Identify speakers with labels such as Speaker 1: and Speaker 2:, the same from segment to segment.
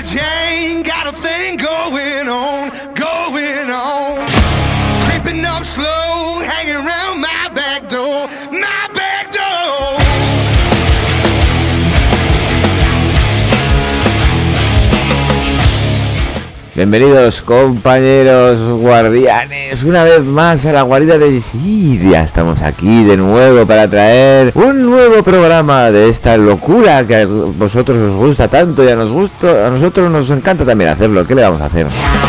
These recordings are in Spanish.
Speaker 1: Jane got a thing going on, creeping up slow, hanging around my back door, my back door.
Speaker 2: Bienvenidos compañeros guardianes una vez más a la guarida de Sid. Ya estamos aquí de nuevo para traer un nuevo programa de esta locura que a vosotros os gusta tanto y a nosotros nos encanta también hacerlo. ¿Qué le vamos a hacer?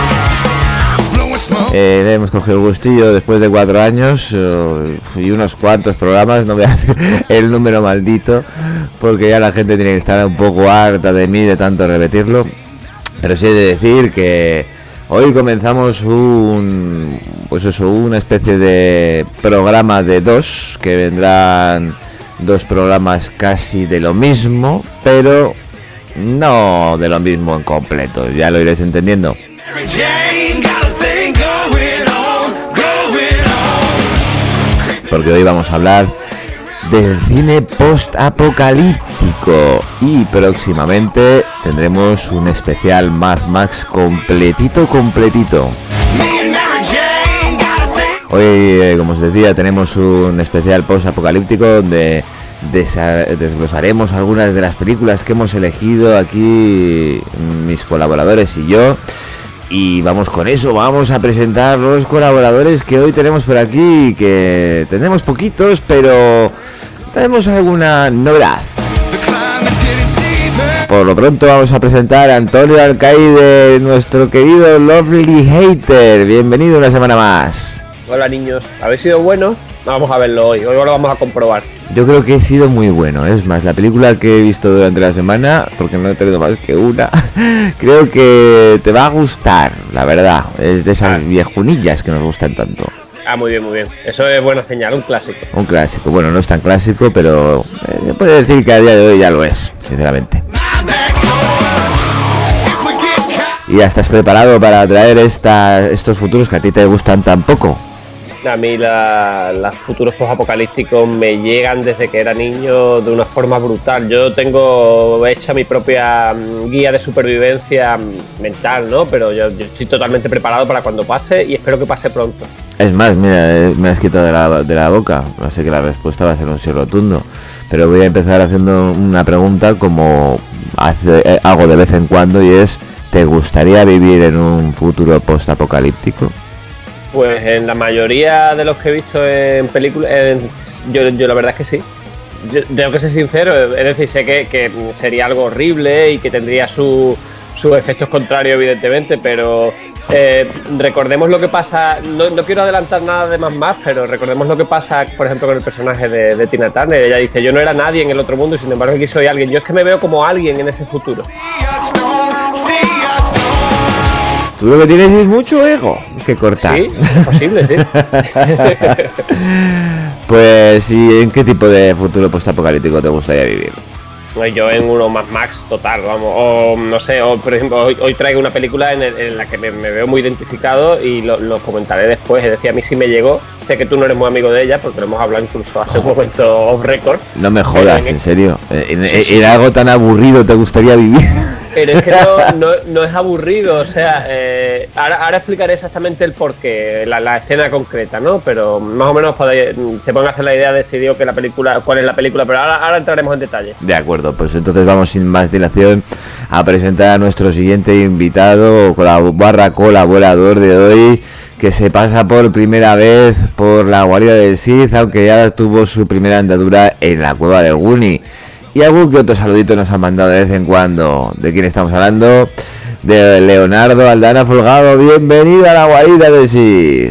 Speaker 2: Le hemos cogido el gustillo después de 4 años y unos cuantos programas. No voy a hacer el número maldito porque ya la gente tiene que estar un poco harta de mí de tanto repetirlo. Pero sí he de decir que hoy comenzamos una especie de programa de 2, que vendrán 2 programas casi de lo mismo, pero no de lo mismo en completo, ya lo iréis entendiendo. Porque hoy vamos a hablar del cine post-apocalíptico y próximamente tendremos un especial Mad Max completito. Hoy, como os decía, tenemos un especial post-apocalíptico donde desglosaremos algunas de las películas que hemos elegido aquí mis colaboradores y yo. Y vamos con eso, vamos a presentar los colaboradores que hoy tenemos por aquí, que tenemos poquitos, pero tenemos alguna novedad. Por lo pronto vamos a presentar a Antonio Alcaide, nuestro querido Lovely Hater. Bienvenido una semana más.
Speaker 3: Hola niños, ¿habéis sido buenos? Vamos a verlo hoy lo vamos a comprobar.
Speaker 2: Yo creo que he sido muy bueno, es más, la película que he visto durante la semana, porque no he tenido más que una, creo que te va a gustar, la verdad, es de esas viejunillas que nos gustan tanto.
Speaker 3: Muy bien, eso es buena señal, un clásico, bueno, no es tan clásico, pero se puede decir que a día de hoy ya lo es, sinceramente.
Speaker 2: ¿Y ya estás preparado para traer estos futuros que a ti te gustan tan poco?
Speaker 3: A mí los futuros post-apocalípticos me llegan desde que era niño de una forma brutal. Yo tengo hecha mi propia guía de supervivencia mental, ¿no? Pero yo estoy totalmente preparado para cuando pase y espero que pase pronto.
Speaker 2: Es más, mira, me has quitado de la boca. No sé que la respuesta va a ser un sí rotundo. Pero voy a empezar haciendo una pregunta como hago de vez en cuando, y es: ¿te gustaría vivir en un futuro post-apocalíptico?
Speaker 3: Pues en la mayoría de los que he visto en películas, yo la verdad es que sí. Yo tengo que ser sincero, es decir, sé que sería algo horrible y que tendría sus efectos contrarios, evidentemente, pero recordemos lo que pasa. No quiero adelantar nada de más, pero recordemos lo que pasa, por ejemplo, con el personaje de Tina Turner. Ella dice: yo no era nadie en el otro mundo y sin embargo aquí soy alguien. Yo es que me veo como alguien en ese futuro.
Speaker 2: Tú lo que tienes es mucho ego que cortar.
Speaker 3: Sí, es posible, sí.
Speaker 2: Pues, ¿y en qué tipo de futuro postapocalíptico te gustaría vivir?
Speaker 3: Yo en uno Mad Max total, vamos. O no sé, o por ejemplo, hoy traigo una película en la que me veo muy identificado y lo comentaré después. Es decir, a mí sí me llegó. Sé que tú no eres muy amigo de ella porque lo hemos hablado incluso hace un momento off record.
Speaker 2: No me jodas, en serio. ¿En algo tan aburrido te gustaría vivir?
Speaker 3: Pero es que no es aburrido, o sea, ahora explicaré exactamente el porqué, la escena concreta, ¿no? Pero más o menos se pueden hacer la idea de si digo que cuál es la película, pero ahora entraremos en detalle.
Speaker 2: De acuerdo, pues entonces vamos sin más dilación a presentar a nuestro siguiente invitado, colaborador de hoy, que se pasa por primera vez por la guarida del Sid, aunque ya tuvo su primera andadura en la cueva del Goonie. Y algún que otro saludito nos han mandado de vez en cuando. ¿De quién estamos hablando? De Leonardo Aldana Folgado. Bienvenido a la guarida del Sid.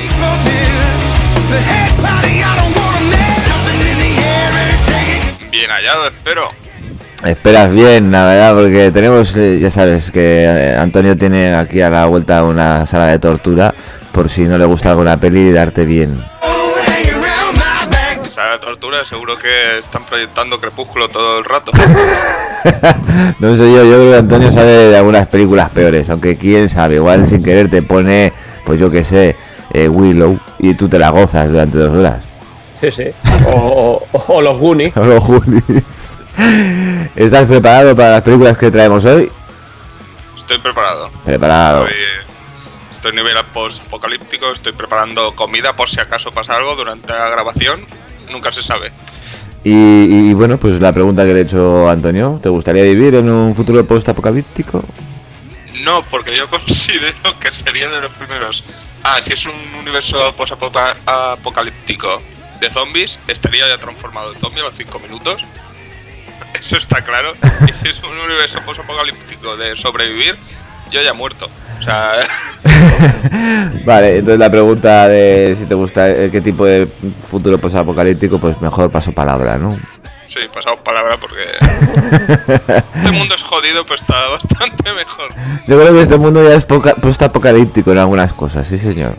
Speaker 4: Bien hallado, espero.
Speaker 2: Esperas bien, la verdad, porque tenemos, ya sabes que Antonio tiene aquí a la vuelta una sala de tortura por si no le gusta alguna peli y darte bien.
Speaker 4: Sala de tortura, seguro que están proyectando Crepúsculo todo el rato.
Speaker 2: No sé yo creo que Antonio sabe de algunas películas peores, aunque quién sabe, igual sin querer te pone, pues yo que sé, Willow, y tú te la gozas durante 2 horas.
Speaker 3: Sí, sí. O los Goonies.
Speaker 2: O los Goonies. ¿Estás preparado para las películas que traemos hoy?
Speaker 4: Estoy preparado.
Speaker 2: Preparado.
Speaker 4: Estoy en nivel post-apocalíptico, estoy preparando comida por si acaso pasa algo durante la grabación. Nunca se sabe.
Speaker 2: Y bueno, pues la pregunta que le he hecho a Antonio, ¿te gustaría vivir en un futuro post-apocalíptico?
Speaker 4: No, porque yo considero que sería de los primeros. Si es un universo post-apocalíptico de zombies, estaría ya transformado en zombie a los 5 minutos. Eso está claro. Y si es un universo post-apocalíptico de sobrevivir, yo ya he muerto. O sea...
Speaker 2: Vale, entonces la pregunta de si te gusta qué tipo de futuro post-apocalíptico, pues mejor paso palabra, ¿no?
Speaker 4: Sí, pasamos palabra porque este mundo es jodido, pero está bastante mejor.
Speaker 2: Yo creo que este mundo ya es post-apocalíptico en algunas cosas, sí señor.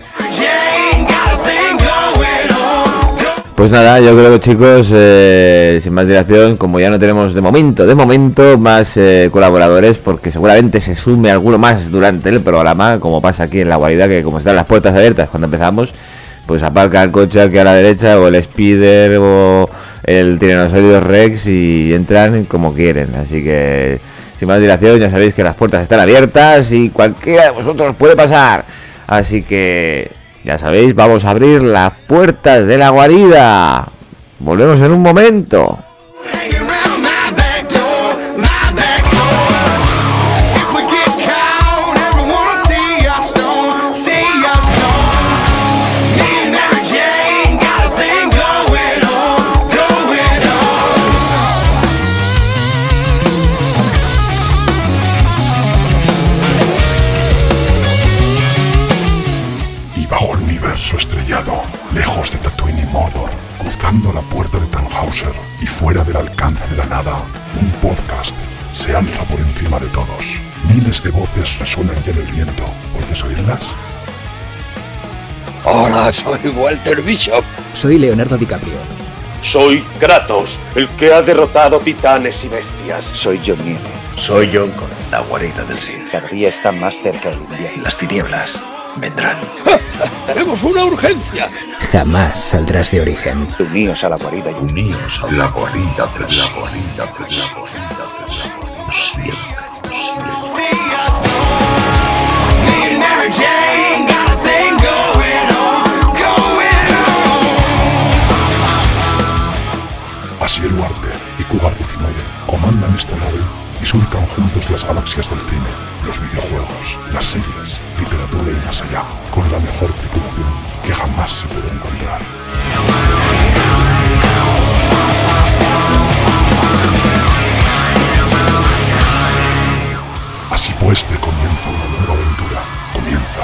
Speaker 2: Pues nada, yo creo que chicos, sin más dilación, como ya no tenemos de momento más colaboradores, porque seguramente se sume alguno más durante el programa, como pasa aquí en la guarida, que como están las puertas abiertas cuando empezamos, pues aparca el coche aquí a la derecha, o el Spider, o el Tiranosaurio Rex, y entran como quieren. Así que, sin más dilación, ya sabéis que las puertas están abiertas y cualquiera de vosotros puede pasar. Así que... ya sabéis, vamos a abrir las puertas de la guarida. Volvemos en un momento.
Speaker 5: Estrellado, lejos de Tatooine y Mordor, cruzando la puerta de Tannhauser y fuera del alcance de la nada, un podcast se alza por encima de todos. Miles de voces resuenan ya en el viento. ¿Puedes oírlas?
Speaker 6: Hola, soy Walter Bishop.
Speaker 7: Soy Leonardo DiCaprio.
Speaker 6: Soy Kratos, el que ha derrotado titanes y bestias.
Speaker 8: Soy John Nieve.
Speaker 9: Soy John Connor, la guarida del Sith.
Speaker 8: Cada día está más cerca del invierno.
Speaker 9: Las tinieblas vendrán.
Speaker 6: ¡Tenemos una urgencia!
Speaker 7: Jamás saldrás de Origen.
Speaker 8: Uníos a la guarida.
Speaker 9: Uníos a la guarida de la guarida de la guarida de la guarida. Siempre.
Speaker 5: Asier Duarte y Cougar 19 comandan esta nave y surcan juntos las galaxias del cine, los videojuegos, las series, literatura y más allá, con la mejor tripulación que jamás se pudo encontrar. Así pues, de comienza una nueva aventura. Comienza.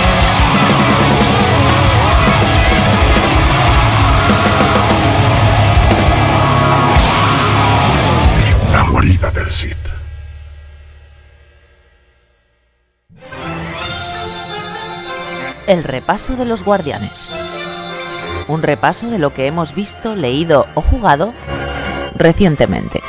Speaker 5: La guarida del Sith.
Speaker 10: El repaso de los guardianes. Un repaso de lo que hemos visto, leído o jugado recientemente.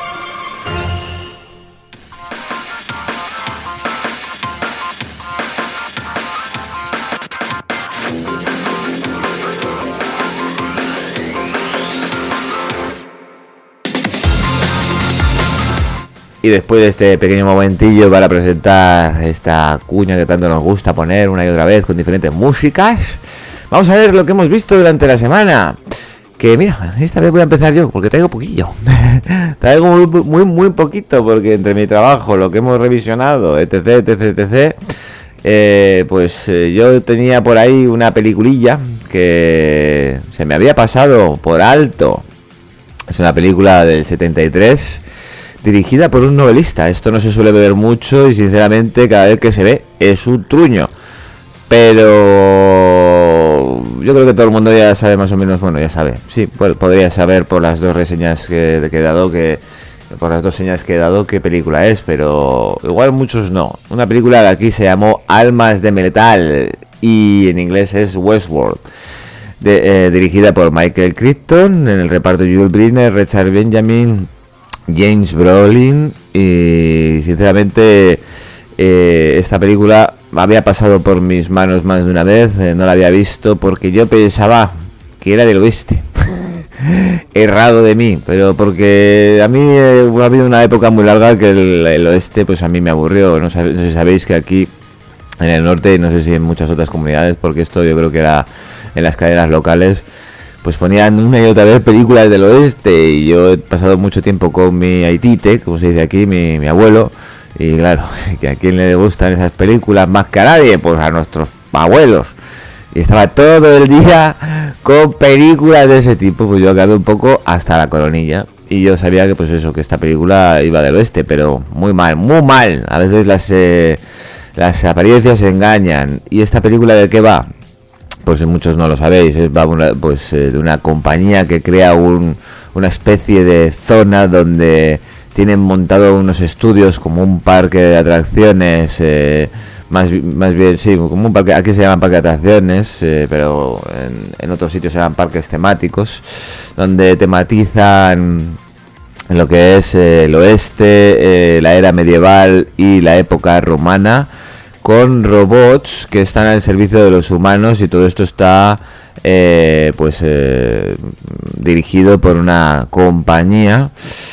Speaker 2: Y después de este pequeño momentillo para presentar esta cuña que tanto nos gusta poner una y otra vez con diferentes músicas, vamos a ver lo que hemos visto durante la semana. Que mira, esta vez voy a empezar yo porque traigo poquillo. Traigo muy poquito porque entre mi trabajo, lo que hemos revisionado, etc. Pues yo tenía por ahí una peliculilla que se me había pasado por alto. Es una película del 73, dirigida por un novelista. Esto no se suele ver mucho y sinceramente cada vez que se ve es un truño. Pero yo creo que todo el mundo ya sabe más o menos, bueno, ya sabe. Sí, podría saber por las dos reseñas que he dado por las dos señas que he dado qué película es, pero igual muchos no. Una película que aquí se llamó Almas de Metal y en inglés es Westworld. Dirigida por Michael Crichton, en el reparto Yul Brynner, Richard Benjamin, James Brolin, y sinceramente esta película había pasado por mis manos más de una vez, no la había visto porque yo pensaba que era del oeste. errado de mí, pero porque a mí ha habido una época muy larga que el oeste pues a mí me aburrió. No sé si sabéis que aquí en el norte, no sé si en muchas otras comunidades, porque esto yo creo que era en las cadenas locales, pues ponían una y otra vez películas del oeste, y yo he pasado mucho tiempo con mi aitite, como se dice aquí, mi abuelo, y claro, que a quién le gustan esas películas más que a nadie, pues a nuestros abuelos, y estaba todo el día con películas de ese tipo. Pues yo acabé un poco hasta la coronilla, y yo sabía que pues eso, que esta película iba del oeste, pero muy mal, a veces las apariencias engañan. ¿Y esta película de qué va? Pues muchos no lo sabéis, va de una compañía que crea una especie de zona donde tienen montado unos estudios como un parque de atracciones, más bien sí, como un parque, aquí se llaman parque de atracciones, pero en otros sitios se llaman parques temáticos, donde tematizan lo que es el oeste, la era medieval y la época romana, con robots que están al servicio de los humanos, y todo esto está dirigido por una compañía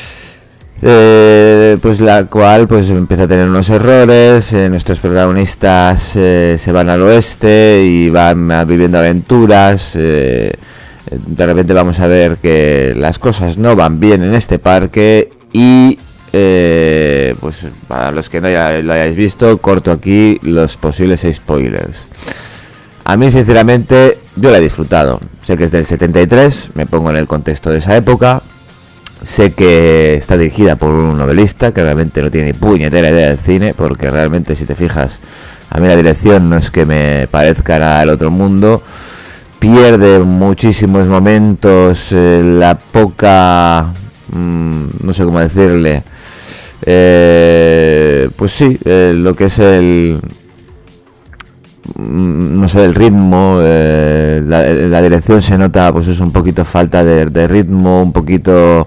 Speaker 2: pues la cual pues empieza a tener unos errores. Nuestros protagonistas se van al oeste y van viviendo aventuras. De repente vamos a ver que las cosas no van bien en este parque, y pues para los que no lo hayáis visto, corto aquí los posibles spoilers. A mí sinceramente yo la he disfrutado. Sé que es del 73, me pongo en el contexto de esa época. Sé que está dirigida por un novelista que realmente no tiene ni puñetera idea del cine, porque realmente, si te fijas, a mí la dirección no es que me parezca nada del otro mundo. Pierde muchísimos momentos, la poca, no sé cómo decirle, pues sí, lo que es no sé, el ritmo, la dirección se nota, pues es un poquito falta de ritmo, un poquito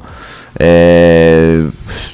Speaker 2: el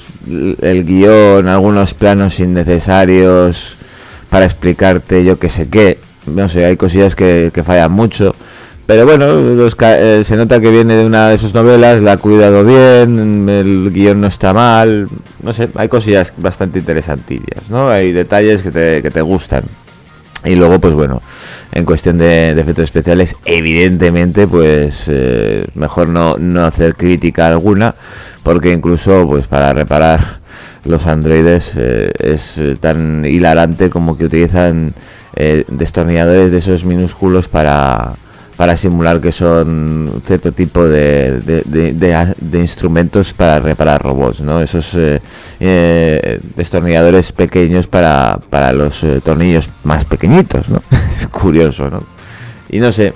Speaker 2: guión, algunos planos innecesarios para explicarte yo que sé qué, no sé, hay cosillas que fallan mucho. Pero bueno, se nota que viene de una de sus novelas, la ha cuidado bien, el guión no está mal, no sé, hay cosillas bastante interesantillas, ¿no? Hay detalles que te gustan. Y luego, pues bueno, en cuestión de efectos especiales, evidentemente, pues mejor no hacer crítica alguna, porque incluso pues para reparar los androides es tan hilarante como que utilizan destornilladores de esos minúsculos para simular que son cierto tipo de instrumentos para reparar robots, ¿no? Esos destornilladores pequeños para los tornillos más pequeñitos, ¿no? Es curioso, ¿no? Y no sé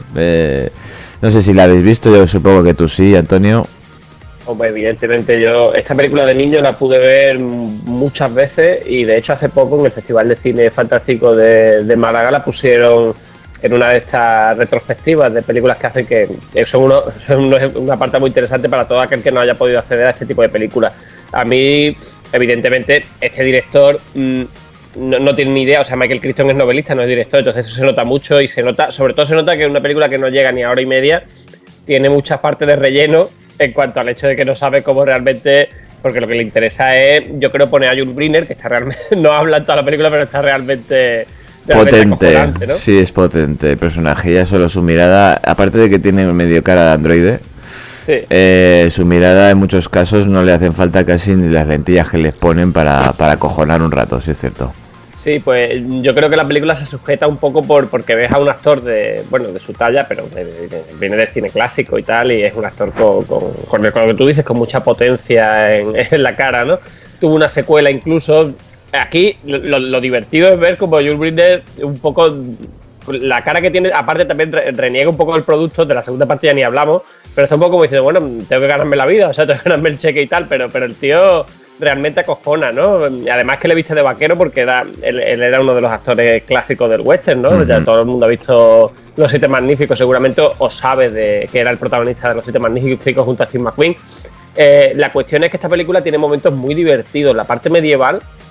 Speaker 2: si la habéis visto, yo supongo que tú sí, Antonio.
Speaker 3: Hombre, evidentemente yo esta película de niño la pude ver muchas veces, y de hecho hace poco en el Festival de Cine Fantástico de Málaga la pusieron en una de estas retrospectivas de películas que hacen, que son una parte muy interesante para todo aquel que no haya podido acceder a este tipo de películas. A mí, evidentemente, este director no tiene ni idea, o sea, Michael Crichton es novelista, no es director, entonces eso se nota mucho, y sobre todo se nota que es una película que no llega ni a hora y media, tiene muchas partes de relleno en cuanto al hecho de que no sabe cómo realmente, porque lo que le interesa es, yo creo, poner a Yul Brynner, que está realmente, no habla en toda la película, pero está realmente
Speaker 2: potente,
Speaker 3: ¿no?
Speaker 2: Sí, es potente el personaje, ya solo su mirada, aparte de que tiene medio cara de androide, sí. Su mirada en muchos casos no le hacen falta casi ni las lentillas que les ponen para acojonar un rato, si es cierto.
Speaker 3: Sí, pues yo creo que la película se sujeta un poco porque ves a un actor de su talla, pero viene del cine clásico y tal, y es un actor con lo que tú dices, con mucha potencia en la cara, ¿no? Tuvo una secuela incluso. Aquí lo divertido es ver como Yul Brynner un poco la cara que tiene, aparte también reniega un poco del producto, de la segunda parte ya ni hablamos, pero está un poco como diciendo, bueno, tengo que ganarme la vida, o sea, tengo que ganarme el cheque y tal, pero el tío realmente acojona, ¿no? Y además que le viste de vaquero porque él era uno de los actores clásicos del western, ¿no? Uh-huh. Ya todo el mundo ha visto Los Siete Magníficos seguramente, o sabe que era el protagonista de Los Siete Magníficos junto a Steve McQueen. La cuestión es que esta película tiene momentos muy divertidos. La parte medieval, o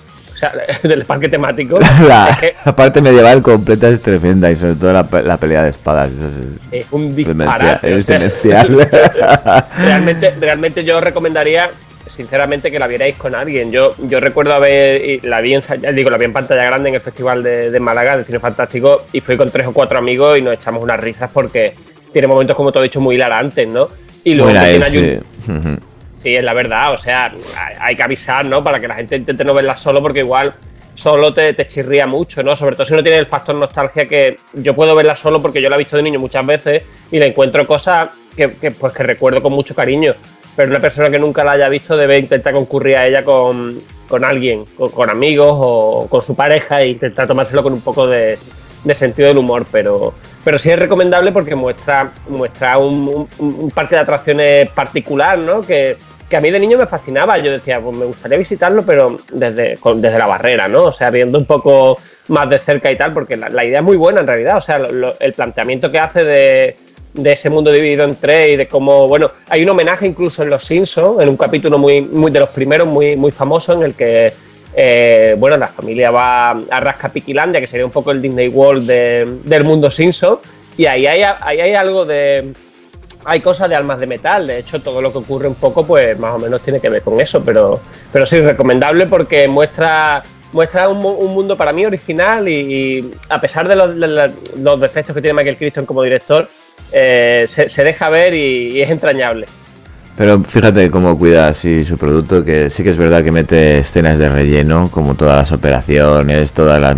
Speaker 3: sea, del parque temático.
Speaker 2: La parte medieval completa es tremenda y sobre todo la pelea de espadas.
Speaker 3: Es un disparate.
Speaker 2: Es demencial.
Speaker 3: Realmente yo os recomendaría, sinceramente, que la vierais con alguien. Yo recuerdo la vi en pantalla grande en el Festival de Málaga de Cine Fantástico y fui con 3 o 4 amigos y nos echamos unas risas porque tiene momentos, como te he dicho, muy hilarantes, ¿no? Y luego sí, es la verdad, o sea, hay que avisar, ¿no? Para que la gente intente no verla solo, porque igual solo te chirría mucho, ¿no? Sobre todo si no tiene el factor nostalgia, que yo puedo verla solo porque yo la he visto de niño muchas veces y le encuentro cosas que recuerdo con mucho cariño. Pero una persona que nunca la haya visto debe intentar concurrir a ella con alguien, con amigos o con su pareja, e intentar tomárselo con un poco de sentido del humor, pero sí es recomendable porque muestra un parque de atracciones particular, ¿no? Que a mí de niño me fascinaba. Yo decía, pues me gustaría visitarlo, pero desde la barrera, ¿no? O sea, viendo un poco más de cerca y tal, porque la idea es muy buena en realidad. O sea, el planteamiento que hace de ese mundo dividido en 3 y de cómo, bueno, hay un homenaje incluso en Los Simpsons, en un capítulo muy de los primeros, muy famoso, en el que la familia va a Rascapiquilandia, que sería un poco el Disney World del mundo Simpson, y ahí hay algo hay cosas de almas de metal. De hecho, todo lo que ocurre un poco, pues más o menos tiene que ver con eso, pero sí, recomendable porque muestra un mundo para mí original y a pesar de los defectos que tiene Michael Crichton como director, se deja ver y es entrañable.
Speaker 2: Pero fíjate cómo cuida así su producto, que sí que es verdad que mete escenas de relleno, como todas las operaciones, todas las...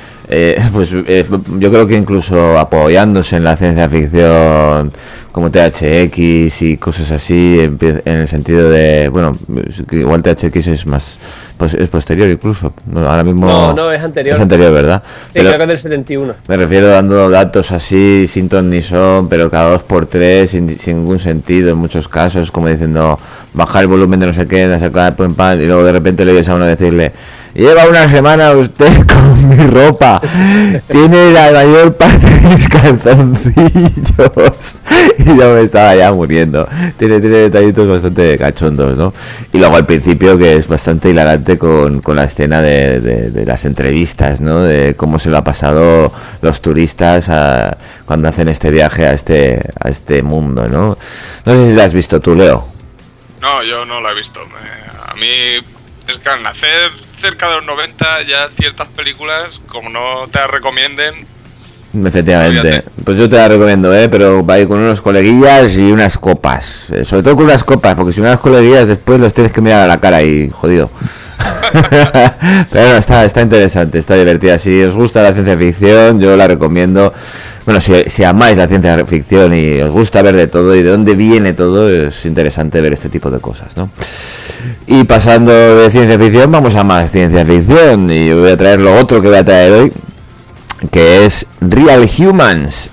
Speaker 2: yo creo que incluso apoyándose en la ciencia ficción como THX y cosas así, en el sentido de, bueno, igual THX es más, pues es posterior incluso, ¿no? Ahora mismo
Speaker 3: no, es anterior.
Speaker 2: Es anterior, ¿verdad?
Speaker 3: Sí, creo que es del 71.
Speaker 2: Me refiero dando datos así sin ton ni son, pero cada 2x3 sin ningún sentido en muchos casos, como diciendo bajar el volumen de no sé qué, sacar y luego de repente le oyes a uno decirle: lleva una semana usted con mi ropa, tiene la mayor parte de mis calzoncillos, y yo me estaba ya muriendo. Tiene detallitos bastante cachondos, ¿no? Y luego al principio, que es bastante hilarante con la escena de las entrevistas, ¿no? De cómo se lo ha pasado los turistas cuando hacen este viaje a este mundo, ¿no? No sé si la has visto tú, Leo.
Speaker 4: No, yo no la he visto. A mí es que al nacer cerca de los 90 ya ciertas películas, como no te las recomienden...
Speaker 2: Efectivamente, pues yo te la recomiendo, pero va a ir con unos coleguillas y unas copas, sobre todo con unas copas, porque si unas coleguillas después los tienes que mirar a la cara y jodido. Pero no, está interesante, está divertida. Si os gusta la ciencia ficción, yo la recomiendo. Bueno, si amáis la ciencia ficción y os gusta ver de todo y de dónde viene todo, es interesante ver este tipo de cosas, ¿no? Y pasando de ciencia ficción, vamos a más ciencia ficción, y yo voy a traer lo otro que voy a traer hoy, que es Real Humans.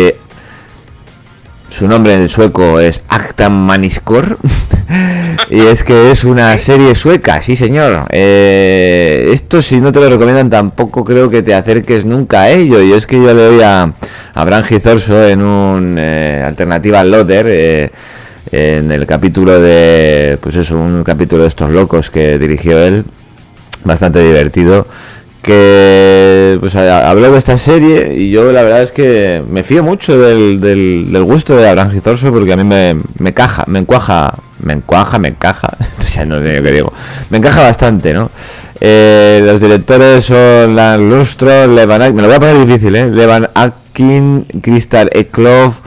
Speaker 2: Su nombre en sueco es Actan Maniskor. Y es que es una serie sueca, sí señor. Esto, si no te lo recomiendan, tampoco creo que te acerques nunca a ello. Y es que yo le oí a Brangi Zorso en un Alternativa Loader, en el capítulo de, pues eso, un capítulo de estos locos que dirigió él, bastante divertido, que pues habló de esta serie, y yo la verdad es que me fío mucho del gusto de Brangi Zorso, porque a mí me encaja, ya no sé qué digo, me encaja bastante, ¿no? Los directores son Lan Lundström, Levan Akin, me lo voy a poner difícil, Levan Akin, Kristal Eklöf,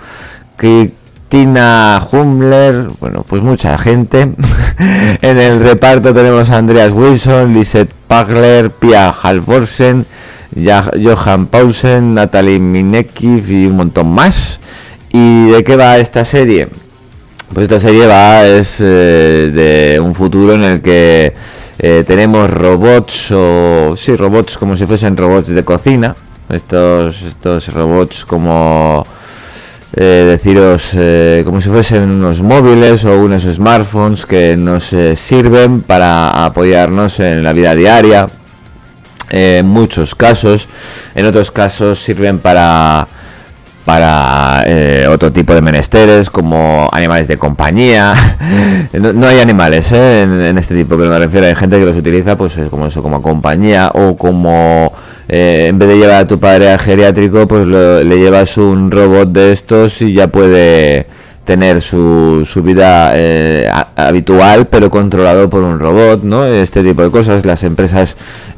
Speaker 2: Tina Humler, bueno, pues mucha gente. En el reparto tenemos a Andreas Wilson, Lisette Pagler, Pia Halvorsen, Johan Paulsen, Natalie Minekiv y un montón más. ¿Y de qué va esta serie? Pues esta serie es de un futuro en el que tenemos robots, robots como si fuesen robots de cocina. Estos robots como... deciros como si fuesen unos móviles o unos smartphones que nos sirven para apoyarnos en la vida diaria, en muchos casos. En otros casos sirven para para otro tipo de menesteres, como animales de compañía. No hay animales en este tipo, pero me refiero, hay gente que los utiliza pues como eso, como compañía, o como en vez de llevar a tu padre al geriátrico, pues le llevas un robot de estos y ya puede tener su vida habitual, pero controlado por un robot, ¿no? Este tipo de cosas. Las empresas,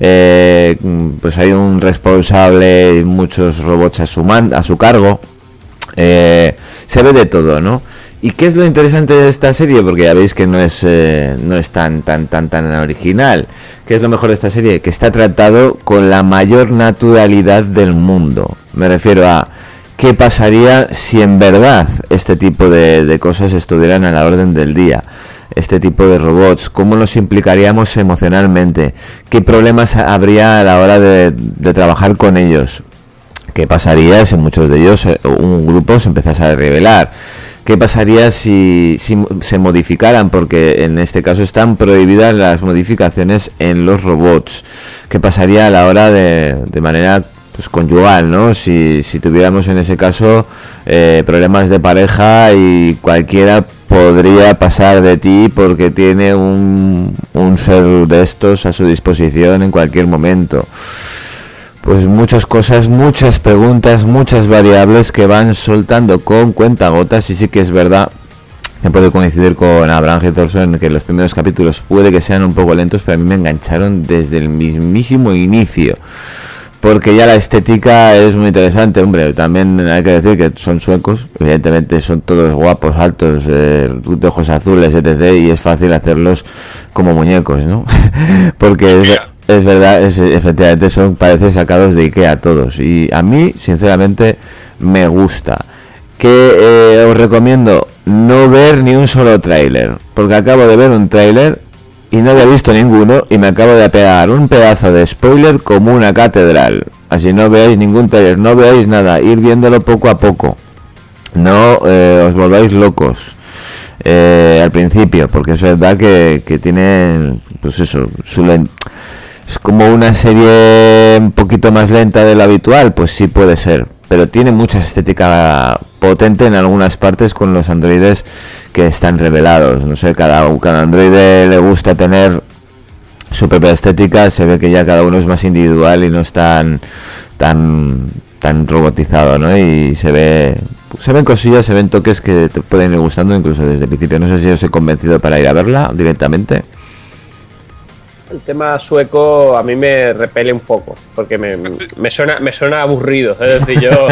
Speaker 2: pues hay un responsable y muchos robots a su cargo. Se ve de todo, ¿no? ¿Y qué es lo interesante de esta serie? Porque ya veis que no es tan original. ¿Qué es lo mejor de esta serie? Que está tratado con la mayor naturalidad del mundo. Me refiero a ¿qué pasaría si en verdad este tipo de cosas estuvieran a la orden del día? Este tipo de robots, ¿cómo nos implicaríamos emocionalmente? ¿Qué problemas habría a la hora de trabajar con ellos? ¿Qué pasaría si muchos de ellos, un grupo, se empezase a rebelar? ¿Qué pasaría si se modificaran? Porque en este caso están prohibidas las modificaciones en los robots. ¿Qué pasaría a la hora de manera pues conyugal, ¿no? Si tuviéramos en ese caso problemas de pareja y cualquiera podría pasar de ti porque tiene un ser de estos a su disposición en cualquier momento. Pues muchas cosas, muchas preguntas, muchas variables que van soltando con cuentagotas. Y sí que es verdad que puedo coincidir con Abraham Hitchcock que los primeros capítulos puede que sean un poco lentos, pero a mí me engancharon desde el mismísimo inicio, porque ya la estética es muy interesante. Hombre, también hay que decir que son suecos, evidentemente son todos guapos, altos, de ojos azules, etc., y es fácil hacerlos como muñecos, ¿no? Porque es verdad, efectivamente parecen sacados de Ikea todos, y a mí sinceramente me gusta. Que os recomiendo no ver ni un solo tráiler, porque acabo de ver un tráiler y no había visto ninguno y me acabo de pegar un pedazo de spoiler como una catedral. Así no veáis ningún tráiler, no veáis nada, ir viéndolo poco a poco, no os volváis locos al principio, porque es verdad que tiene, pues eso, es como una serie un poquito más lenta de lo habitual, pues sí puede ser, pero tiene mucha estética potente en algunas partes con los androides que están revelados. No sé, cada androide le gusta tener su propia estética. Se ve que ya cada uno es más individual y no es tan robotizado, ¿no? Y se ven cosillas, se ven toques que te pueden ir gustando incluso desde el principio. No sé si os he convencido para ir a verla directamente.
Speaker 3: El tema sueco a mí me repele un poco, porque me suena aburrido. Es decir, yo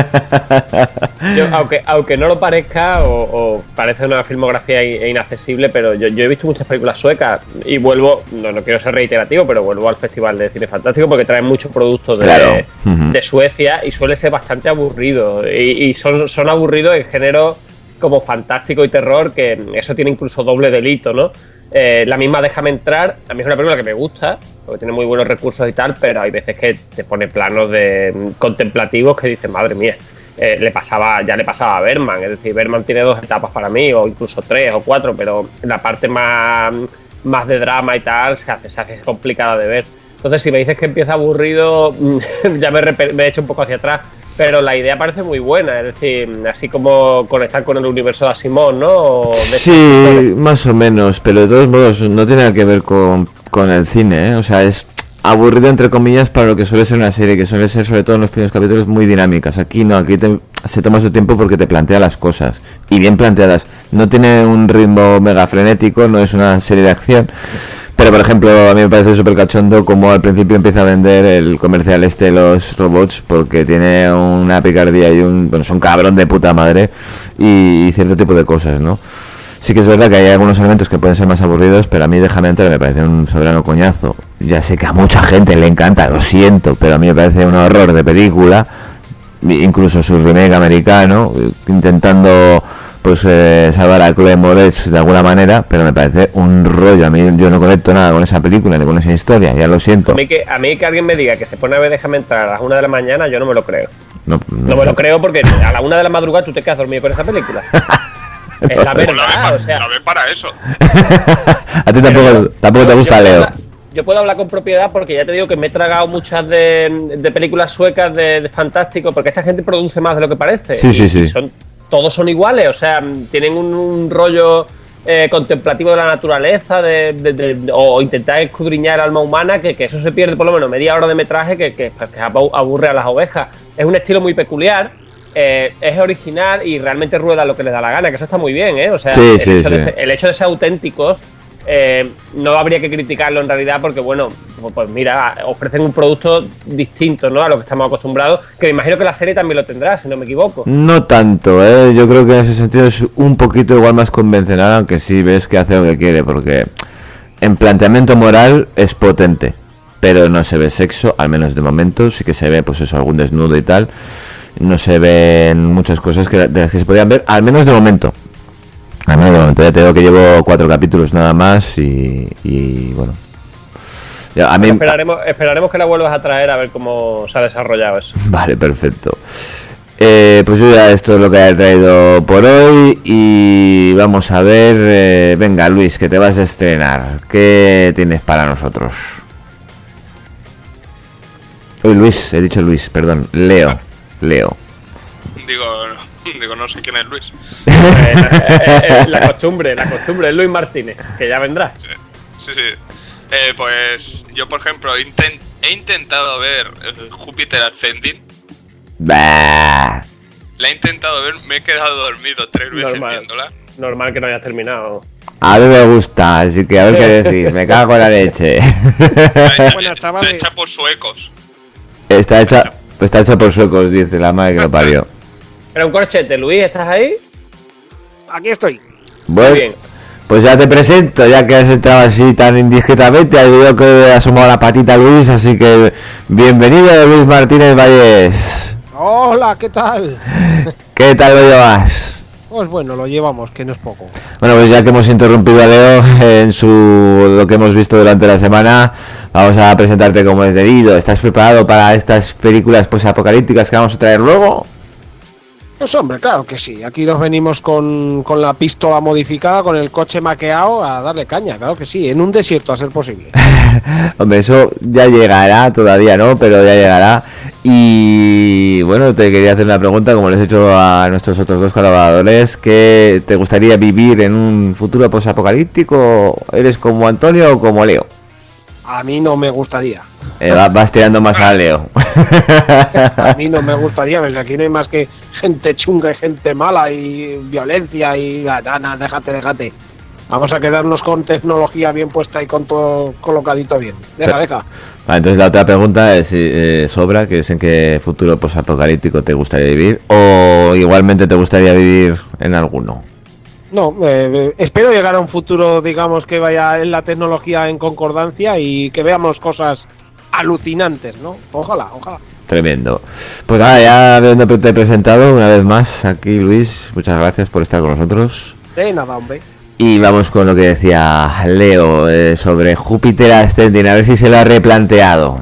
Speaker 3: aunque no lo parezca, o parece una filmografía inaccesible, pero yo he visto muchas películas suecas y vuelvo, no quiero ser reiterativo, pero vuelvo al Festival de Cine Fantástico porque traen muchos productos de Suecia y suele ser bastante aburrido. Y son aburridos en género como fantástico y terror, que eso tiene incluso doble delito, ¿no? La misma Déjame Entrar, a mí es una película que me gusta, porque tiene muy buenos recursos y tal, pero hay veces que te pone planos contemplativos que dices, madre mía, ya le pasaba a Bergman. Es decir, Bergman tiene 2 etapas para mí, o incluso 3 o 4, pero la parte más de drama y tal se hace complicada de ver. Entonces, si me dices que empieza aburrido, ya me he hecho un poco hacia atrás. Pero la idea parece muy buena, es decir, así como conectar con el universo de Asimov, ¿no?
Speaker 2: Sí, más o menos, pero de todos modos no tiene nada que ver con el cine, ¿eh? O sea, es aburrido entre comillas para lo que suele ser una serie, que suele ser sobre todo en los primeros capítulos muy dinámicas. Aquí no, aquí se toma su tiempo porque te plantea las cosas, y bien planteadas. No tiene un ritmo mega frenético, no es una serie de acción. Pero, por ejemplo, a mí me parece súper cachondo como al principio empieza a vender el comercial de los robots, porque tiene una picardía y es un cabrón de puta madre y cierto tipo de cosas, ¿no? Sí que es verdad que hay algunos elementos que pueden ser más aburridos, pero a mí Déjame Entrar me parece un soberano coñazo. Ya sé que a mucha gente le encanta, lo siento, pero a mí me parece un horror de película, incluso su remake americano, intentando pues salvar a Chloe Moretz de alguna manera, pero me parece un rollo. A mí yo no conecto nada con esa película ni con esa historia, ya lo siento.
Speaker 3: A mí que alguien me diga que se pone a ver Déjame Entrar a las 1 de la mañana, yo no me lo creo. No me lo creo, porque a la 1 de la madrugada tú te quedas dormido con esa película. Es la verdad, o sea,
Speaker 4: la ven para eso.
Speaker 2: A ti tampoco te gusta, Leo.
Speaker 3: yo puedo hablar con propiedad porque ya te digo que me he tragado muchas de películas suecas de Fantástico, porque esta gente produce más de lo que parece.
Speaker 2: Sí.
Speaker 3: Todos son iguales, o sea, tienen un rollo contemplativo de la naturaleza o intentar escudriñar el alma humana, que eso se pierde por lo menos media hora de metraje que aburre a las ovejas. Es un estilo muy peculiar, es original y realmente rueda lo que les da la gana, que eso está muy bien, ¿eh? O sea, el hecho de ser auténticos, no habría que criticarlo en realidad porque, bueno, pues mira, ofrecen un producto distinto, ¿no?, a lo que estamos acostumbrados, que me imagino que la serie también lo tendrá, si no me equivoco.
Speaker 2: No tanto, yo creo que en ese sentido es un poquito igual más convencional, aunque sí ves que hace lo que quiere, porque en planteamiento moral es potente, pero no se ve sexo, al menos de momento. Sí que se ve, pues eso, algún desnudo y tal. No se ven muchas cosas de las que se podían ver, al menos de momento. Al menos de momento, ya te digo que llevo 4 capítulos nada más y bueno. Ya, a mí...
Speaker 3: Esperaremos que la vuelvas a traer a ver cómo se ha desarrollado eso.
Speaker 2: Vale, perfecto. Pues yo ya esto es lo que he traído por hoy y vamos a ver, venga Luis, que te vas a estrenar. ¿Qué tienes para nosotros? Uy, Luis, he dicho Luis, perdón, Leo.
Speaker 4: Digo, no sé quién es Luis.
Speaker 3: La costumbre, es Luis Martínez, que ya vendrá.
Speaker 4: Sí. Pues yo, por ejemplo, he intentado ver Júpiter Ascending.
Speaker 2: Bah.
Speaker 4: La he intentado ver, me he quedado dormido 3 veces viéndola.
Speaker 3: Normal que no hayas terminado.
Speaker 2: A mí me gusta, así que a ver qué decís, me cago en la leche.
Speaker 4: Está hecha por suecos.
Speaker 2: Está hecha por suecos, dice la madre que lo parió.
Speaker 3: Pero un corchete, Luis, ¿estás ahí?
Speaker 11: Aquí estoy.
Speaker 2: Bueno,
Speaker 3: muy bien.
Speaker 2: Pues ya te presento, ya que has entrado así tan indiscretamente, al video que ha asomado la patita Luis, así que bienvenido Luis Martínez Valles.
Speaker 11: Hola, ¿qué tal?
Speaker 2: ¿Qué tal lo llevas?
Speaker 11: Pues bueno, lo llevamos, que no es poco.
Speaker 2: Bueno, pues ya que hemos interrumpido a Leo en lo que hemos visto durante la semana, vamos a presentarte como es debido. ¿Estás preparado para estas películas posapocalípticas que vamos a traer luego?
Speaker 11: Pues hombre, claro que sí. Aquí nos venimos con la pistola modificada, con el coche maqueado, a darle caña, claro que sí. En un desierto, a ser posible.
Speaker 2: Hombre, eso ya llegará, todavía no, pero ya llegará. Y bueno, te quería hacer una pregunta, como les he hecho a nuestros otros 2 colaboradores. ¿Qué te gustaría vivir en un futuro posapocalíptico? ¿Eres como Antonio o como Leo?
Speaker 11: A mí no me gustaría.
Speaker 2: Vas tirando más a Leo.
Speaker 11: A mí no me gustaría, porque aquí no hay más que gente chunga y gente mala y violencia y... Nada, déjate. Vamos a quedarnos con tecnología bien puesta y con todo colocadito bien. Deja.
Speaker 2: Vale, entonces la otra pregunta es sobra, que es en qué futuro posapocalíptico te gustaría vivir, o igualmente te gustaría vivir en alguno.
Speaker 11: No, espero llegar a un futuro, digamos, que vaya en la tecnología en concordancia y que veamos cosas alucinantes, ¿no? Ojalá.
Speaker 2: Tremendo. Pues nada, ya habiéndote presentado una vez más aquí, Luis, muchas gracias por estar con nosotros.
Speaker 11: De nada, hombre.
Speaker 2: Y vamos con lo que decía Leo sobre Júpiter Ascending, a ver si se lo ha replanteado.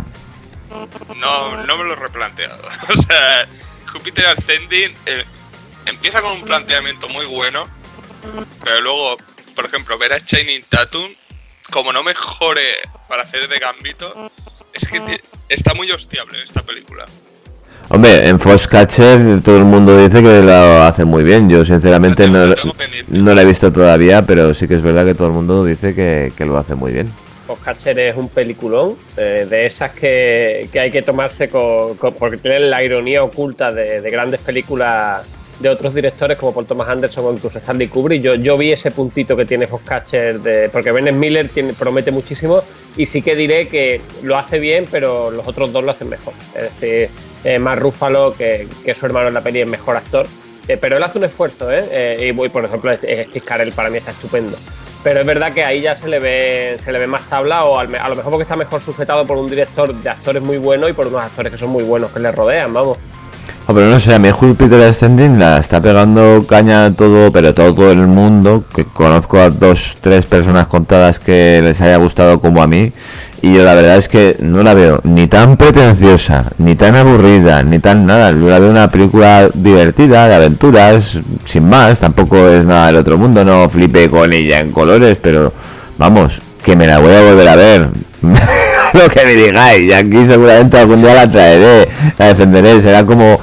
Speaker 4: No me lo he replanteado. O sea, Júpiter Ascending empieza con un planteamiento muy bueno, pero luego, por ejemplo, ver a Channing Tatum, como no mejore para hacer de Gambito, es que está muy hostiable esta película.
Speaker 2: Hombre, en Foxcatcher todo el mundo dice que lo hace muy bien. Yo sinceramente no la he visto todavía, pero sí que es verdad que todo el mundo dice que lo hace muy bien.
Speaker 3: Foxcatcher es un peliculón, de esas que hay que tomarse porque tiene la ironía oculta de grandes películas de otros directores como Paul Thomas Anderson o incluso Stanley Kubrick. Yo vi ese puntito que tiene Foxcatcher, porque Bennett Miller promete muchísimo y sí que diré que lo hace bien, pero los otros 2 lo hacen mejor. Es decir, Mark Ruffalo, que su hermano en la peli es mejor actor, pero él hace un esfuerzo, y por ejemplo Steve Carell para mí está estupendo. Pero es verdad que ahí ya se le ve más tabla, o a lo mejor porque está mejor sujetado por un director de actores muy bueno y por unos actores que son muy buenos que le rodean, vamos.
Speaker 2: Oh, pero no sé, a mí Júpiter Ascending la está pegando caña todo, pero todo el mundo, que conozco a 2-3 personas contadas que les haya gustado como a mí, y yo la verdad es que no la veo ni tan pretenciosa, ni tan aburrida, ni tan nada. Yo la veo una película divertida, de aventuras, sin más, tampoco es nada del otro mundo, no flipé con ella en colores, pero vamos, que me la voy a volver a ver. Lo que me digáis, y aquí seguramente algún día la traeré, la defenderé, será como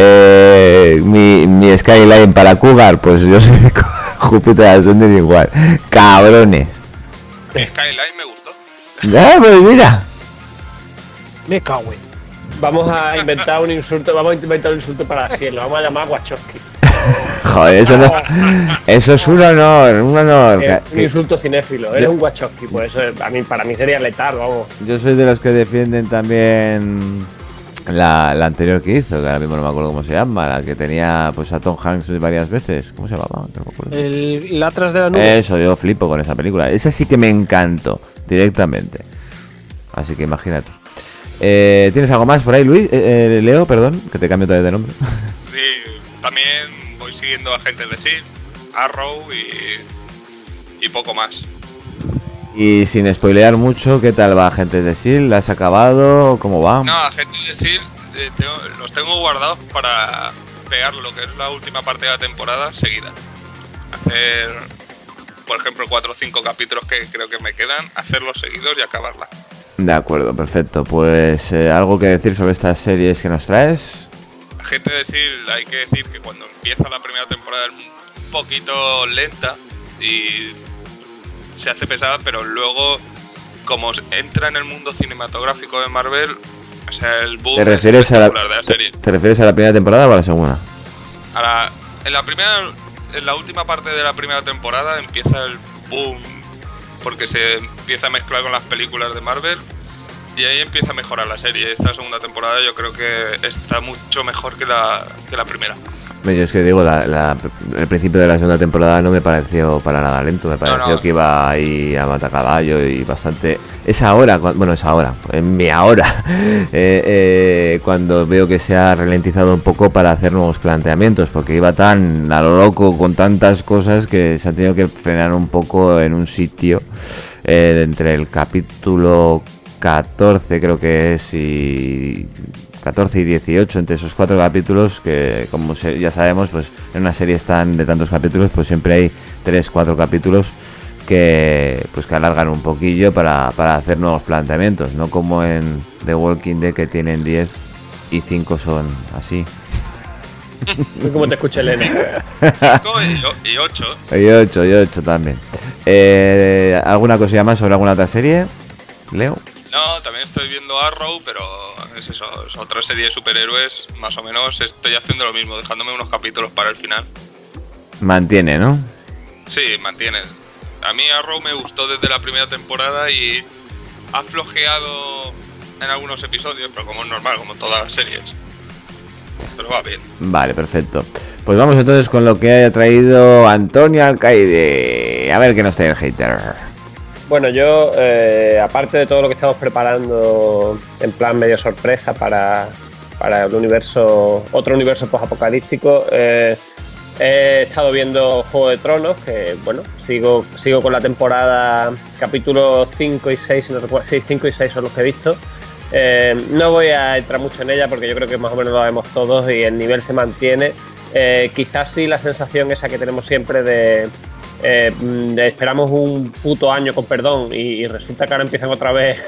Speaker 2: mi Skyline para Cougar, pues yo soy Júpiter Ascending igual, cabrones.
Speaker 4: Skyline me gustó.
Speaker 2: Pues mira.
Speaker 11: Me cago en.
Speaker 3: Vamos a inventar un insulto para Asiel, lo vamos a llamar Wachowski.
Speaker 2: Joder, eso es un honor,
Speaker 3: un insulto cinéfilo, eres un Wachowski, pues eso para mí sería letal, vamos.
Speaker 2: Yo soy de los que defienden también la anterior que hizo, que ahora mismo no me acuerdo cómo se llama, la que tenía pues a Tom Hanks varias veces. ¿Cómo se llamaba? No me acuerdo.
Speaker 11: El Atlas de la Nube.
Speaker 2: Eso, yo flipo con esa película. Esa sí que me encantó directamente. Así que imagínate. ¿Tienes algo más por ahí, Luis? Leo, perdón, que te cambio todavía de nombre.
Speaker 4: Sí, también voy siguiendo a Agentes de S.H.I.E.L.D., Arrow y poco más.
Speaker 2: Y sin spoilear mucho, ¿qué tal va Agentes de S.H.I.E.L.D.? ¿La has acabado? ¿Cómo va?
Speaker 4: No, Agentes de S.H.I.E.L.D. Los tengo guardados para pegar lo que es la última parte de la temporada seguida. Hacer, por ejemplo, 4 o 5 capítulos que creo que me quedan, hacerlos seguidos y acabarla.
Speaker 2: De acuerdo, perfecto. Pues algo que decir sobre estas series que nos traes.
Speaker 4: Agentes de S.H.I.E.L.D. hay que decir que cuando empieza la primera temporada es un poquito lenta y se hace pesada, pero luego como entra en el mundo cinematográfico de Marvel, o sea, el boom
Speaker 2: ¿Te refieres a
Speaker 4: de la serie.
Speaker 2: ¿Te refieres a la primera temporada o a la segunda?
Speaker 4: En la última parte de la primera temporada empieza el boom porque se empieza a mezclar con las películas de Marvel y ahí empieza a mejorar la serie. Esta segunda temporada yo creo que está mucho mejor que la primera.
Speaker 2: Yo es que digo, el principio de la segunda temporada no me pareció para nada lento, me pareció que iba ahí a matacaballo y bastante... Es ahora, en mi ahora, cuando veo que se ha ralentizado un poco para hacer nuevos planteamientos, porque iba tan a lo loco con tantas cosas que se ha tenido que frenar un poco en un sitio entre el capítulo 14 creo que es y 14 y 18, entre esos 4 capítulos que como ya sabemos, pues en una serie de tantos capítulos, pues siempre hay 3-4 capítulos que alargan un poquillo para hacer nuevos planteamientos, no como en The Walking Dead que tienen 10 y 5 son así.
Speaker 3: ¿Cómo te escucha Elena?
Speaker 4: 5 y 8.
Speaker 2: Y 8 también. ¿Alguna cosilla más sobre alguna otra serie, Leo?
Speaker 4: No, también estoy viendo Arrow, pero es eso, es otra serie de superhéroes, más o menos estoy haciendo lo mismo, dejándome unos capítulos para el final.
Speaker 2: Mantiene, ¿no?
Speaker 4: Sí, mantiene. A mí Arrow me gustó desde la primera temporada y ha flojeado en algunos episodios, pero como es normal, como todas las series. Pero va bien.
Speaker 2: Vale, perfecto. Pues vamos entonces con lo que haya traído Antonio Alcaide. A ver qué nos trae el hater.
Speaker 3: Bueno, yo, aparte de todo lo que estamos preparando en plan medio sorpresa para el otro universo post-apocalíptico, he estado viendo Juego de Tronos, que bueno, sigo con la temporada, capítulos 5 y 6, si no recuerdo, sí, 5 y 6 son los que he visto. No voy a entrar mucho en ella porque yo creo que más o menos lo vemos todos y el nivel se mantiene. Quizás sí la sensación esa que tenemos siempre de esperamos un puto año con perdón y resulta que ahora empiezan otra vez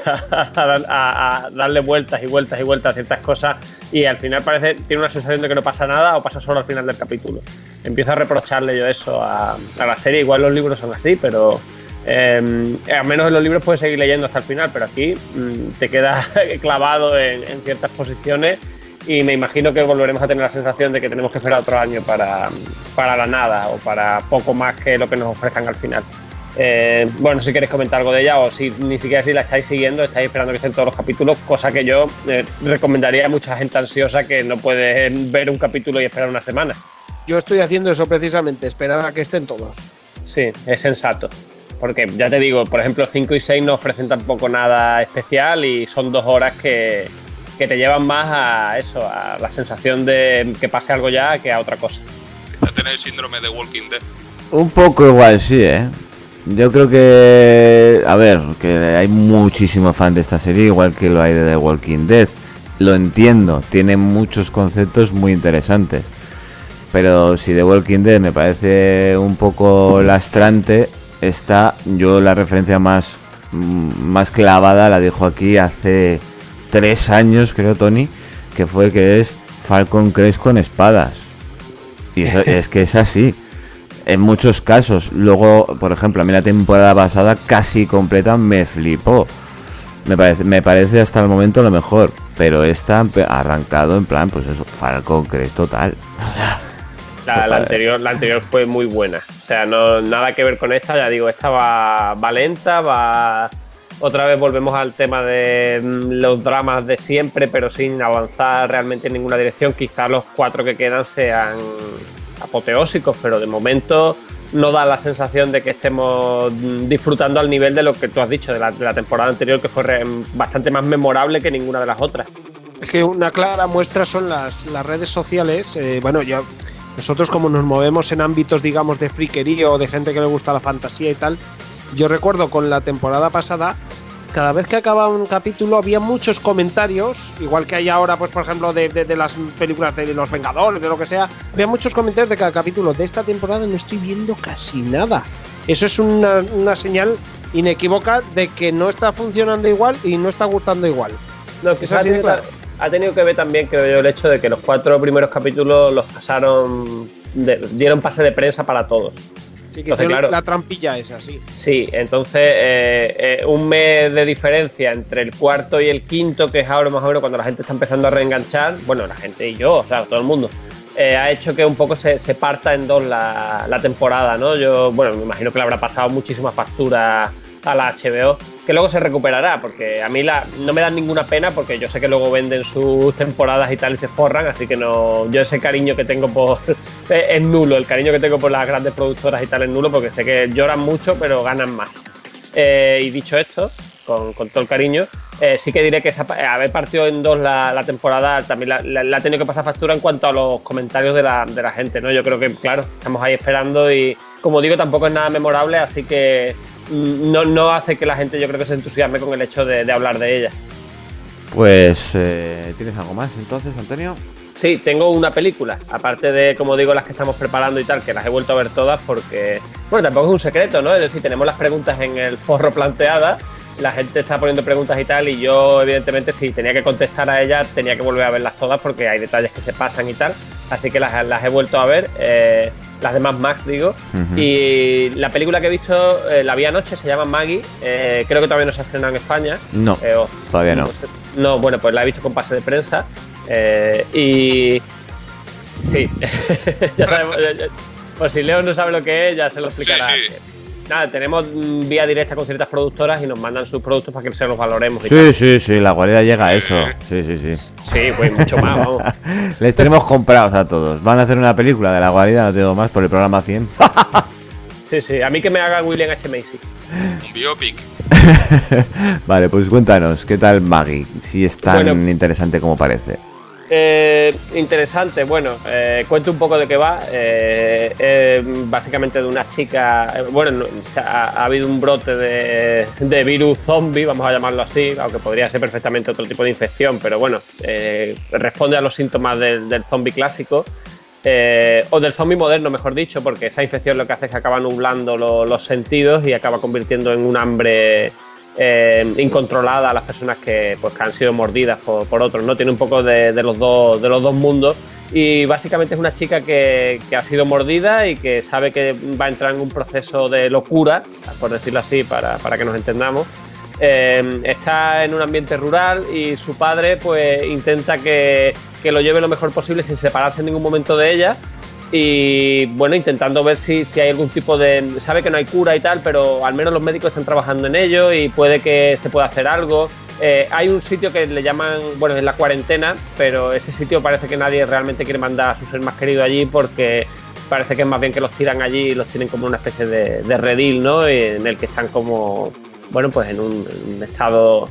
Speaker 3: a darle vueltas y vueltas y vueltas a ciertas cosas y al final tiene una sensación de que no pasa nada o pasa solo al final del capítulo. Empiezo a reprocharle yo eso a la serie. Igual los libros son así, pero al menos en los libros puedes seguir leyendo hasta el final, pero aquí te quedas clavado en ciertas posiciones y me imagino que volveremos a tener la sensación de que tenemos que esperar otro año para la nada o para poco más que lo que nos ofrezcan al final. Bueno, si queréis comentar algo de ella o si ni siquiera si la estáis siguiendo, estáis esperando que estén todos los capítulos, cosa que yo recomendaría a mucha gente ansiosa que no puede ver un capítulo y esperar una semana.
Speaker 11: Yo estoy haciendo eso precisamente, esperar a que estén todos.
Speaker 3: Sí, es sensato. Porque ya te digo, por ejemplo, 5 y 6 no ofrecen tampoco nada especial y son 2 horas que te llevan más a eso, a la sensación de que pase algo ya que a otra cosa.
Speaker 4: Empieza a tener el síndrome de Walking Dead.
Speaker 2: Un poco igual, sí, Yo creo que... A ver, que hay muchísimo fan de esta serie, igual que lo hay de The Walking Dead. Lo entiendo, tiene muchos conceptos muy interesantes. Pero si The Walking Dead me parece un poco lastrante, yo la referencia más más clavada la dijo aquí hace 3 años, creo, Tony, que es Falcon Crest con espadas. Y eso, es que es así. En muchos casos. Luego, por ejemplo, a mí la temporada pasada casi completa me flipó. Me parece hasta el momento lo mejor. Pero esta arrancado en plan, pues eso, Falcon Crest total.
Speaker 3: La anterior fue muy buena. O sea, no nada que ver con esta. Ya digo, esta va lenta, otra vez volvemos al tema de los dramas de siempre, pero sin avanzar realmente en ninguna dirección. Quizá los 4 que quedan sean apoteósicos, pero de momento no da la sensación de que estemos disfrutando al nivel de lo que tú has dicho, de la temporada anterior, que fue bastante más memorable que ninguna de las otras.
Speaker 11: Es que una clara muestra son las redes sociales. Nosotros, como nos movemos en ámbitos, digamos, de friquerío o de gente que le gusta la fantasía y tal, yo recuerdo con la temporada pasada, cada vez que acababa un capítulo había muchos comentarios, igual que hay ahora, pues por ejemplo, de las películas de los Vengadores, de lo que sea, había muchos comentarios de cada capítulo. De esta temporada no estoy viendo casi nada. Eso es una señal inequívoca de que no está funcionando igual y no está gustando igual.
Speaker 3: No, quizás ha tenido que ver también, creo yo, el hecho de que los 4 primeros capítulos los pasaron, dieron pase de prensa para todos.
Speaker 11: Sí, que claro, la trampilla esa, sí.
Speaker 3: Sí, entonces un mes de diferencia entre el 4 y el 5, que es ahora más o menos cuando la gente está empezando a reenganchar, bueno, la gente y yo, o sea, todo el mundo, ha hecho que un poco se parta en dos la temporada, ¿no? Yo, bueno, me imagino que le habrá pasado muchísima factura a la HBO, que luego se recuperará, porque a mí no me dan ninguna pena, porque yo sé que luego venden sus temporadas y tal y se forran, así que no, yo ese cariño que tengo es nulo, el cariño que tengo por las grandes productoras y tal es nulo, porque sé que lloran mucho pero ganan más. Y dicho esto, con todo el cariño, sí que diré que haber partido en dos la temporada también la ha tenido que pasar factura en cuanto a los comentarios de la gente, ¿no? Yo creo que, claro, estamos ahí esperando y, como digo, tampoco es nada memorable, así que no hace que la gente, yo creo, que se entusiasme con el hecho de hablar de ella.
Speaker 2: Pues, ¿tienes algo más entonces, Antonio?
Speaker 3: Sí, tengo una película, aparte de, como digo, las que estamos preparando y tal, que las he vuelto a ver todas porque, bueno, tampoco es un secreto, ¿no? Es decir, tenemos las preguntas en el forro planteadas, la gente está poniendo preguntas y tal, y yo, evidentemente, si tenía que contestar a ellas, tenía que volver a verlas todas porque hay detalles que se pasan y tal, así que las he vuelto a ver, las de Mad Max, digo. Uh-huh. Y la película que he visto, la vi anoche, se llama Maggie, creo que todavía no se ha estrenado en España.
Speaker 2: No, todavía no.
Speaker 3: No, bueno, pues la he visto con pase de prensa. Y sí, ya sabemos, pues si Leo no sabe lo que es, ya se lo explicará. Sí. Nada, tenemos vía directa con ciertas productoras y nos mandan sus productos para que se los valoremos.
Speaker 2: Sí, la guarida llega a eso. Sí.
Speaker 3: Sí, pues mucho más, vamos.
Speaker 2: Les tenemos comprados a todos. Van a hacer una película de la guarida, no tengo más, por el programa 100.
Speaker 3: Sí, a mí que me haga William H. Macy.
Speaker 4: Un biopic.
Speaker 2: Vale, pues cuéntanos, ¿qué tal Maggie? Si es tan interesante como parece.
Speaker 3: Interesante, bueno, cuento un poco de qué va. Básicamente de una chica, ha habido un brote de virus zombie, vamos a llamarlo así, aunque podría ser perfectamente otro tipo de infección, pero bueno, responde a los síntomas del zombie clásico, o del zombie moderno, mejor dicho, porque esa infección lo que hace es que acaba nublando los sentidos y acaba convirtiendo en un hambre incontrolada a las personas que han sido mordidas por otros, ¿no? Tiene un poco de los dos mundos, y básicamente es una chica que ha sido mordida y que sabe que va a entrar en un proceso de locura, por decirlo así, para que nos entendamos. Está en un ambiente rural y su padre pues intenta que lo lleve lo mejor posible sin separarse en ningún momento de ella. Y bueno, intentando ver si hay algún tipo de... Sabe que no hay cura y tal, pero al menos los médicos están trabajando en ello y puede que se pueda hacer algo. Hay un sitio que le llaman, bueno, es la cuarentena, pero ese sitio parece que nadie realmente quiere mandar a su ser más querido allí porque parece que es más bien que los tiran allí y los tienen como una especie de redil, ¿no? En el que están como, bueno, pues en un estado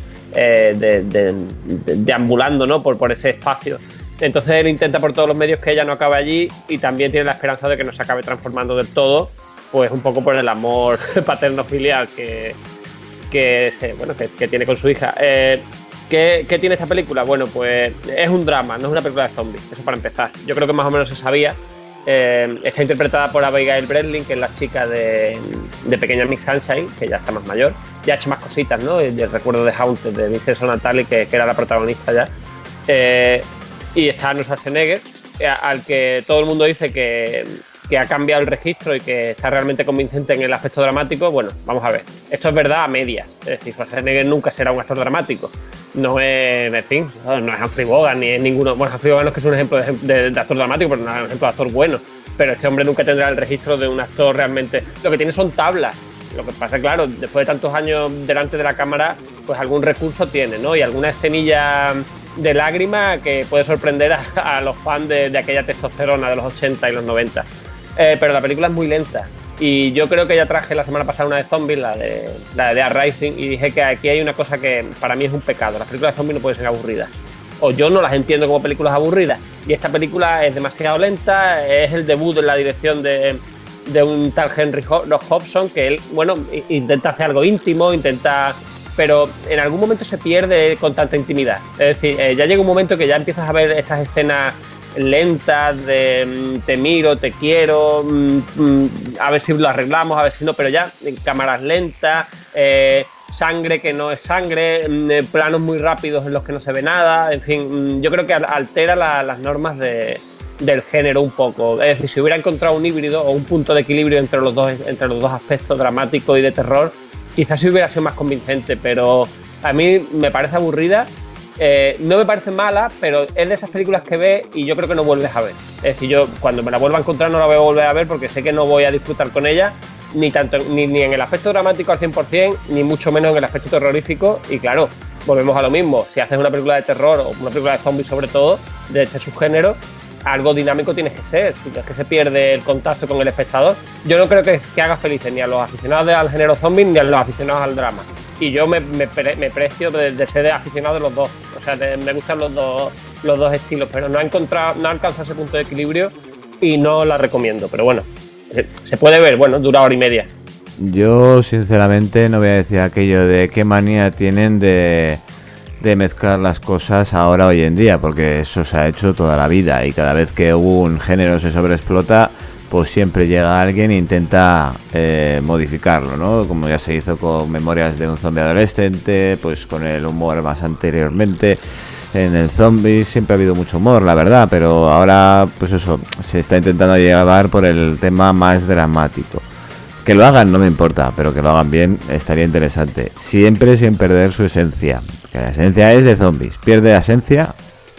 Speaker 3: deambulando, ¿no? Por ese espacio. Entonces él intenta por todos los medios que ella no acabe allí y también tiene la esperanza de que no se acabe transformando del todo, pues un poco por el amor paterno-filial que tiene con su hija. ¿Qué tiene esta película? Bueno, pues es un drama, no es una película de zombies, eso para empezar. Yo creo que más o menos se sabía. Está interpretada por Abigail Breslin, que es la chica de Pequeña Miss Sunshine, que ya está más mayor. Ya ha hecho más cositas, ¿no? El recuerdo de Haunted, de Vincent Natali, que era la protagonista ya. Y está Arnold Schwarzenegger, al que todo el mundo dice que ha cambiado el registro y que está realmente convincente en el aspecto dramático. Bueno, vamos a ver. Esto es verdad a medias. Es decir, Schwarzenegger nunca será un actor dramático. No es, en fin, no es Humphrey Bogart ni es ninguno. Bueno, Humphrey Bogart no es que es un ejemplo de actor dramático, pero no es un ejemplo de actor bueno. Pero este hombre nunca tendrá el registro de un actor realmente. Lo que tiene son tablas. Lo que pasa, claro, después de tantos años delante de la cámara, pues algún recurso tiene, ¿no? Y alguna escenilla de lágrima que puede sorprender a los fans de aquella testosterona de los 80 y los 90. Pero la película es muy lenta. Y yo creo que ya traje la semana pasada una de zombies, la de Dead Rising, y dije que aquí hay una cosa que para mí es un pecado. Las películas de zombies no pueden ser aburridas. O yo no las entiendo como películas aburridas. Y esta película es demasiado lenta, es el debut en la dirección de un tal Henry Hobson, que él, bueno, intenta hacer algo íntimo, pero en algún momento se pierde con tanta intimidad. Es decir, ya llega un momento que ya empiezas a ver estas escenas lentas de te miro, te quiero, a ver si lo arreglamos, a ver si no, pero ya en cámaras lentas, sangre que no es sangre, planos muy rápidos en los que no se ve nada, en fin, yo creo que altera las normas del género un poco. Es decir, si hubiera encontrado un híbrido o un punto de equilibrio entre los dos aspectos, dramático y de terror, quizás sí hubiera sido más convincente, pero a mí me parece aburrida. No me parece mala, pero es de esas películas que ves y yo creo que no vuelves a ver. Es decir, yo cuando me la vuelva a encontrar no la voy a volver a ver porque sé que no voy a disfrutar con ella, ni en el aspecto dramático al 100%, ni mucho menos en el aspecto terrorífico. Y claro, volvemos a lo mismo. Si haces una película de terror o una película de zombies sobre todo, de este subgénero, algo dinámico tienes que ser. Si es que se pierde el contacto con el espectador, yo no creo que haga felices ni a los aficionados al género zombies ni a los aficionados al drama. Y yo me precio de ser aficionado de los dos. O sea, me gustan los dos estilos, pero no he alcanzado ese punto de equilibrio y no la recomiendo. Pero bueno, se puede ver, bueno, dura hora y media.
Speaker 2: Yo, sinceramente, no voy a decir aquello de qué manía tienen de mezclar las cosas ahora, hoy en día, porque eso se ha hecho toda la vida y cada vez que un género se sobreexplota, pues siempre llega alguien e intenta modificarlo, ¿no? Como ya se hizo con Memorias de un zombie adolescente, pues con el humor más anteriormente. En el zombie siempre ha habido mucho humor, la verdad, pero ahora, pues eso, se está intentando llevar por el tema más dramático. Que lo hagan no me importa, pero que lo hagan bien estaría interesante. Siempre sin perder su esencia, que la esencia es de zombies. ¿Pierde la esencia?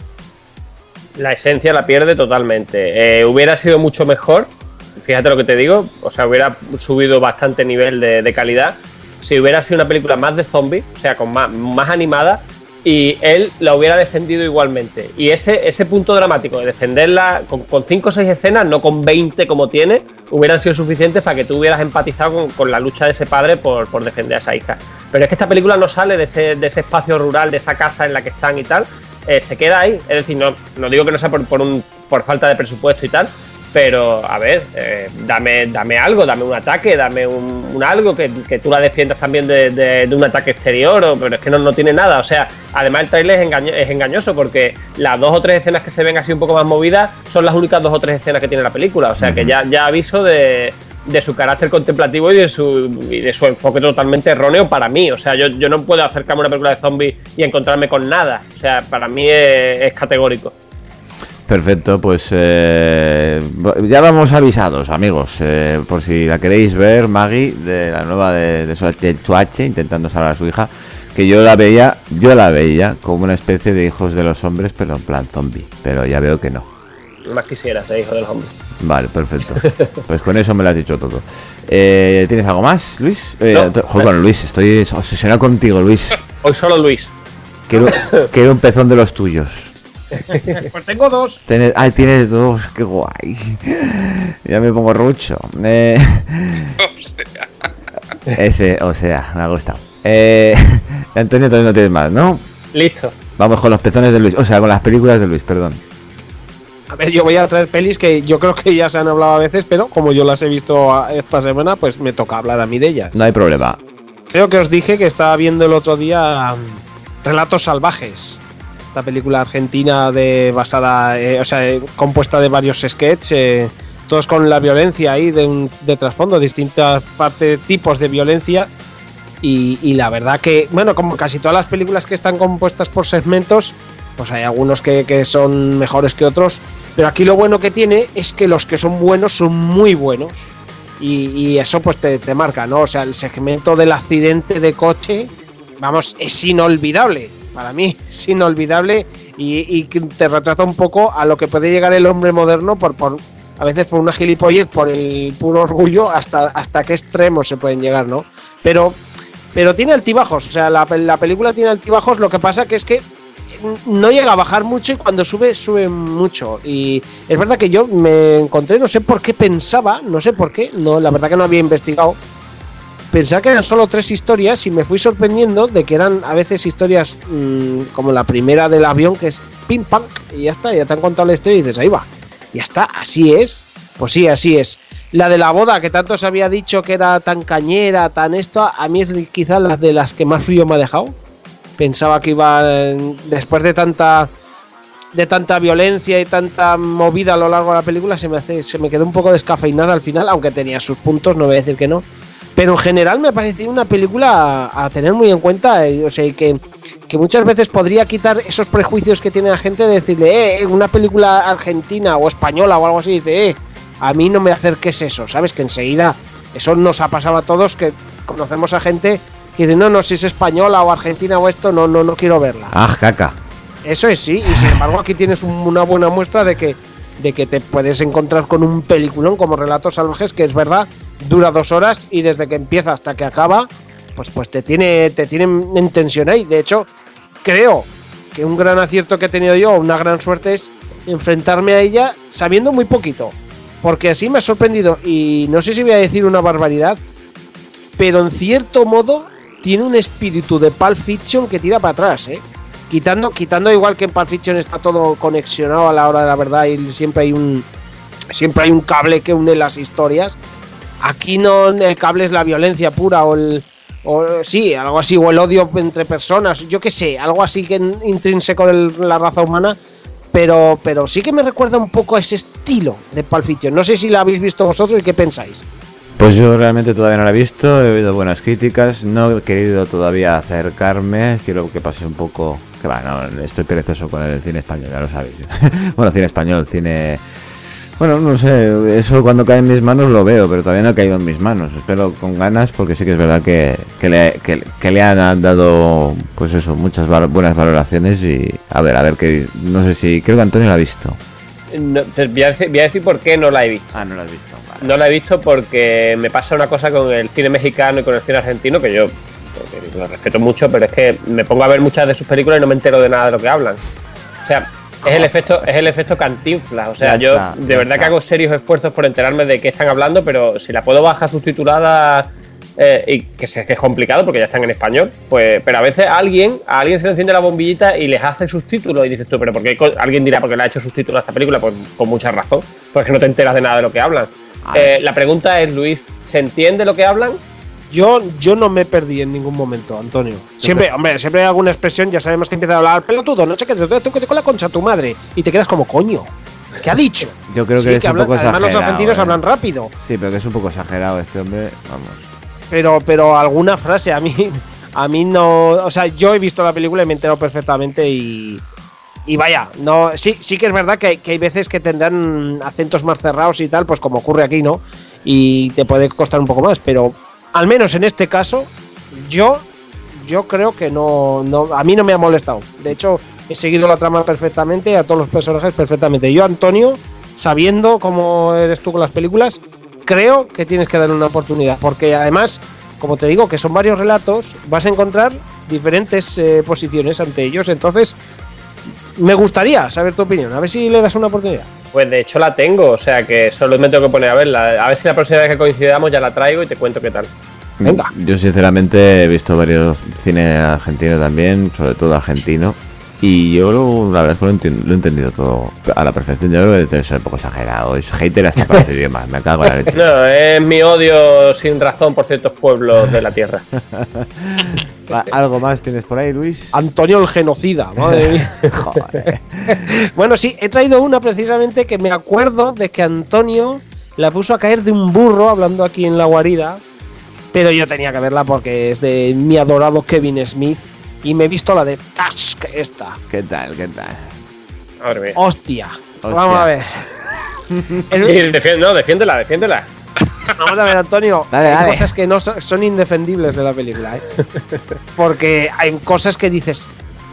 Speaker 3: La esencia la pierde totalmente. Hubiera sido mucho mejor, fíjate lo que te digo, o sea, hubiera subido bastante nivel de calidad si hubiera sido una película más de zombies, o sea, con más animada, y él la hubiera defendido igualmente. Y ese punto dramático de defenderla con 5 o 6 escenas, no con 20 como tiene, hubieran sido suficientes para que tú hubieras empatizado con la lucha de ese padre por defender a esa hija. Pero es que esta película no sale de ese espacio rural, de esa casa en la que están y tal, se queda ahí. Es decir, no digo que no sea por falta de presupuesto y tal, pero a ver, dame algo, dame un ataque, dame un algo que tú la defiendas también de un ataque exterior, pero es que no tiene nada. O sea, además el trailer es engañoso porque las 2 o 3 escenas que se ven así un poco más movidas son las únicas 2 o 3 escenas que tiene la película. O sea, que ya aviso de su carácter contemplativo y de su enfoque totalmente erróneo para mí. O sea, yo no puedo acercarme a una película de zombies y encontrarme con nada. O sea, para mí es categórico.
Speaker 2: Perfecto, pues ya vamos avisados, amigos, por si la queréis ver, Maggie, de la nueva de Suache, intentando salvar a su hija, que yo la veía como una especie de Hijos de los Hombres, pero en plan zombie, pero ya veo que no.
Speaker 3: Más quisieras de Hijos de los Hombres.
Speaker 2: Vale, perfecto. Pues con eso me lo has dicho todo. ¿Tienes algo más, Luis? Joder, Luis, estoy obsesionado contigo, Luis.
Speaker 3: Hoy solo Luis.
Speaker 2: Quiero un pezón de los tuyos.
Speaker 11: Pues tengo 2.
Speaker 2: Tienes 2, qué guay. Ya me pongo rucho. Me ha gustado. Antonio, todavía no tienes más, ¿no?
Speaker 3: Listo.
Speaker 2: Vamos con los pezones de Luis, o sea, con las películas de Luis, perdón.
Speaker 11: A ver, yo voy a traer pelis que yo creo que ya se han hablado a veces, pero como yo las he visto esta semana, pues me toca hablar a mí de ellas.
Speaker 2: No hay problema.
Speaker 11: Creo que os dije que estaba viendo el otro día Relatos Salvajes. Esta película argentina compuesta de varios sketches todos con la violencia ahí de trasfondo, distintas tipos de violencia. Y la verdad que, bueno, como casi todas las películas que están compuestas por segmentos, pues hay algunos que son mejores que otros, pero aquí lo bueno que tiene es que los que son buenos son muy buenos. Y eso pues te marca, ¿no? O sea, el segmento del accidente de coche, vamos, es inolvidable. Para mí es inolvidable y te retrata un poco a lo que puede llegar el hombre moderno a veces por una gilipollez, por el puro orgullo, hasta qué extremos se pueden llegar, ¿no? Pero tiene altibajos, o sea, la película tiene altibajos, lo que pasa que es que no llega a bajar mucho y cuando sube mucho. Y es verdad que yo me encontré, no sé por qué, la verdad que no había investigado. Pensaba que eran solo 3 historias y me fui sorprendiendo de que eran a veces historias como la primera del avión, que es pim pam, y ya está, ya te han contado la historia y dices, ahí va, ya está, así es. Pues sí, así es. La de la boda, que tanto se había dicho que era tan cañera, tan esto, a mí es quizás la de las que más frío me ha dejado. Pensaba que iba, después de tanta violencia y tanta movida a lo largo de la película, se me quedó un poco descafeinada al final, aunque tenía sus puntos, no voy a decir que no. Pero en general me pareció una película a tener muy en cuenta, o sea, que muchas veces podría quitar esos prejuicios que tiene la gente de decirle, una película argentina o española o algo así, dice, a mí no me acerques eso, ¿sabes? Que enseguida, eso nos ha pasado a todos, que conocemos a gente que dice, no, si es española o argentina o esto, no quiero verla.
Speaker 2: Ah, caca.
Speaker 11: Eso es, sí, y sin embargo aquí tienes una buena muestra de que te puedes encontrar con un peliculón como Relatos Salvajes, que es verdad, dura 2 horas y desde que empieza hasta que acaba, pues te tiene en tensión ahí. De hecho, creo que un gran acierto que he tenido yo, una gran suerte, es enfrentarme a ella sabiendo muy poquito, porque así me ha sorprendido, y no sé si voy a decir una barbaridad, pero en cierto modo tiene un espíritu de Pulp Fiction que tira para atrás, quitando igual que en Pulp Fiction está todo conexionado a la hora de la verdad y siempre hay un cable que une las historias. Aquí no, el cable es la violencia pura sí, algo así, o el odio entre personas, yo qué sé, algo así que intrínseco de la raza humana, pero sí que me recuerda un poco a ese estilo de Pulp Fiction. No sé si la habéis visto vosotros y qué pensáis.
Speaker 2: Pues yo realmente todavía no la he visto, he oído buenas críticas, no he querido todavía acercarme, quiero que pase un poco, que no, estoy perezoso con el cine español, ya lo sabéis. Bueno, cine español, bueno, no sé, eso cuando cae en mis manos lo veo, pero todavía no ha caído en mis manos, espero con ganas, porque sí que es verdad que le han dado, pues eso, muchas buenas valoraciones y a ver, que no sé si, creo que Antonio la ha visto. No,
Speaker 3: voy a decir por qué no la he visto.
Speaker 2: Ah, no la has visto. Vale.
Speaker 3: No la he visto porque me pasa una cosa con el cine mexicano y con el cine argentino, que yo lo respeto mucho, pero es que me pongo a ver muchas de sus películas y no me entero de nada de lo que hablan. O sea, es el efecto Cantinflas. O sea, yo de verdad que hago serios esfuerzos por enterarme de qué están hablando, pero si la puedo bajar subtitulada, y que sé que es complicado porque ya están en español, pues, pero a veces a alguien se le enciende la bombillita y les hace subtítulos y dices tú, pero ¿por qué? Alguien dirá porque le ha hecho subtítulos a esta película, pues con mucha razón, porque no te enteras de nada de lo que hablan. La pregunta es, Luis, ¿se entiende lo que hablan?
Speaker 11: Yo no me perdí en ningún momento, Antonio. Siempre hay alguna expresión, ya sabemos que empieza a hablar pelotudo, no sé qué, te con la concha a tu madre y te quedas como coño. ¿Qué ha dicho?
Speaker 2: Yo creo que es un poco exagerado.
Speaker 11: Además los argentinos hablan rápido.
Speaker 2: Sí, pero que es un poco exagerado este hombre, vamos.
Speaker 11: Pero alguna frase a mí no, o sea, yo he visto la película y me he enterado perfectamente y vaya, no, sí que es verdad que hay veces que tendrán acentos más cerrados y tal, pues como ocurre aquí, ¿no? Y te puede costar un poco más, pero al menos en este caso yo creo que no, a mí no me ha molestado. De hecho, he seguido la trama perfectamente, a todos los personajes perfectamente. Yo, Antonio, sabiendo cómo eres tú con las películas, creo que tienes que darle una oportunidad, porque además, como te digo, que son varios relatos, vas a encontrar diferentes posiciones ante ellos, entonces me gustaría saber tu opinión, a ver si le das una oportunidad.
Speaker 3: Pues de hecho la tengo, o sea que solo me tengo que poner a verla, a ver si la próxima vez que coincidamos ya la traigo y te cuento qué tal.
Speaker 11: Venga.
Speaker 2: Yo sinceramente he visto varios cine argentinos también, sobre todo argentino, y yo la verdad es que lo he entendido todo a la perfección. Yo creo que debe ser un poco exagerado, es hater hasta para ese idioma, me cago en la leche.
Speaker 3: No, es mi odio sin razón por ciertos pueblos de la tierra.
Speaker 2: ¿Algo más tienes por ahí, Luis?
Speaker 11: Antonio el genocida, madre mía.
Speaker 2: Joder.
Speaker 11: Bueno, sí, he traído una precisamente que me acuerdo de que Antonio la puso a caer de un burro hablando aquí en la guarida, pero yo tenía que verla porque es de mi adorado Kevin Smith y me he visto la de Tusk esta.
Speaker 2: ¿Qué tal?
Speaker 11: Madre mía. Hostia. Vamos a ver.
Speaker 3: Sí, defiéndela.
Speaker 11: Vamos a ver, Antonio.
Speaker 2: Dale.
Speaker 11: Hay cosas que no son indefendibles de la película, ¿eh? Porque hay cosas que dices.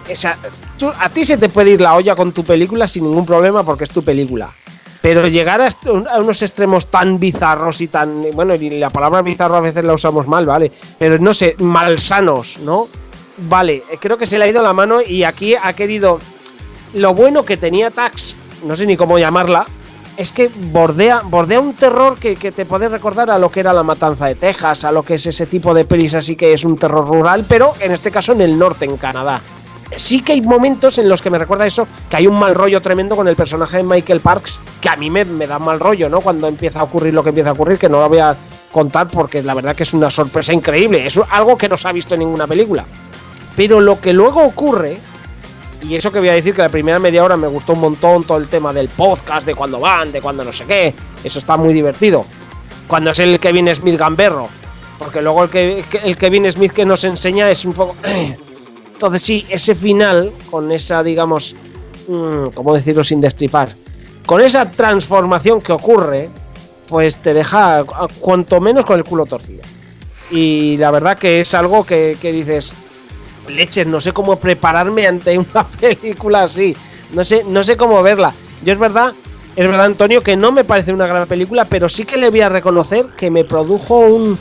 Speaker 11: A ti se te puede ir la olla con tu película sin ningún problema porque es tu película. Pero llegar a unos extremos tan bizarros y tan... Bueno, y la palabra bizarro a veces la usamos mal, ¿vale? Pero no sé, malsanos, ¿no? Vale, creo que se le ha ido la mano y aquí ha querido... Lo bueno que tenía Tax, no sé ni cómo llamarla, es que bordea un terror que te puede recordar a lo que era La Matanza de Texas, a lo que es ese tipo de pelis así que es un terror rural, pero en este caso en el norte, en Canadá. Sí que hay momentos en los que me recuerda eso, que hay un mal rollo tremendo con el personaje de Michael Parks, que a mí me da mal rollo, ¿no? Cuando empieza a ocurrir lo que empieza a ocurrir, que no lo voy a contar porque la verdad que es una sorpresa increíble, es algo que no se ha visto en ninguna película. Pero lo que luego ocurre... Y eso que voy a decir que la primera media hora me gustó un montón todo el tema del podcast, de cuando van, de cuando no sé qué. Eso está muy divertido. Cuando es el Kevin Smith gamberro. Porque luego el Kevin Smith que nos enseña es un poco... Entonces sí, ese final, con esa, digamos... ¿Cómo decirlo sin destripar? Con esa transformación que ocurre, pues te deja cuanto menos con el culo torcido. Y la verdad que es algo que dices... Leches, no sé cómo prepararme ante una película así. No sé cómo verla. Yo es verdad, Antonio, que no me parece una gran película, pero sí que le voy a reconocer que me produjo un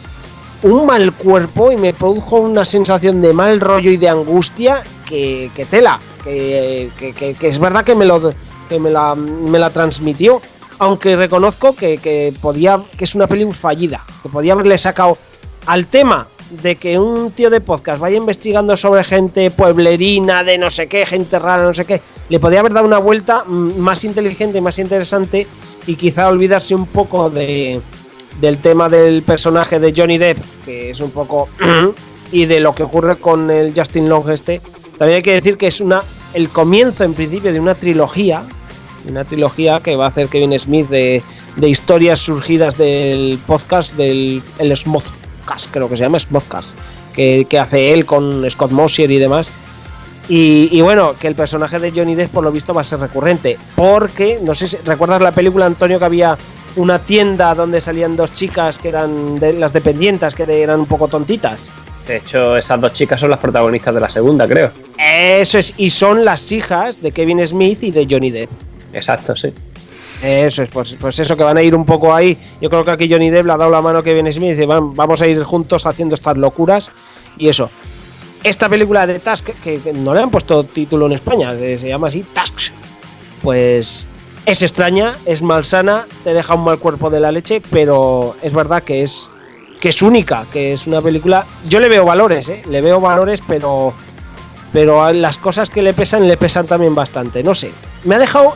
Speaker 11: mal cuerpo y me produjo una sensación de mal rollo y de angustia que tela. Que es verdad que me la transmitió. Aunque reconozco que es una película fallida. Que podía haberle sacado al tema de que un tío de podcast vaya investigando sobre gente pueblerina, de no sé qué, gente rara, no sé qué, le podría haber dado una vuelta más inteligente, más interesante y quizá olvidarse un poco del tema del personaje de Johnny Depp, que es un poco... y de lo que ocurre con el Justin Long este. También hay que decir que es el comienzo en principio de una trilogía que va a hacer Kevin Smith de historias surgidas del podcast del Smoothcast, creo que se llama Smoothcast, que hace él con Scott Mosier y demás. Y bueno, que el personaje de Johnny Depp por lo visto va a ser recurrente, porque, no sé si recuerdas la película, Antonio, que había una tienda donde salían dos chicas que eran las dependientas, que eran un poco tontitas.
Speaker 3: De hecho, esas dos chicas son las protagonistas de la segunda, creo.
Speaker 11: Eso es, y son las hijas de Kevin Smith y de Johnny Depp.
Speaker 3: Exacto, sí.
Speaker 11: Eso es, pues eso, que van a ir un poco ahí. Yo creo que aquí Johnny Depp le ha dado la mano a Kevin Smith y dice, vamos a ir juntos haciendo estas locuras. Y eso. Esta película de Tusk, que no le han puesto título en España, se llama así, Tusk. Pues es extraña, es malsana, te deja un mal cuerpo de la leche, pero es verdad que es única, que es una película... Yo le veo valores, pero las cosas que le pesan también bastante. No sé, me ha dejado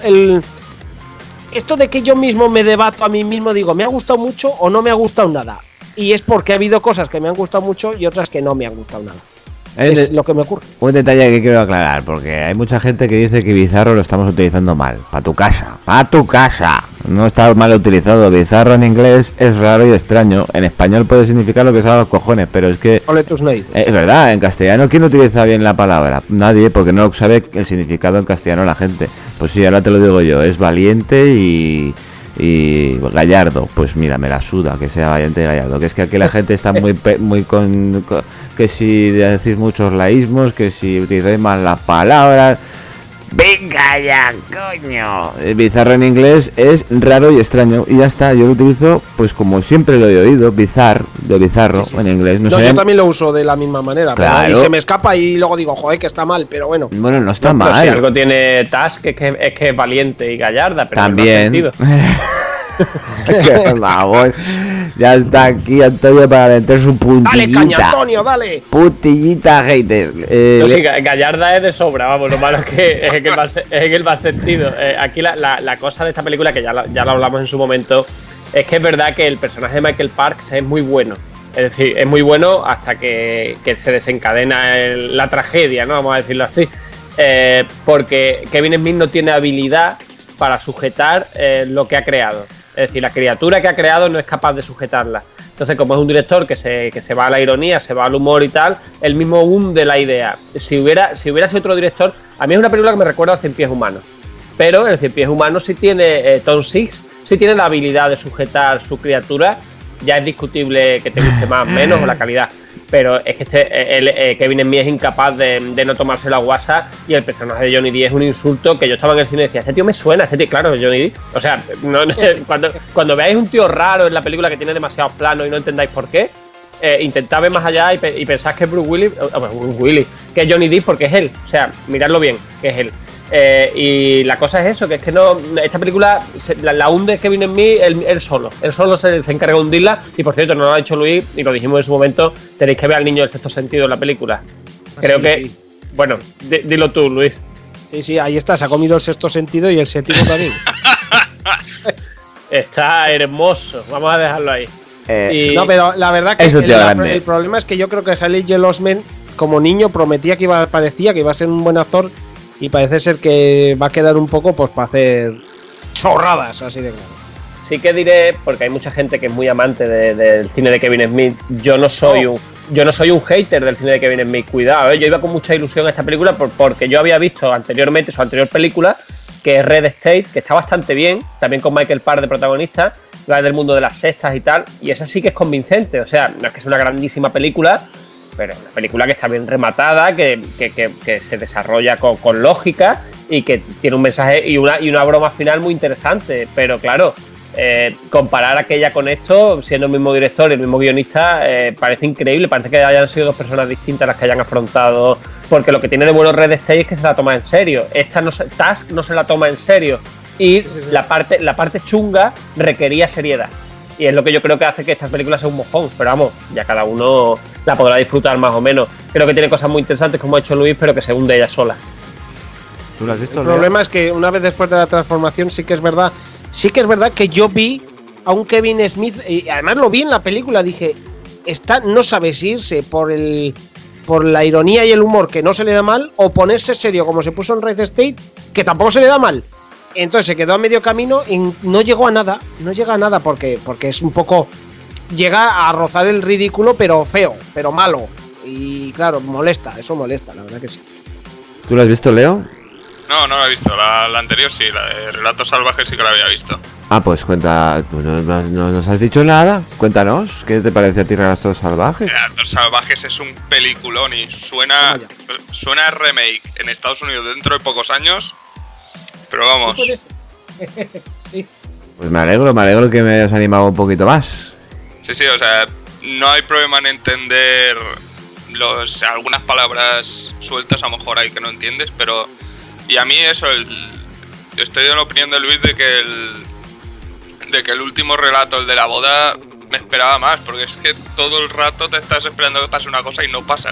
Speaker 11: esto de que yo mismo me debato a mí mismo, digo, ¿me ha gustado mucho o no me ha gustado nada? Y es porque ha habido cosas que me han gustado mucho y otras que no me han gustado nada. Es lo que me ocurre.
Speaker 2: Un detalle que quiero aclarar, porque hay mucha gente que dice que bizarro lo estamos utilizando mal. Para tu casa. No está mal utilizado. Bizarro en inglés es raro y extraño. En español puede significar lo que salga a los cojones, pero es que...
Speaker 11: Ole tus narices.
Speaker 2: Es verdad, en castellano, ¿quién utiliza bien la palabra? Nadie, porque no sabe el significado en castellano la gente. Pues sí, ahora te lo digo yo. Es valiente y gallardo. Pues mira, me la suda que sea valiente y gallardo, que es que aquí la gente está muy con que si decís muchos laísmos, que si utilizáis mal las palabras. Venga ya, coño. El bizarro en inglés es raro y extraño y ya está. Yo lo utilizo pues como siempre lo he oído, bizarro sí. En inglés.
Speaker 11: No, yo también lo uso de la misma manera, claro. Y se me escapa y luego digo, joder, que está mal, pero bueno.
Speaker 2: Bueno, no está mal.
Speaker 3: Si algo tiene Tusk es que es valiente y gallarda, pero
Speaker 2: también.
Speaker 3: No
Speaker 2: Vamos, ya está aquí Antonio para meter su puntillita.
Speaker 11: Dale caña, Antonio, dale.
Speaker 2: Puntillita hater.
Speaker 3: No, sí, gallarda es de sobra, vamos, lo malo es que es en el mal sentido. Aquí la cosa de esta película, que ya lo hablamos en su momento, es que es verdad que el personaje de Michael Parks es muy bueno. Es decir, es muy bueno hasta que se desencadena la tragedia, ¿no? Vamos a decirlo así. Porque Kevin Smith no tiene habilidad para sujetar lo que ha creado. Es decir, la criatura que ha creado no es capaz de sujetarla. Entonces, como es un director que se va a la ironía, se va al humor y tal, él mismo hunde la idea. Si hubiera sido otro director, a mí es una película que me recuerda a Cien Pies Humanos. Pero el Cien Pies Humanos sí tiene, Tom Six, sí tiene la habilidad de sujetar su criatura. Ya es discutible que te guste más o menos o la calidad. Pero es que Kevin Smith es incapaz de no tomarse la guasa, y el personaje de Johnny D es un insulto que yo estaba en el cine y decía, este tío me suena, este tío, claro, Johnny D. O sea, cuando veáis un tío raro en la película que tiene demasiados planos y no entendáis por qué, intentad ver más allá y pensad que es Bruce Willis, que es Johnny D, porque es él. O sea, miradlo bien, que es él. Y la cosa es eso, que es que no, esta película la hunde Kevin Smith él solo se encarga de hundirla. Y por cierto, no lo ha dicho Luis y lo dijimos en su momento, tenéis que ver al niño del sexto sentido en la película. Creo que sí. Bueno, dilo tú, Luis.
Speaker 11: Sí, ahí está, se ha comido el sexto sentido y el séptimo también.
Speaker 3: Está hermoso, vamos a dejarlo ahí.
Speaker 11: No, pero la verdad que el problema es que yo creo que Haley Joel Osment como niño parecía que iba a ser un buen actor, y parece ser que va a quedar un poco pues para hacer chorradas, así de claro.
Speaker 3: Sí que diré, porque hay mucha gente que es muy amante del cine de Kevin Smith, yo no soy un hater del cine de Kevin Smith, cuidado, yo iba con mucha ilusión a esta película porque yo había visto anteriormente su anterior película, que es Red State, que está bastante bien, también con Michael Parr de protagonista, va del mundo de las sectas y tal, y esa sí que es convincente. O sea, no es que es una grandísima película, pero es una película que está bien rematada, que se desarrolla con lógica y que tiene un mensaje y una broma final muy interesante. Pero claro, comparar aquella con esto, siendo el mismo director y el mismo guionista, parece increíble. Parece que hayan sido dos personas distintas las que hayan afrontado, porque lo que tiene de bueno Red State es que se la toma en serio. Task no se la toma en serio, y sí. La parte chunga requería seriedad. Y es lo que yo creo que hace que esta película sea un mojón. Pero vamos, ya cada uno la podrá disfrutar más o menos. Creo que tiene cosas muy interesantes, como ha hecho Luis, pero que se hunde ella sola.
Speaker 2: ¿Tú lo has visto?
Speaker 11: El problema es que una vez después de la transformación sí que es verdad que yo vi a un Kevin Smith, y además lo vi en la película, dije, no sabe si irse por la ironía y el humor, que no se le da mal, o ponerse serio como se puso en Red State, que tampoco se le da mal. Entonces se quedó a medio camino y no llega a nada porque es un poco, llega a rozar el ridículo, pero feo, pero malo, y claro, eso molesta, la verdad que sí.
Speaker 2: ¿Tú lo has visto, Leo?
Speaker 4: No la he visto, la anterior sí, la de Relatos Salvajes sí que la había visto.
Speaker 2: Ah, pues cuenta, tú no nos has dicho nada, cuéntanos, ¿qué te parece a ti Relatos Salvajes?
Speaker 4: Relatos Salvajes es un peliculón y suena a remake en Estados Unidos dentro de pocos años. Pero vamos.
Speaker 11: Sí.
Speaker 2: Pues me alegro que me hayas animado un poquito más.
Speaker 4: Sí, o sea, no hay problema en entender algunas palabras sueltas, a lo mejor hay que no entiendes, pero... Y a mí eso, estoy en la opinión de Luis de que el último relato, el de la boda, me esperaba más, porque es que todo el rato te estás esperando que pase una cosa y no pasa.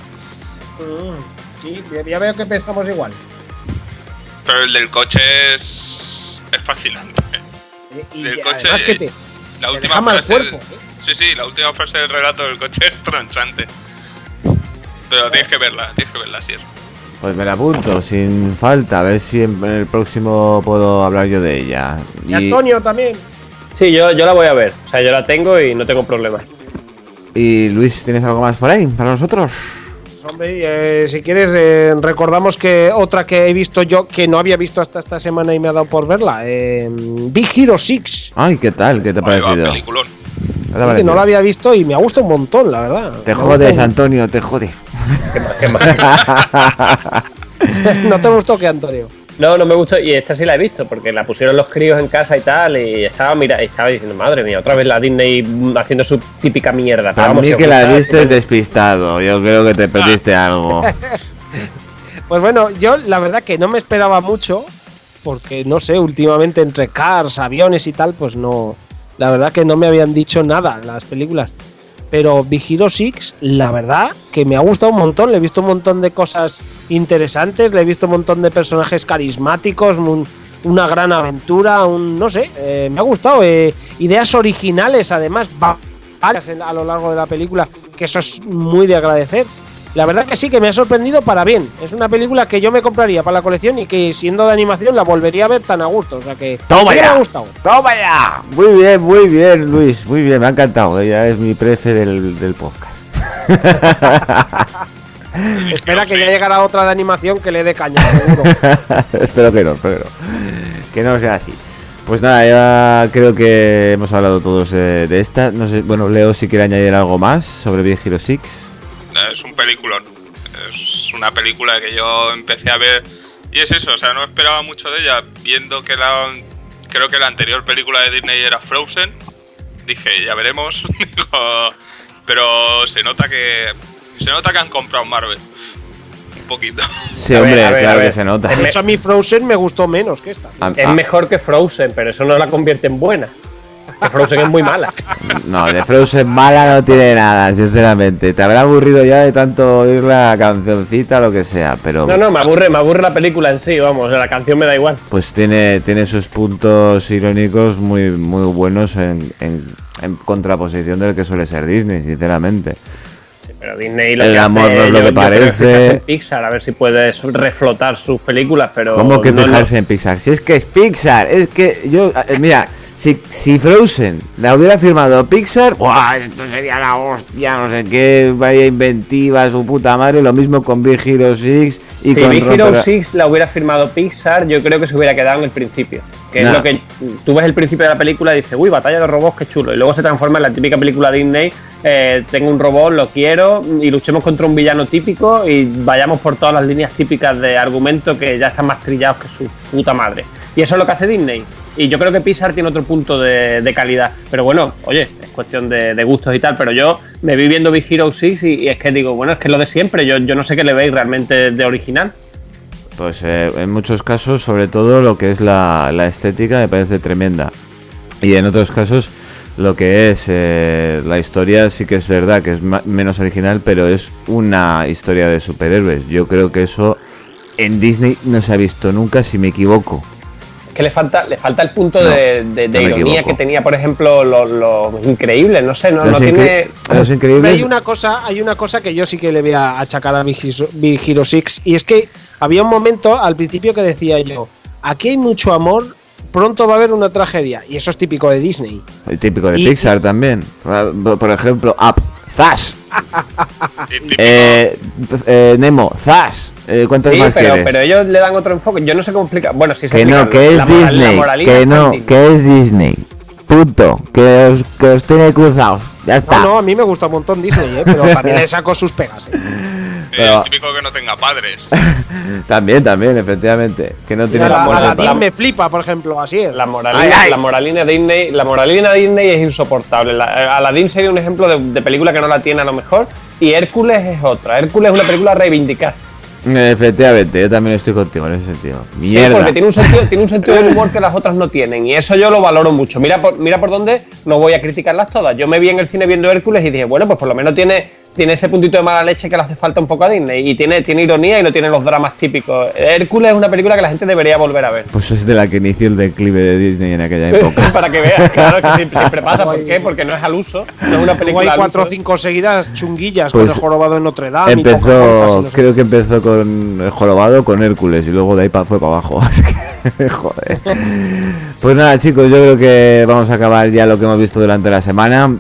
Speaker 11: Sí, ya veo que pensamos igual.
Speaker 4: Pero el del coche es fascinante.
Speaker 11: Y
Speaker 4: del coche,
Speaker 11: además que
Speaker 4: la
Speaker 11: te
Speaker 4: última
Speaker 11: deja mal
Speaker 4: frase,
Speaker 11: cuerpo.
Speaker 4: Sí, la última frase del relato del coche es tronchante. Pero tienes que verla, sí.
Speaker 2: Pues me la apunto, sin falta, a ver si en el próximo puedo hablar yo de ella.
Speaker 11: Y Antonio también.
Speaker 3: Sí, yo la voy a ver, o sea, yo la tengo y no tengo problema.
Speaker 2: Y Luis, ¿tienes algo más por ahí para nosotros?
Speaker 11: Hombre, si quieres, recordamos que otra que he visto yo, que no había visto hasta esta semana y me ha dado por verla, Big Hero 6.
Speaker 2: Ay, ¿qué tal? ¿Qué te ha parecido?
Speaker 4: Peliculón.
Speaker 11: Sí, que no la había visto y me ha gustado un montón, la verdad.
Speaker 2: Te jodes, Antonio, te jode.
Speaker 3: ¿Qué más?
Speaker 11: ¿No te gustó qué, Antonio?
Speaker 3: No me gustó, y esta sí la he visto, porque la pusieron los críos en casa y tal, y estaba diciendo, madre mía, otra vez la Disney haciendo su típica mierda.
Speaker 2: Para mí que la viste despistado, yo creo que te perdiste algo.
Speaker 11: Pues bueno, yo la verdad que no me esperaba mucho, porque no sé, últimamente entre cars, aviones y tal, pues no, la verdad que no me habían dicho nada las películas. Pero Big Hero 6, la verdad que me ha gustado un montón. Le he visto un montón de cosas interesantes, le he visto un montón de personajes carismáticos, una gran aventura, no sé, me ha gustado. Ideas originales, además, varias a lo largo de la película, que eso es muy de agradecer. La verdad que sí, que me ha sorprendido para bien. Es una película que yo me compraría para la colección y que siendo de animación la volvería a ver tan a gusto. O sea que
Speaker 2: ¡Toma
Speaker 11: sí
Speaker 2: ya!
Speaker 11: me ha gustado.
Speaker 2: ¡Toma ya! Muy bien, Luis. Muy bien, me ha encantado. Ella es mi prefe del podcast.
Speaker 11: Espera que ya llegará otra de animación que le dé caña, seguro.
Speaker 2: espero que no. Que no sea así. Pues nada, ya creo que hemos hablado todos de esta. No sé, bueno, Leo, si quiere añadir algo más sobre Big Hero 6.
Speaker 4: Es un peliculón. Es una película que yo empecé a ver y es eso, o sea, no esperaba mucho de ella, viendo que creo que la anterior película de Disney era Frozen. Dije, ya veremos. Pero se nota que han comprado Marvel. Un poquito.
Speaker 2: Sí, hombre, claro que se nota.
Speaker 11: De hecho, a mí Frozen me gustó menos que esta.
Speaker 3: Es mejor que Frozen, pero eso no la convierte en buena. Que Frozen es muy mala.
Speaker 2: No, de Frozen mala no tiene nada, sinceramente. Te habrá aburrido ya de tanto oír la cancioncita o lo que sea, pero...
Speaker 3: No, me aburre la película en sí, vamos, la canción me da igual.
Speaker 2: Pues tiene sus puntos irónicos muy buenos en contraposición del que suele ser Disney, sinceramente.
Speaker 3: Sí, pero Disney lo
Speaker 2: el
Speaker 3: que
Speaker 2: amor
Speaker 3: hace,
Speaker 2: no es lo que parece.
Speaker 3: En Pixar, a ver si puedes reflotar sus películas, pero...
Speaker 2: ¿Cómo que fijarse en Pixar? Si es que es Pixar, es que yo... Mira... Si Frozen la hubiera firmado Pixar, ¡buah! Esto sería la hostia, no sé qué, vaya inventiva, su puta madre. Lo mismo con Big Hero 6 y
Speaker 3: si
Speaker 2: con
Speaker 3: Big Hero 6 la hubiera firmado Pixar, yo creo que se hubiera quedado en el principio. Que es lo que tú ves el principio de la película y dices, uy, batalla de robots, qué chulo. Y luego se transforma en la típica película Disney, tengo un robot, lo quiero, y luchemos contra un villano típico y vayamos por todas las líneas típicas de argumento que ya están más trillados que su puta madre. Y eso es lo que hace Disney. Y yo creo que Pixar tiene otro punto de calidad. Pero bueno, oye, es cuestión de gustos y tal. Pero yo me vi viendo Big Hero 6 y es que digo, bueno, es que es lo de siempre. Yo no sé qué le veis realmente de original.
Speaker 2: Pues en muchos casos, sobre todo lo que es la estética me parece tremenda. Y en otros casos lo que es la historia sí que es verdad que es menos original, pero es una historia de superhéroes. Yo creo que eso en Disney no se ha visto nunca, si me equivoco.
Speaker 3: Que le falta el punto de ironía que tenía, por ejemplo, los Increíbles, no sé, no tiene...
Speaker 2: Los Increíbles...
Speaker 11: Hay una cosa que yo sí que le voy a achacar a Big Hero 6, y es que había un momento al principio que decía yo, aquí hay mucho amor, pronto va a haber una tragedia, y eso es típico de Disney.
Speaker 2: Y típico de Pixar también. Por ejemplo, Up, Zash. Nemo, Zash. ¿Cuántas más quieres?
Speaker 3: Pero ellos le dan otro enfoque. Yo no sé cómo explicar. Bueno, si se
Speaker 2: que no, que es Disney. Que es Disney. Punto. Que os tiene cruzados. Ya está.
Speaker 11: No, a mí me gusta un montón Disney, pero también le saco sus pegas.
Speaker 4: Pero es típico que no tenga padres.
Speaker 2: también, efectivamente. Que no tiene
Speaker 11: Aladdin me flipa, por ejemplo, así es.
Speaker 3: La moralina Disney es insoportable. Aladdin sería un ejemplo de película que no la tiene a lo mejor. Y Hércules es otra. Hércules es una película a reivindicar.
Speaker 2: Efectivamente, yo también estoy contigo en ese sentido. Mierda.
Speaker 3: Sí, porque tiene un sentido del humor que las otras no tienen. Y eso yo lo valoro mucho. Mira por dónde no voy a criticarlas todas. Yo me vi en el cine viendo Hércules y dije, bueno, pues por lo menos tiene ese puntito de mala leche que le hace falta un poco a Disney. Y tiene ironía y no tiene los dramas típicos. Hércules es una película que la gente debería volver a ver.
Speaker 2: Pues es de la que inició el declive de Disney en aquella época.
Speaker 3: Para que veas, claro que siempre pasa. ¿Por qué? Porque no es al uso. No es una película.
Speaker 11: Hay 4 o 5 seguidas chunguillas
Speaker 2: pues
Speaker 11: con el jorobado en Notre Dame.
Speaker 2: Creo que empezó con el jorobado, con Hércules, y luego de ahí fue para abajo. Así que, joder. Pues nada, chicos, yo creo que vamos a acabar ya lo que hemos visto durante la semana.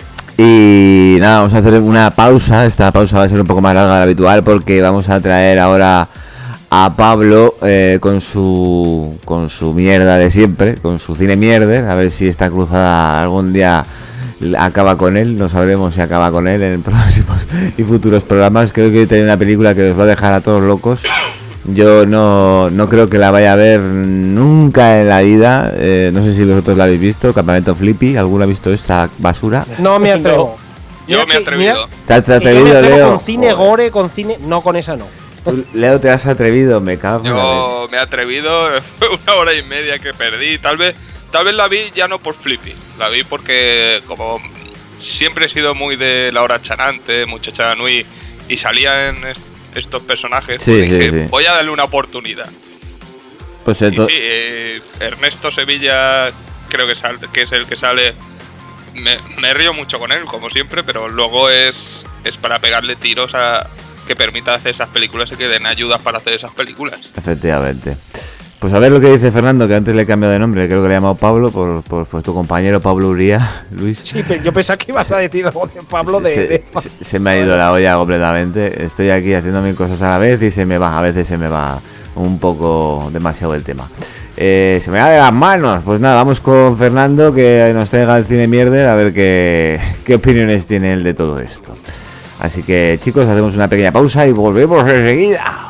Speaker 2: Y nada, vamos a hacer una pausa. Esta pausa va a ser un poco más larga de lo habitual porque vamos a traer ahora a Pablo con su mierda de siempre, con su cine mierder. A ver si esta cruzada algún día acaba con él. No sabremos si acaba con él en próximos y futuros programas. Creo que tiene una película que os va a dejar a todos locos. Yo no creo que la vaya a ver nunca en la vida. No sé si vosotros la habéis visto. Campamento Flippy. ¿Alguno ha visto esta basura?
Speaker 11: No me atrevo.
Speaker 4: Yo me he atrevido.
Speaker 2: ¿Te has atrevido,
Speaker 11: yo me atrevo,
Speaker 2: Leo?
Speaker 11: con cine gore, con cine... No, con esa no.
Speaker 2: ¿Tú, Leo, te has atrevido? Me cago en la
Speaker 4: Yo me he atrevido. Fue 1 hora y media que perdí. Tal vez la vi ya no por Flippy. La vi porque como siempre he sido muy de la hora chanante, muchacha Nui, y salía en estos personajes,
Speaker 2: sí,
Speaker 4: pues dije,
Speaker 2: sí.
Speaker 4: voy a darle una oportunidad.
Speaker 2: Pues
Speaker 4: y sí, Ernesto Sevilla creo que es el que sale. Me río mucho con él, como siempre, pero luego es para pegarle tiros a que permita hacer esas películas y que den ayudas para hacer esas películas.
Speaker 2: Efectivamente. Pues a ver lo que dice Fernando, que antes le he cambiado de nombre, creo que le he llamado Pablo por tu compañero Pablo Uría, Luis.
Speaker 11: Sí, pero yo pensaba que ibas a decir algo de Pablo
Speaker 2: se me ha ido la olla completamente. Estoy aquí haciendo mil cosas a la vez y a veces se me va un poco demasiado el tema. Se me va de las manos. Pues nada, vamos con Fernando, que nos traiga el cine mierder, a ver qué opiniones tiene él de todo esto. Así que, chicos, hacemos una pequeña pausa y volvemos enseguida.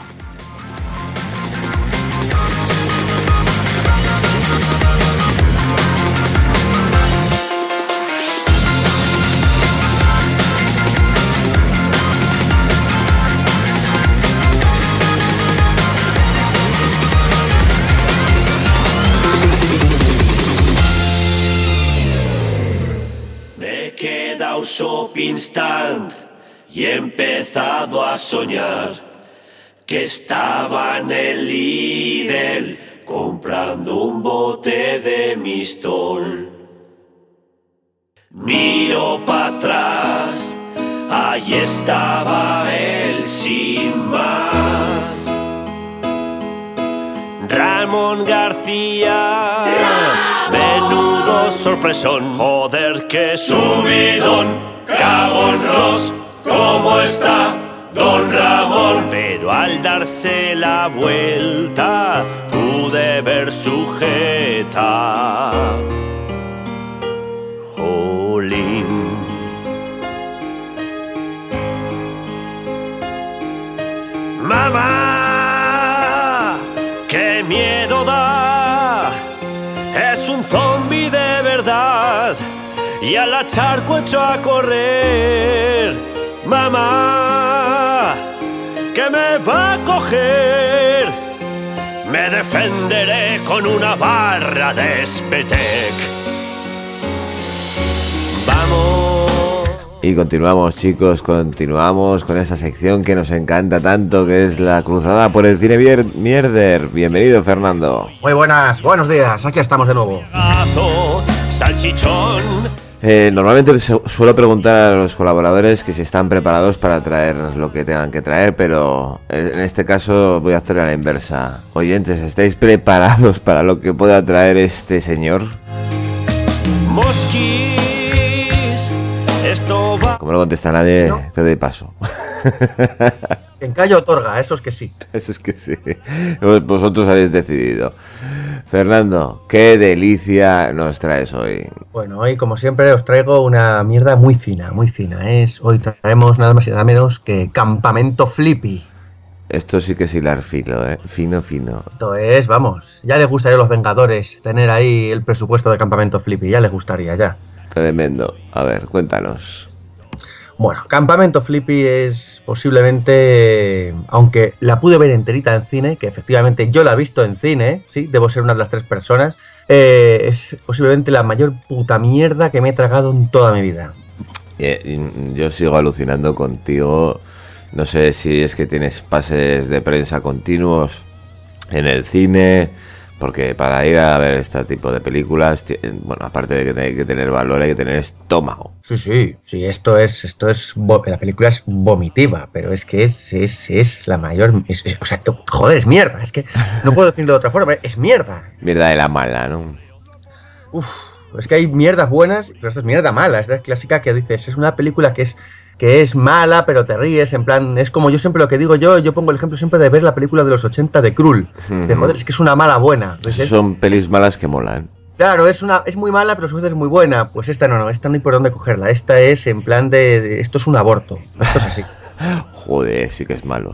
Speaker 12: Instant y he empezado a soñar que estaba en el Lidl comprando un bote de Mistol. Miro para atrás, ahí estaba él sin más. Ramón García, menudo sorpresón, joder qué subidón. Cabón Ross, ¿cómo está Don Ramón? Pero al darse la vuelta pude ver su jeta. Jolín. Mamá, qué miedo da. Es un zombi de verdad. Y al acharco echó a correr. Mamá, que me va a coger. Me defenderé con una barra de Spetec. Vamos.
Speaker 2: Y continuamos, chicos, con esta sección que nos encanta tanto, que es la cruzada por el cine mierder. Bienvenido, Fernando.
Speaker 13: Muy buenos días, aquí estamos de nuevo.
Speaker 12: Salchichón.
Speaker 2: Normalmente suelo preguntar a los colaboradores que si están preparados para traer lo que tengan que traer, pero en este caso voy a hacer a la inversa. Oyentes, ¿estáis preparados para lo que pueda traer este señor?
Speaker 12: Mosquis, esto va...
Speaker 2: Como no contesta nadie, ¿no? Te doy paso.
Speaker 13: En callo otorga, eso es que sí.
Speaker 2: Eso es que sí. Vosotros habéis decidido. Fernando, qué delicia nos traes hoy.
Speaker 13: Bueno, hoy como siempre os traigo una mierda muy fina. Hoy traemos nada más y nada menos que Campamento Flippy.
Speaker 2: Esto sí que es hilar fino, fino.
Speaker 13: Esto es, vamos, ya les gustaría a los Vengadores tener ahí el presupuesto de Campamento Flippy, ya les gustaría, ya.
Speaker 2: Tremendo. A ver, cuéntanos.
Speaker 13: Bueno, Campamento Flippy es posiblemente, aunque la pude ver enterita en cine, que efectivamente yo la he visto en cine, sí, debo ser una de las 3 personas, es posiblemente la mayor puta mierda que me he tragado en toda mi vida.
Speaker 2: Yo sigo alucinando contigo, no sé si es que tienes pases de prensa continuos en el cine, porque para ir a ver este tipo de películas, bueno, aparte de que hay que tener valor, hay que tener estómago.
Speaker 13: Sí, esto es la película es vomitiva, pero es que es la mayor, o sea, joder, es mierda, es que no puedo decirlo de otra forma, es mierda.
Speaker 2: Mierda de la mala, ¿no?
Speaker 13: Es que hay mierdas buenas, pero esto es mierda mala, es la clásica que dices, es una película que es mala, pero te ríes, en plan, es como yo siempre lo que digo, yo pongo el ejemplo siempre de ver la película de los 80 de Krull. De joder, es que es una mala buena.
Speaker 2: Son pelis malas que molan.
Speaker 13: Claro, es muy mala, pero a su vez es muy buena. Pues esta no hay por dónde cogerla. Esta es en plan de esto es un aborto. Esto es así.
Speaker 2: Joder, sí que es malo.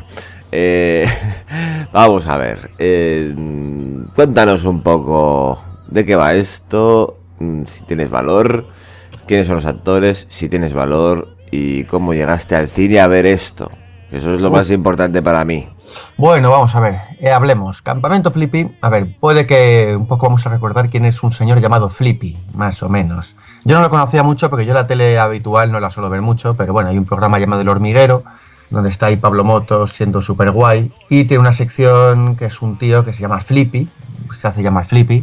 Speaker 2: Vamos a ver. Cuéntanos un poco de qué va esto, si tienes valor, quiénes son los actores, si tienes valor y cómo llegaste al cine a ver esto. Eso es lo más importante para mí.
Speaker 13: Bueno, vamos a ver, hablemos. Campamento Flippy, a ver, puede que un poco vamos a recordar quién es un señor llamado Flippy, más o menos. Yo no lo conocía mucho porque yo la tele habitual no la suelo ver mucho, pero bueno, hay un programa llamado El Hormiguero, donde está ahí Pablo Motos siendo súper guay, y tiene una sección que es un tío que se llama Flippy, se hace llamar Flippy,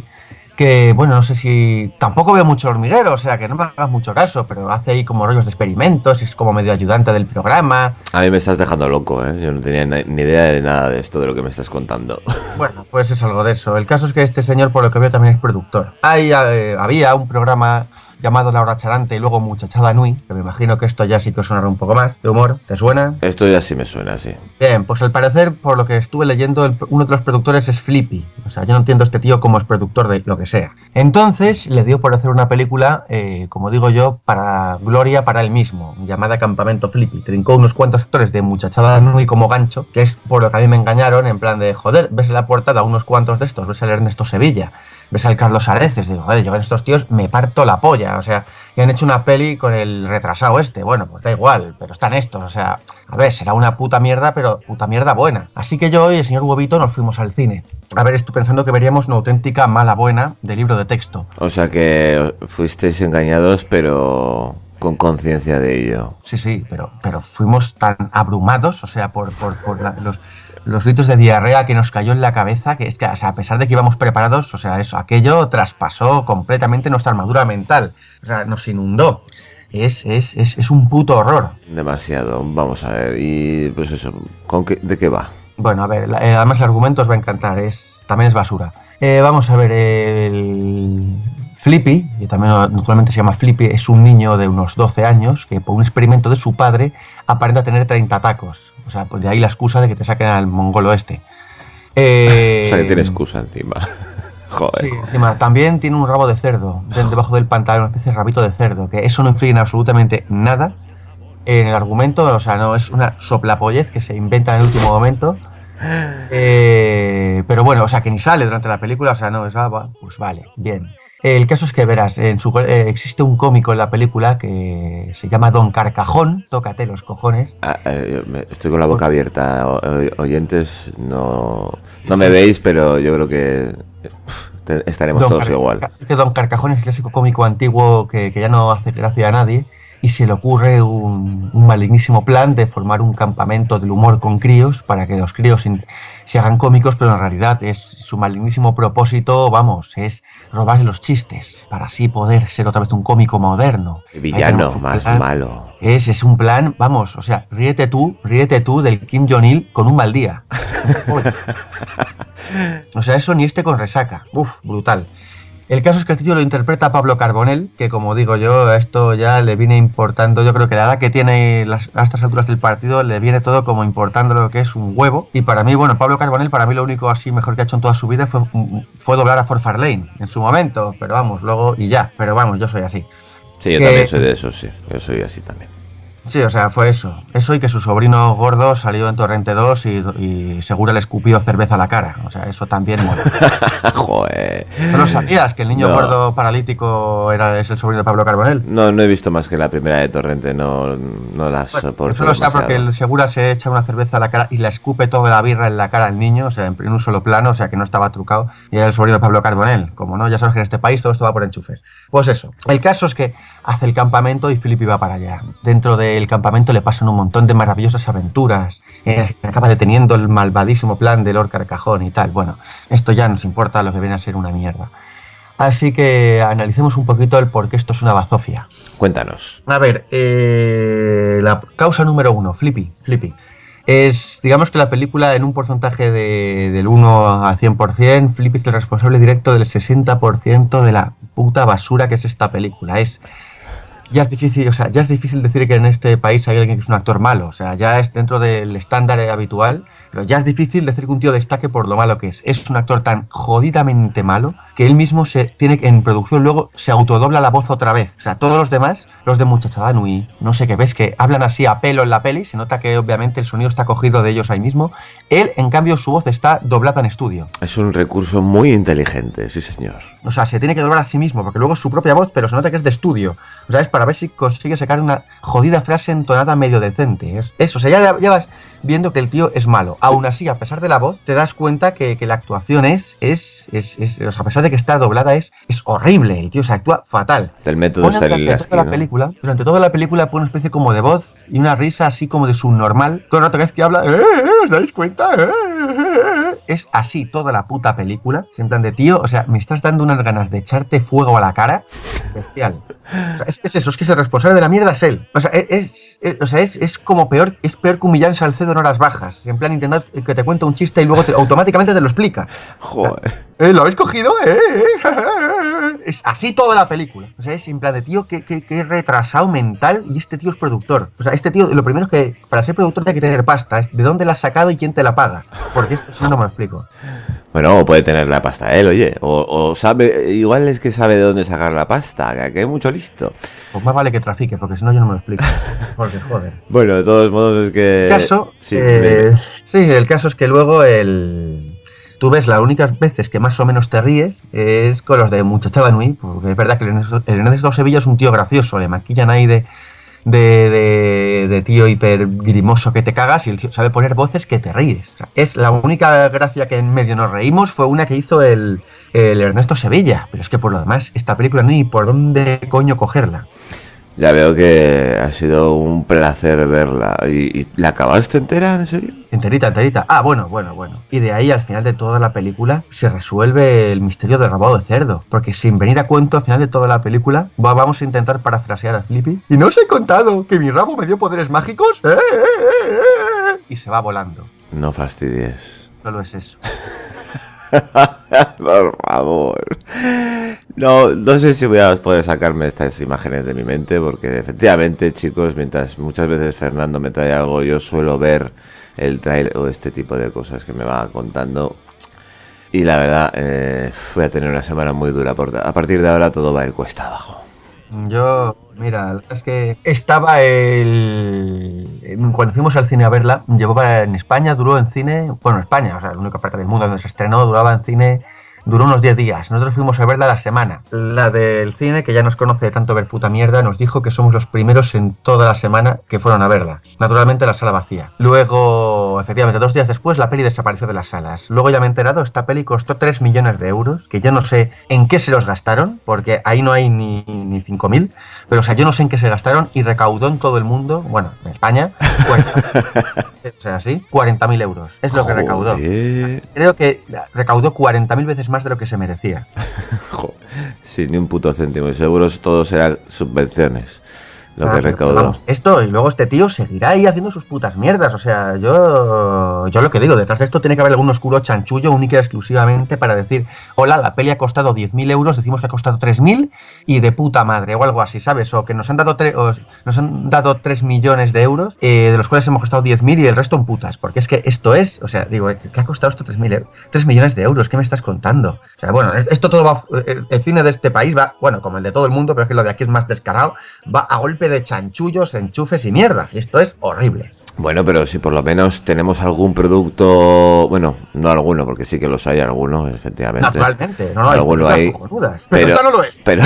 Speaker 13: que, bueno, no sé si... Tampoco veo mucho hormiguero, o sea, que no me hagas mucho caso, pero hace ahí como rollos de experimentos, es como medio ayudante del programa.
Speaker 2: A mí me estás dejando loco, ¿eh? Yo no tenía ni idea de nada de esto, de lo que me estás contando.
Speaker 13: Bueno, pues es algo de eso. El caso es que este señor, por lo que veo, también es productor. Había un programa llamado La Hora Charante y luego Muchachada Nui, que me imagino que esto ya sí que os sonará un poco más de humor. ¿Te suena?
Speaker 2: Esto ya sí me suena, sí.
Speaker 13: Bien, pues al parecer, por lo que estuve leyendo, uno de los productores es Flippy. O sea, yo no entiendo a este tío cómo es productor de lo que sea. Entonces, le dio por hacer una película, como digo yo, para gloria para él mismo, llamada Campamento Flippy. Trincó unos cuantos actores de Muchachada Nui como gancho, que es por lo que a mí me engañaron, en plan de, joder, ves en la portada unos cuantos de estos, ves al Ernesto Sevilla, ves al Carlos Areces, digo, joder, yo con estos tíos me parto la polla, o sea, y han hecho una peli con el retrasado este, bueno, pues da igual, pero están estos, o sea, a ver, será una puta mierda, pero puta mierda buena. Así que yo y el señor Huevito nos fuimos al cine. A ver, estoy pensando que veríamos una auténtica mala buena de libro de texto.
Speaker 2: O sea que fuisteis engañados, pero con conciencia de ello.
Speaker 13: Sí, pero fuimos tan abrumados, o sea, por los gritos de diarrea que nos cayó en la cabeza, que es que, o sea, a pesar de que íbamos preparados, o sea, aquello traspasó completamente nuestra armadura mental, o sea, nos inundó. Es un puto horror.
Speaker 2: Demasiado, vamos a ver, y pues eso, ¿de qué va?
Speaker 13: Bueno, a ver, además el argumento os va a encantar, también es basura. Vamos a ver, el Flippy, que también naturalmente se llama Flippy, es un niño de unos 12 años que por un experimento de su padre aparenta tener 30 tacos. O sea, pues de ahí la excusa de que te saquen al mongolo este.
Speaker 2: O sea, que tiene excusa encima. Joder.
Speaker 13: Sí, encima también tiene un rabo de cerdo debajo del pantalón, una especie de rabito de cerdo, que eso no influye en absolutamente nada en el argumento, o sea, no es una soplapollez que se inventa en el último momento. Pero bueno, o sea, que ni sale durante la película, o sea, no, pues vale, bien. El caso es que verás, existe un cómico en la película que se llama Don Carcajón, tócate los cojones.
Speaker 2: Estoy con la boca abierta, oyentes, no me veis, pero yo creo que estaremos todos igual.
Speaker 13: Que Don Carcajón es el clásico cómico antiguo que ya no hace gracia a nadie y se le ocurre un malignísimo plan de formar un campamento del humor con críos para que los críos se hagan cómicos, pero en realidad su malignísimo propósito, vamos, es robarle los chistes para así poder ser otra vez un cómico moderno.
Speaker 2: El villano más malo.
Speaker 13: Es un plan, vamos, o sea, ríete tú del Kim Jong-il con un mal día. O sea, eso ni con resaca. Uf, brutal. El caso es que el tío lo interpreta Pablo Carbonell, que como digo yo, a esto ya le viene importando, yo creo que la edad que tiene a estas alturas del partido le viene todo como importando lo que es un huevo. Y para mí, bueno, Pablo Carbonell, para mí lo único así mejor que ha hecho en toda su vida fue doblar a Ford Fairlane en su momento, pero vamos, luego y ya, pero vamos, yo soy así.
Speaker 2: Sí, yo también soy de eso, sí, yo soy así también.
Speaker 13: Sí, o sea, fue eso y que su sobrino gordo salió en Torrente 2 y seguro le escupió cerveza a la cara, o sea, eso también mola.
Speaker 2: Joder.
Speaker 13: ¿No lo sabías, que el niño gordo paralítico es el sobrino de Pablo Carbonell?
Speaker 2: No he visto más que la primera de Torrente, no la soporto.
Speaker 13: Eso lo sé porque el segura se echa una cerveza a la cara y la escupe toda la birra en la cara al niño, o sea, en un solo plano, o sea, que no estaba trucado, y era el sobrino de Pablo Carbonell, como no, ya sabes que en este país todo esto va por enchufes. Pues eso, el caso es que hace el campamento y Flippy va para allá. Dentro del campamento le pasan un montón de maravillosas aventuras, acaba deteniendo el malvadísimo plan de Lord Carcajón y tal. Bueno, esto ya nos importa, lo que viene a ser una mierda. Así que analicemos un poquito el por qué esto es una bazofia.
Speaker 2: Cuéntanos.
Speaker 13: A ver, la causa número 1, Flippy. Es, digamos que la película en un porcentaje del 1 al 100%, Flippy es el responsable directo del 60% de la puta basura que es esta película. Ya es difícil decir que en este país hay alguien que es un actor malo, o sea, ya es dentro del estándar habitual, pero ya es difícil decir que un tío destaque por lo malo que es. Es un actor tan jodidamente malo que él mismo en producción luego se autodobla la voz otra vez. O sea, todos los demás, los de Muchachada Nui, no sé qué ves, que hablan así a pelo en la peli, se nota que obviamente el sonido está cogido de ellos ahí mismo. Él, en cambio, su voz está doblada en estudio.
Speaker 2: Es un recurso muy inteligente, sí señor.
Speaker 13: O sea, se tiene que doblar a sí mismo, porque luego es su propia voz, pero se nota que es de estudio. O sea, es para ver si consigue sacar una jodida frase entonada medio decente. Eso, o sea, ya vas viendo que el tío es malo. Aún así, a pesar de la voz, te das cuenta que la actuación es o sea, a pesar de que está doblada, es horrible. El tío se actúa fatal.
Speaker 2: Del método Stanislavski, ¿no?
Speaker 13: Durante toda la película pone una especie como de voz y una risa así como de subnormal. Todo el rato que es que habla, ¿os dais cuenta? Es así toda la puta película. En plan de tío, o sea, me estás dando unas ganas de echarte fuego a la cara. Especial. O sea, es eso, es que el responsable de la mierda es él. O sea, es como peor, es peor que un Millán Salcedo en horas bajas. En plan, intentar que te cuente un chiste y luego automáticamente te lo explica.
Speaker 2: Joder.
Speaker 13: ¿Lo habéis cogido? Es así toda la película. O sea, es en plan de tío que retrasado mental, y este tío es productor. O sea, este tío, lo primero es que para ser productor hay que tener pasta. Es de dónde la has sacado y quién te la paga. Porque esto si no me lo explico.
Speaker 2: Bueno, o puede tener la pasta él, oye. O sabe, igual es que sabe de dónde sacar la pasta, que hay mucho listo.
Speaker 13: Pues más vale que trafique, porque si no yo no me lo explico. Porque joder.
Speaker 2: Bueno, de todos modos es que...
Speaker 13: El caso, sí, el caso es que luego tú ves las únicas veces que más o menos te ríes es con los de Muchachada Nui, porque es verdad que el Ernesto Sevilla es un tío gracioso, le maquillan ahí de tío hiper grimoso que te cagas, y el tío sabe poner voces que te ríes. O sea, es la única gracia que en medio nos reímos fue una que hizo el Ernesto Sevilla, pero es que por lo demás esta película no hay ni por dónde coño cogerla.
Speaker 2: Ya veo que ha sido un placer verla. ¿Y la acabaste entera, en serio?
Speaker 13: Enterita. Ah, bueno. Y de ahí, al final de toda la película, se resuelve el misterio del rabado de cerdo. Porque sin venir a cuento, al final de toda la película, vamos a intentar parafrasear a Flippy. Y no os he contado que mi rabo me dio poderes mágicos. Y se va volando.
Speaker 2: No fastidies.
Speaker 13: Solo es eso.
Speaker 2: Por favor. No sé si voy a poder sacarme estas imágenes de mi mente, porque efectivamente, chicos, mientras muchas veces Fernando me trae algo, yo suelo ver el trailer o este tipo de cosas que me va contando. Y la verdad, voy a tener una semana muy dura. A partir de ahora todo va a ir cuesta abajo.
Speaker 13: Yo, mira, es que estaba cuando fuimos al cine a verla, llevaba en España, duró en cine, bueno, en España, o sea, la única parte del mundo donde se estrenó, duraba en cine, duró unos 10 días. Nosotros fuimos a verla la semana. La del cine, que ya nos conoce de tanto ver puta mierda, nos dijo que somos los primeros en toda la semana que fueron a verla. Naturalmente la sala vacía. Luego, efectivamente, 2 días después, la peli desapareció de las salas. Luego ya me he enterado, esta peli costó 3 millones de euros, que yo no sé en qué se los gastaron, porque ahí no hay ni 5.000, pero o sea, yo no sé en qué se gastaron, y recaudó en todo el mundo, bueno, en España, 40.000 euros. Es lo que recaudó. Creo que recaudó 40.000 veces más de lo que se merecía.
Speaker 2: Sí, ni un puto céntimo. Y seguro todo será subvenciones lo que recaudó.
Speaker 13: Vamos, esto, y luego este tío seguirá ahí haciendo sus putas mierdas. O sea, yo lo que digo, detrás de esto tiene que haber algún oscuro chanchullo único y exclusivamente para decir: hola, la peli ha costado 10.000 euros, decimos que ha costado 3.000 y de puta madre, o algo así, ¿sabes? O que nos han dado 3 millones de euros, de los cuales hemos gastado 10.000 y el resto en putas. Porque es que esto es, o sea, digo, ¿qué ha costado esto 3 millones de euros? ¿Qué me estás contando? O sea, bueno, esto todo va, el cine de este país va, bueno, como el de todo el mundo, pero es que lo de aquí es más descarado, va a golpe de chanchullos, enchufes y mierdas, y esto es horrible.
Speaker 2: Bueno, pero si por lo menos tenemos algún producto, bueno, no alguno, porque sí que los hay algunos, efectivamente.
Speaker 13: Naturalmente, no
Speaker 2: alguno hay,
Speaker 13: pero esta no lo es.
Speaker 2: Pero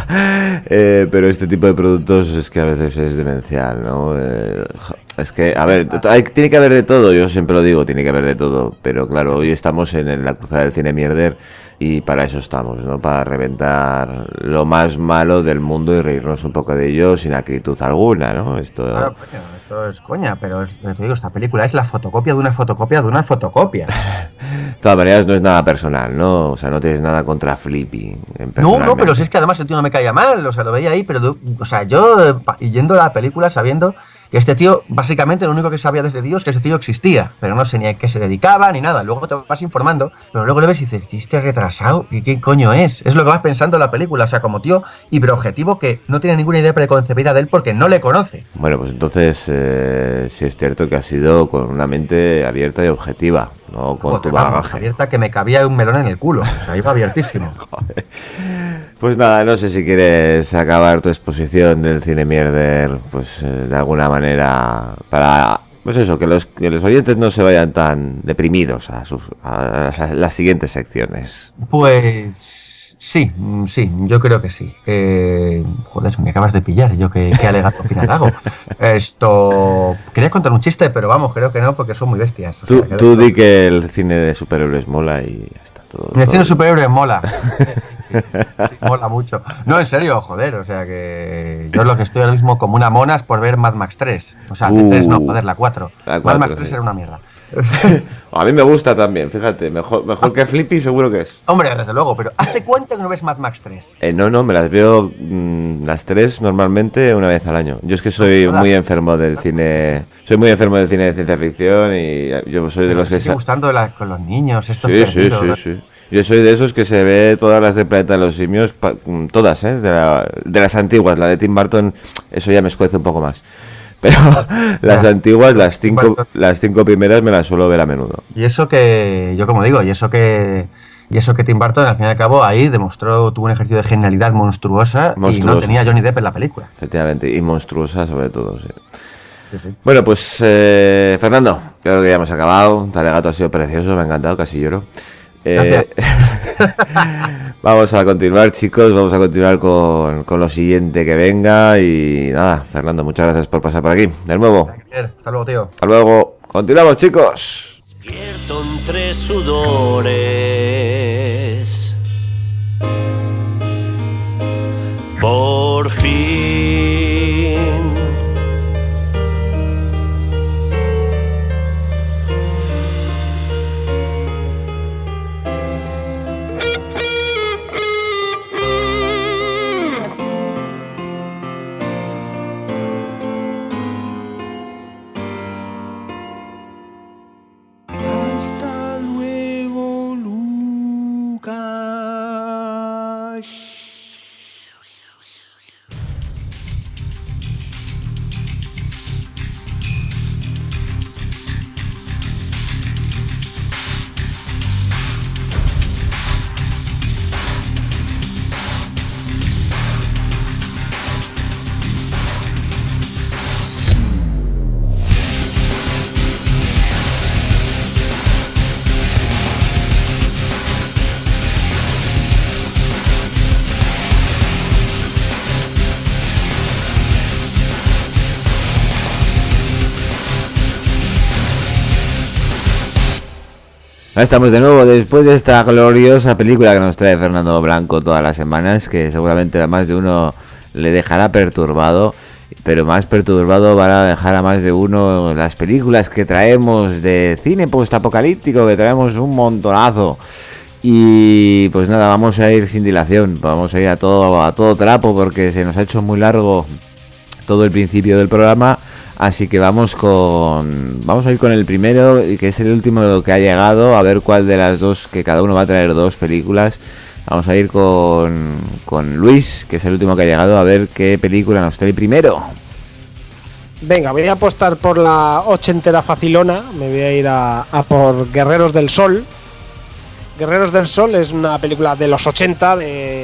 Speaker 2: este tipo de productos es que a veces es demencial, ¿no? Es que, a ver, tiene que haber de todo, yo siempre lo digo, tiene que haber de todo, pero claro, hoy estamos en la cruzada del cine mierder y para eso estamos, ¿no? Para reventar lo más malo del mundo y reírnos un poco de ello sin acritud alguna, ¿no?
Speaker 13: Claro, esto es coña, pero te digo, esta película es la fotocopia de una fotocopia de una fotocopia.
Speaker 2: De todas maneras, no es nada personal, ¿no? O sea, no tienes nada contra Flippy.
Speaker 13: No, pero si es que además el tío no me caía mal, o sea, lo veía ahí, pero, o sea, yo yendo a la película sabiendo que este tío, básicamente, lo único que sabía desde Dios es que este tío existía, pero no sé ni a qué se dedicaba ni nada. Luego te vas informando, pero luego le ves y dices, ¿y este retrasado? ¿Y qué coño es? Es lo que vas pensando en la película, o sea, como tío hiperobjetivo que no tiene ninguna idea preconcebida de él porque no le conoce.
Speaker 2: Bueno, pues entonces sí es cierto que ha sido con una mente abierta y objetiva, no con tu bagaje.
Speaker 13: Abierta que me cabía un melón en el culo, o sea, iba abiertísimo.
Speaker 2: Joder. Pues nada, no sé si quieres acabar tu exposición del cine mierder, pues de alguna manera, para, pues eso, que los oyentes no se vayan tan deprimidos a las siguientes secciones.
Speaker 13: Pues Sí, yo creo que sí. Joder, me acabas de pillar. Yo qué alegato final hago. Quería contar un chiste, pero vamos, creo que no, porque son muy bestias.
Speaker 2: Tú di que el cine de superhéroes mola y ya está todo.
Speaker 13: El cine de superhéroes mola. Sí, mola mucho. No, en serio, joder. O sea que yo lo que estoy ahora mismo como una monas por ver Mad Max 3. O sea, 3 no, joder, la 4. Mad Max 3 era una mierda.
Speaker 2: A mí me gusta también, fíjate, mejor que Flippy seguro que es.
Speaker 13: Hombre, desde luego, pero ¿hace cuánto que no ves Mad Max 3?
Speaker 2: No, me las veo las 3 normalmente una vez al año. Yo es que soy muy enfermo del cine, de ciencia ficción y yo soy de los que...
Speaker 13: ¿Sigue gustando con los niños?
Speaker 2: Sí. Yo soy de esos que se ve todas las de Planeta de los Simios, todas, de las antiguas, la de Tim Burton, eso ya me escuece un poco más. Pero las antiguas, las cinco primeras me las suelo ver a menudo.
Speaker 13: Y eso que, yo como digo, y eso que Tim Burton al fin y al cabo ahí tuvo un ejercicio de genialidad monstruosa. Y no tenía Johnny Depp en la película.
Speaker 2: Efectivamente, y monstruosa sobre todo, sí. Sí. Bueno, pues Fernando, creo que ya hemos acabado. Talegato ha sido precioso, me ha encantado, casi lloro. Vamos a continuar, chicos, vamos a continuar con lo siguiente que venga. Y nada, Fernando, muchas gracias por pasar por aquí de nuevo.
Speaker 13: Hasta luego, tío.
Speaker 2: Hasta luego. Continuamos, chicos.
Speaker 12: Despierto entre sudores, por fin.
Speaker 2: Estamos de nuevo después de esta gloriosa película que nos trae Fernando Blanco todas las semanas, que seguramente a más de uno le dejará perturbado, pero más perturbado van a dejar a más de uno las películas que traemos de cine postapocalíptico, que traemos un montonazo. Y pues nada, vamos a ir sin dilación, vamos a ir a todo trapo porque se nos ha hecho muy largo todo el principio del programa. Así que vamos a ir con el primero, que es el último que ha llegado, a ver cuál de las dos, que cada uno va a traer dos películas. Vamos a ir con Luis, que es el último que ha llegado, a ver qué película nos trae primero.
Speaker 11: Venga, voy a apostar por la ochentera facilona, me voy a ir a por Guerreros del Sol. Guerreros del Sol es una película de los 80,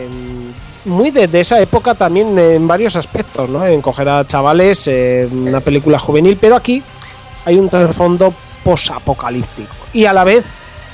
Speaker 11: muy de esa época también en varios aspectos, ¿no? En coger a chavales, una película juvenil, pero aquí hay un trasfondo posapocalíptico y a la vez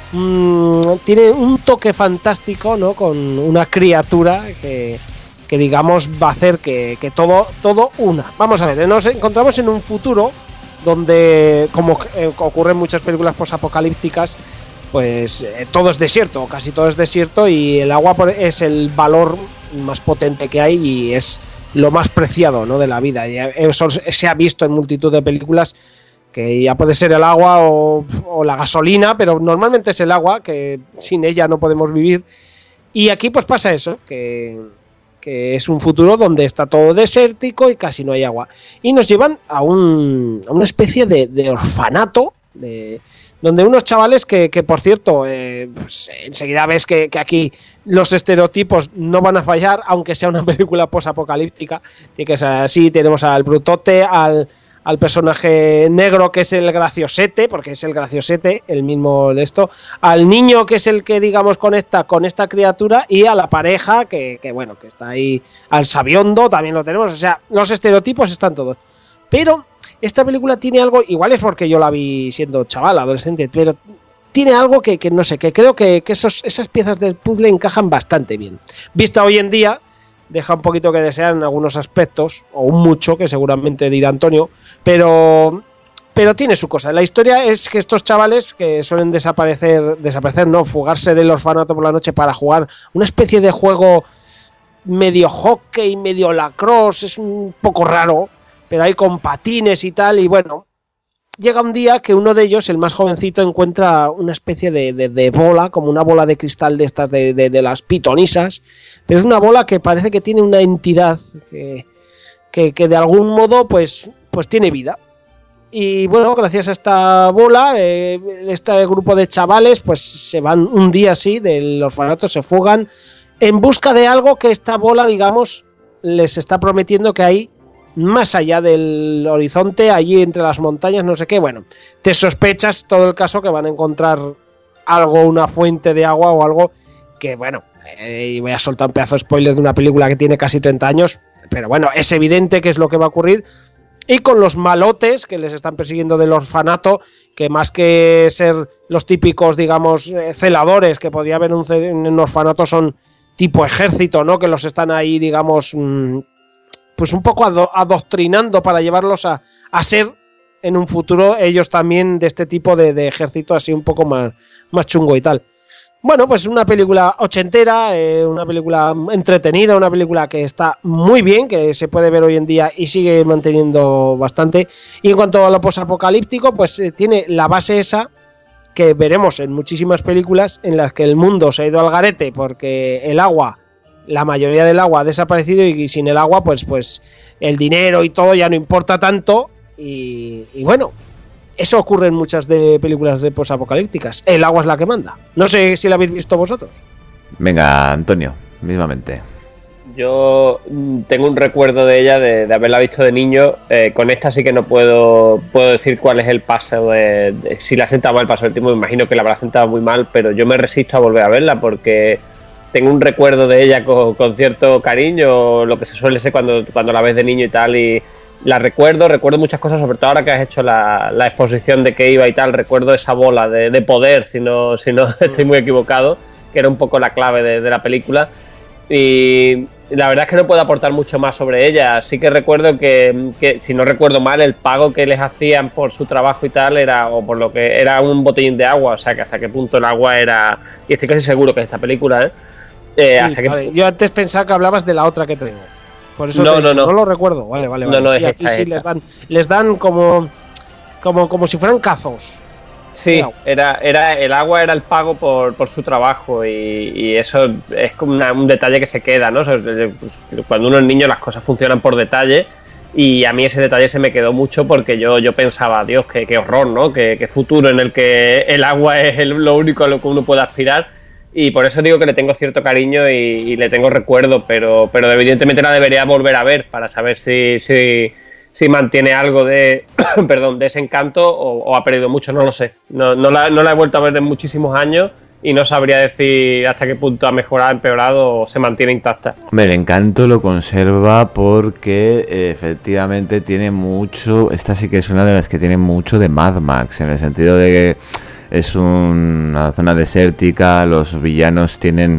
Speaker 11: tiene un toque fantástico, ¿no? Con una criatura que digamos va a hacer que todo una. Vamos a ver, nos encontramos en un futuro donde, como ocurre en muchas películas posapocalípticas, pues todo es desierto, casi todo es desierto, y el agua es el valor más potente que hay y es lo más preciado, ¿no? De la vida. Y eso se ha visto en multitud de películas, que ya puede ser el agua o la gasolina, pero normalmente es el agua, que sin ella no podemos vivir. Y aquí pues pasa eso, que es un futuro donde está todo desértico y casi no hay agua. Y nos llevan a una especie de orfanato, donde unos chavales que por cierto, pues enseguida ves que aquí los estereotipos no van a fallar, aunque sea una película posapocalíptica. Tiene que ser así. Tenemos al brutote, al personaje negro, que es el graciosete, porque es el graciosete, el mismo de esto, al niño, que es el que digamos conecta con esta criatura, y a la pareja que bueno, que está ahí, al sabiondo también lo tenemos. O sea, los estereotipos están todos, pero esta película tiene algo, igual es porque yo la vi siendo chaval, adolescente, pero tiene algo que no sé, que creo que esas piezas del puzzle encajan bastante bien. Vista hoy en día, deja un poquito que desear en algunos aspectos, o un mucho, que seguramente dirá Antonio, pero tiene su cosa. La historia es que estos chavales que suelen fugarse del orfanato por la noche para jugar una especie de juego medio hockey, medio lacrosse, es un poco raro, pero hay con patines y tal, y bueno, llega un día que uno de ellos, el más jovencito, encuentra una especie de bola, como una bola de cristal de estas de las pitonisas, pero es una bola que parece que tiene una entidad que de algún modo pues tiene vida. Y bueno, gracias a esta bola, este grupo de chavales pues se van un día así del orfanato, se fugan en busca de algo que esta bola, digamos, les está prometiendo que hay más allá del horizonte, allí entre las montañas, no sé qué. Bueno, te sospechas todo el caso que van a encontrar algo, una fuente de agua o algo que, bueno, y voy a soltar un pedazo de spoiler de una película que tiene casi 30 años, pero bueno, es evidente que es lo que va a ocurrir. Y con los malotes que les están persiguiendo del orfanato, que más que ser los típicos, digamos, celadores que podría haber en un orfanato, son tipo ejército, ¿no? Que los están ahí, digamos, pues un poco adoctrinando para llevarlos a ser en un futuro ellos también de este tipo de ejército así un poco más chungo y tal. Bueno, pues una película ochentera, una película entretenida, una película que está muy bien, que se puede ver hoy en día y sigue manteniendo bastante. Y en cuanto a lo posapocalíptico, pues tiene la base esa que veremos en muchísimas películas en las que el mundo se ha ido al garete porque el agua, la mayoría del agua ha desaparecido y sin el agua pues el dinero y todo ya no importa tanto y bueno, eso ocurre en muchas de películas de posapocalípticas. El agua es la que manda. No sé si la habéis visto vosotros.
Speaker 2: Venga, Antonio, mismamente.
Speaker 3: Yo tengo un recuerdo de ella, de haberla visto de niño. Con esta sí que no puedo decir cuál es el paso, si la ha sentado mal el paso del tiempo. Me imagino que la habrá sentado muy mal, pero yo me resisto a volver a verla porque tengo un recuerdo de ella con cierto cariño, lo que se suele ser cuando la ves de niño y tal, y la recuerdo muchas cosas, sobre todo ahora que has hecho la exposición de que iba y tal. Recuerdo esa bola de poder, si no estoy muy equivocado, que era un poco la clave de la película. Y la verdad es que no puedo aportar mucho más sobre ella. Sí que recuerdo que si no recuerdo mal, el pago que les hacían por su trabajo y tal era un botellín de agua. O sea, que hasta qué punto el agua era... Y estoy casi seguro que esta película,
Speaker 11: sí, vale. Yo antes pensaba que hablabas de la otra que tengo. Por eso no lo recuerdo. Vale.
Speaker 3: No,
Speaker 11: sí, aquí sí les dan como si fueran cazos.
Speaker 3: Sí, era el agua era el pago por su trabajo y eso es como un detalle que se queda, ¿no? O sea, cuando uno es niño las cosas funcionan por detalle y a mí ese detalle se me quedó mucho porque yo pensaba, Dios, qué horror, ¿no? Qué futuro en el que el agua es lo único a lo que uno puede aspirar. Y por eso digo que le tengo cierto cariño y le tengo recuerdo, pero evidentemente la debería volver a ver para saber si mantiene algo de ese encanto o ha perdido mucho, no lo sé. No la he vuelto a ver en muchísimos años y no sabría decir hasta qué punto ha mejorado, empeorado o se mantiene intacta.
Speaker 2: Hombre, el encanto lo conserva porque efectivamente tiene mucho... Esta sí que es una de las que tiene mucho de Mad Max, en el sentido de que es una zona desértica, los villanos tienen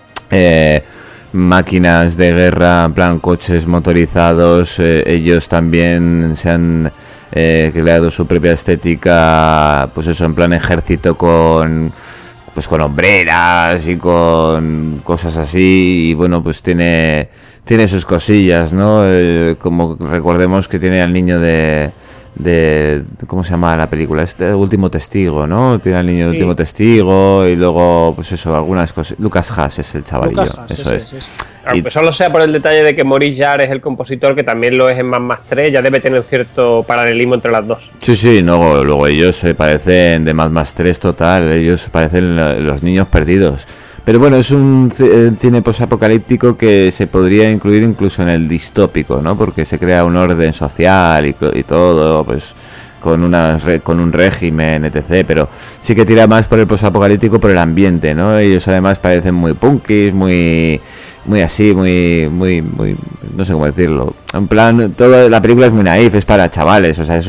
Speaker 2: máquinas de guerra, en plan coches motorizados, ellos también se han creado su propia estética, pues eso, en plan ejército con hombreras y con cosas así, y bueno, pues tiene sus cosillas, ¿no? Como recordemos que tiene al niño de ¿cómo se llama la película? Último Testigo, ¿no? Tiene al niño de Último Testigo y luego, pues eso, algunas cosas. Lucas Haas es el chavalillo. Eso es.
Speaker 3: Aunque solo sea por el detalle de que Maurice Jarre es el compositor, que también lo es en Mad Max 3, ya debe tener cierto paralelismo entre las dos.
Speaker 2: Sí, luego ellos se parecen de Mad Max 3 total, ellos parecen los niños perdidos. Pero bueno, es un cine posapocalíptico que se podría incluir incluso en el distópico, ¿no? Porque se crea un orden social y todo, pues con un régimen, etc. Pero sí que tira más por el posapocalíptico, por el ambiente, ¿no? Ellos además parecen muy punkis, muy así, muy, no sé cómo decirlo. En plan, toda la película es muy naif, es para chavales, o sea,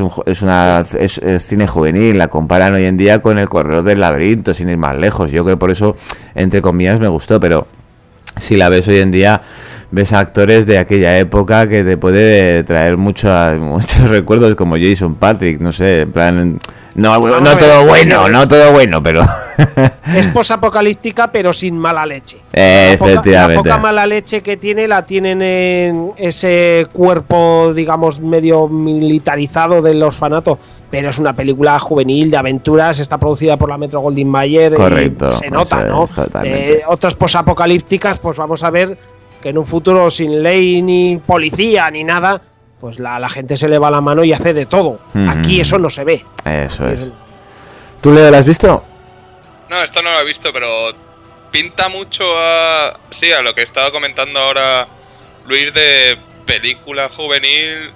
Speaker 2: es cine juvenil. La comparan hoy en día con El Corredor del Laberinto, sin ir más lejos. Yo creo que por eso, entre comillas, me gustó, pero si la ves hoy en día, ves a actores de aquella época que te puede traer muchos recuerdos, como Jason Patrick, no sé, en plan, no todo bueno, pero
Speaker 11: es posapocalíptica, pero sin mala leche.
Speaker 2: Efectivamente.
Speaker 11: La poca mala leche que tiene la tienen en ese cuerpo, digamos, medio militarizado del orfanato, pero es una película juvenil de aventuras, está producida por la Metro Goldwyn Mayer.
Speaker 2: Correcto,
Speaker 11: se nota, ¿no? Otras posapocalípticas, pues vamos a ver que en un futuro sin ley ni policía ni nada, pues la gente se le va la mano y hace de todo. Aquí eso no se ve.
Speaker 2: Eso es. ¿Tú, Leo, la has visto?
Speaker 4: No, esto no lo he visto, pero pinta mucho a lo que estaba comentando ahora Luis, de película juvenil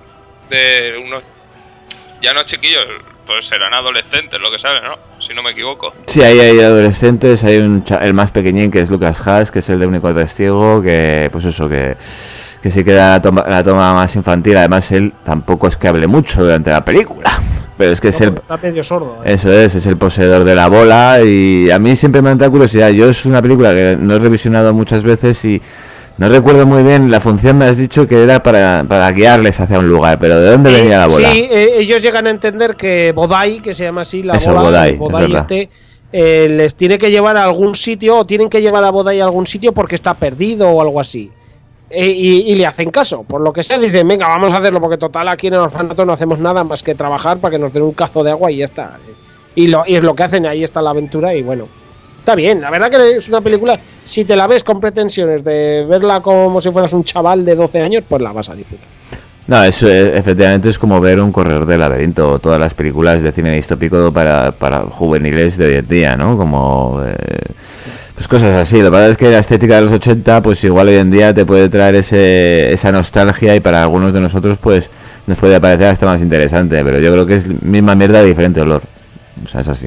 Speaker 4: de unos, ya no chiquillos, pues serán adolescentes lo que sale, ¿no? Si no me equivoco.
Speaker 2: Sí, ahí hay adolescentes, hay el más pequeñín, que es Lucas Haas, que es el de Único Testigo, que pues eso, que sí queda la toma más infantil. Además, él tampoco es que hable mucho durante la película, pero es que
Speaker 11: está medio sordo, ¿eh?
Speaker 2: Eso es el poseedor de la bola, y a mí siempre me ha dado curiosidad. Yo es una película que no he revisionado muchas veces y no recuerdo muy bien la función. Me has dicho que era para guiarles hacia un lugar, pero ¿de dónde venía la bola?
Speaker 11: Sí, ellos llegan a entender que Bodai, que se llama así la
Speaker 2: eso,
Speaker 11: bola,
Speaker 2: Bodai
Speaker 11: les tiene que llevar a algún sitio, o tienen que llevar a Bodai a algún sitio porque está perdido o algo así. Y le hacen caso, por lo que sea, dicen, venga, vamos a hacerlo, porque total aquí en el orfanato no hacemos nada más que trabajar para que nos den un cazo de agua y ya está. Y es lo que hacen, ahí está la aventura y bueno, está bien. La verdad que es una película, si te la ves con pretensiones de verla como si fueras un chaval de 12 años, pues la vas a disfrutar.
Speaker 2: No, eso efectivamente es como ver Un Corredor del Laberinto, todas las películas de cine distópico para juveniles de hoy en día, ¿no? Como pues cosas así. Lo que pasa es que la estética de los 80, pues igual hoy en día te puede traer esa nostalgia, y para algunos de nosotros pues nos puede parecer hasta más interesante, pero yo creo que es misma mierda de diferente olor. O sea, es así.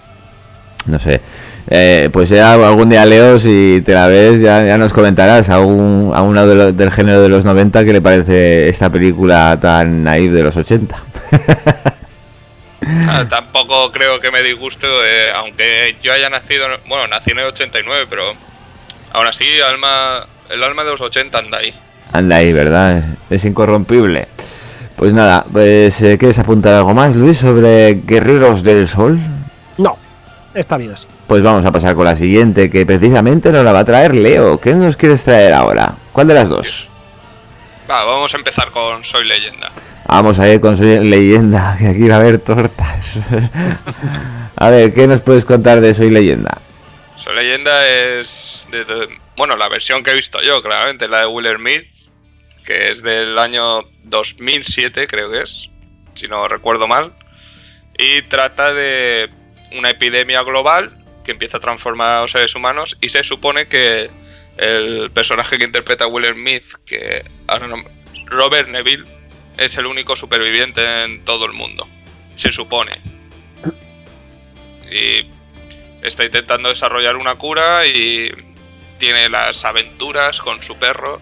Speaker 2: No sé. Pues ya algún día, Leo, si te la ves, ya nos comentarás a uno del género de los 90 que le parece esta película tan naif de los 80.
Speaker 4: Tampoco creo que me disguste, aunque yo haya nacido, bueno, nací en el 89, pero aún así el alma de los 80 anda ahí.
Speaker 2: Anda ahí, ¿verdad? Es incorrompible. Pues nada, pues ¿quieres apuntar algo más, Luis, sobre Guerreros del Sol?
Speaker 11: No, está bien así.
Speaker 2: Pues vamos a pasar con la siguiente, que precisamente nos la va a traer Leo. ¿Qué nos quieres traer ahora? ¿Cuál de las dos?
Speaker 4: Vamos a empezar con Soy Leyenda.
Speaker 2: Vamos a ir con Soy Leyenda, que aquí va a haber tortas. A ver, ¿qué nos puedes contar de Soy Leyenda?
Speaker 4: Soy Leyenda es bueno, la versión que he visto yo, claramente, la de Will Smith, que es del año 2007, creo que es, si no recuerdo mal, y trata de una epidemia global que empieza a transformar a los seres humanos, y se supone que el personaje que interpreta Will Smith, que ahora no, Robert Neville, es el único superviviente en todo el mundo, se supone, y está intentando desarrollar una cura y tiene las aventuras con su perro.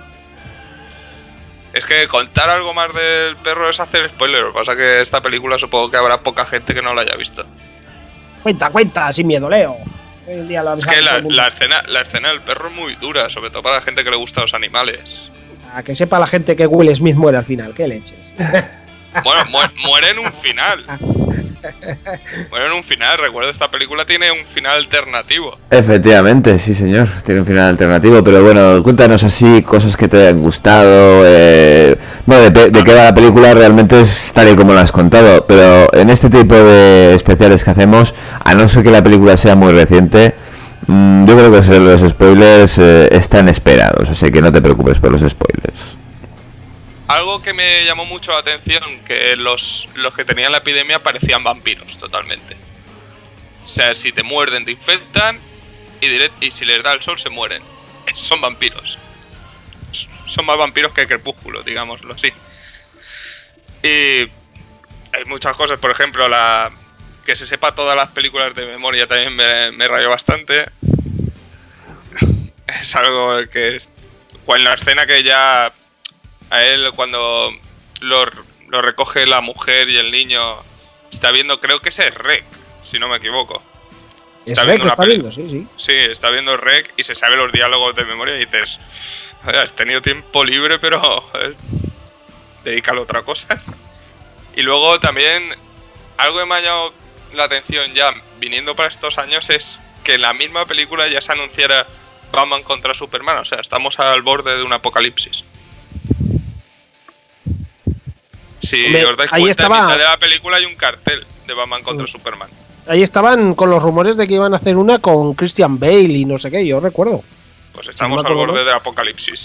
Speaker 4: Es que contar algo más del perro es hacer spoiler. Lo que pasa es que esta película supongo que habrá poca gente que no la haya visto.
Speaker 11: Cuenta, sin miedo, Leo. Hoy en día
Speaker 4: es que la escena del perro es muy dura, sobre todo para la gente que le gusta los animales.
Speaker 11: A que sepa la gente que Will Smith muere al final, qué leches.
Speaker 4: Bueno, muere en un final. Muere en un final, recuerdo, esta película tiene un final alternativo.
Speaker 2: Efectivamente, sí señor, tiene un final alternativo, pero bueno, cuéntanos así cosas que te hayan gustado. Bueno, de qué va la película realmente es tal y como lo has contado, pero en este tipo de especiales que hacemos, a no ser que la película sea muy reciente, yo creo que los spoilers están esperados, así que no te preocupes por los spoilers.
Speaker 4: Algo que me llamó mucho la atención, que los que tenían la epidemia parecían vampiros, totalmente. O sea, si te muerden te infectan y si les da el sol se mueren. Son vampiros. Son más vampiros que Crepúsculo, digámoslo así. Y hay muchas cosas, por ejemplo, que se sepa todas las películas de memoria también me rayó bastante. Es algo que en la escena que ya a él cuando lo recoge la mujer y el niño está viendo, creo que ese es Rec, si no me equivoco.
Speaker 11: Está viendo, sí.
Speaker 4: Sí, está viendo Rec y se sabe los diálogos de memoria y dices, has tenido tiempo libre, pero dedícalo a otra cosa. Y luego también algo que me ha llamado la atención ya viniendo para estos años es que en la misma película ya se anunciara Batman contra Superman, o sea, estamos al borde de un apocalipsis. Si os dais cuenta, en mitad de la película hay un cartel de Batman contra Superman.
Speaker 11: Ahí estaban con los rumores de que iban a hacer una con Christian Bale y no sé qué, yo recuerdo.
Speaker 4: Pues estamos al borde del apocalipsis.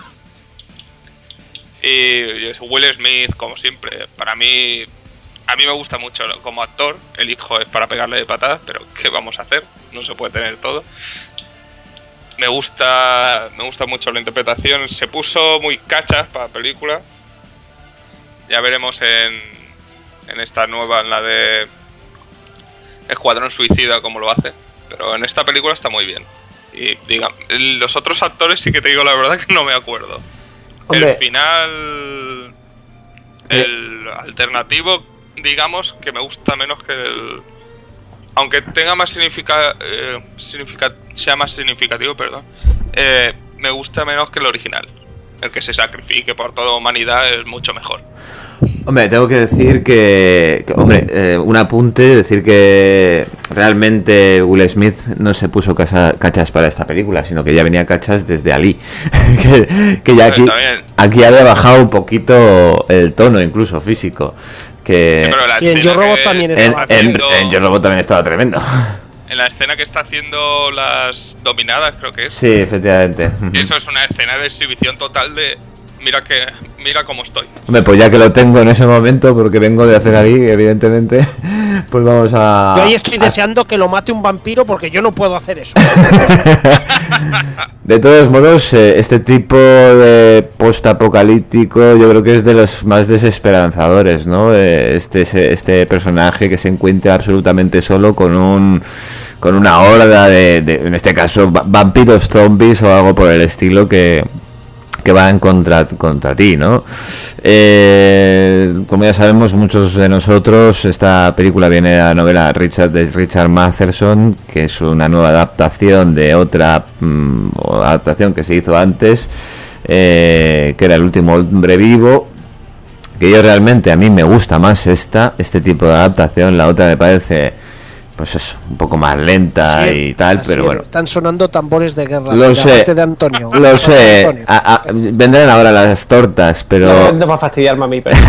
Speaker 4: Y Will Smith, como siempre, a mí me gusta mucho como actor. El hijo es para pegarle de patadas, pero ¿qué vamos a hacer? No se puede tener todo. Me gusta mucho la interpretación. Se puso muy cachas para la película. Ya veremos en esta nueva, en la de Escuadrón Suicida, cómo lo hace. Pero en esta película está muy bien. Y los otros actores sí que te digo la verdad que no me acuerdo. Hombre. El final, el alternativo, digamos que me gusta menos que el... Aunque tenga más sea más significativo, me gusta menos que el original. El que se sacrifique por toda humanidad es mucho mejor.
Speaker 2: Hombre, tengo que decir un apunte, decir que realmente Will Smith no se puso cachas para esta película, sino que ya venía cachas desde Ali. que ya aquí había bajado un poquito el tono, incluso físico. Que
Speaker 11: sí, en Yo Robot también estaba
Speaker 2: en Yo Robot también estaba tremendo.
Speaker 4: En la escena que está haciendo las dominadas, creo que es.
Speaker 2: Sí, efectivamente.
Speaker 4: Eso es una escena de exhibición total de mira cómo estoy.
Speaker 2: Hombre, pues ya que lo tengo en ese momento, porque vengo de hacer ahí, evidentemente, pues vamos a...
Speaker 11: Yo ahí estoy deseando que lo mate un vampiro porque yo no puedo hacer eso.
Speaker 2: De todos modos, este tipo de post-apocalíptico yo creo que es de los más desesperanzadores, ¿no? Este personaje que se encuentra absolutamente solo con una horda de en este caso, vampiros zombies o algo por el estilo que van contra ti, ¿no? Como ya sabemos muchos de nosotros, esta película viene de la novela de Richard Matheson, que es una nueva adaptación de otra adaptación que se hizo antes, que era El último hombre vivo, que yo realmente a mí me gusta más este tipo de adaptación. La otra me parece, pues eso, un poco más lenta y tal, pero bueno.
Speaker 11: Están sonando tambores de guerra.
Speaker 2: Lo sé,
Speaker 11: de Antonio.
Speaker 2: Lo sé. Vendrán ahora las tortas, pero...
Speaker 3: No va a fastidiarme a mí, pero...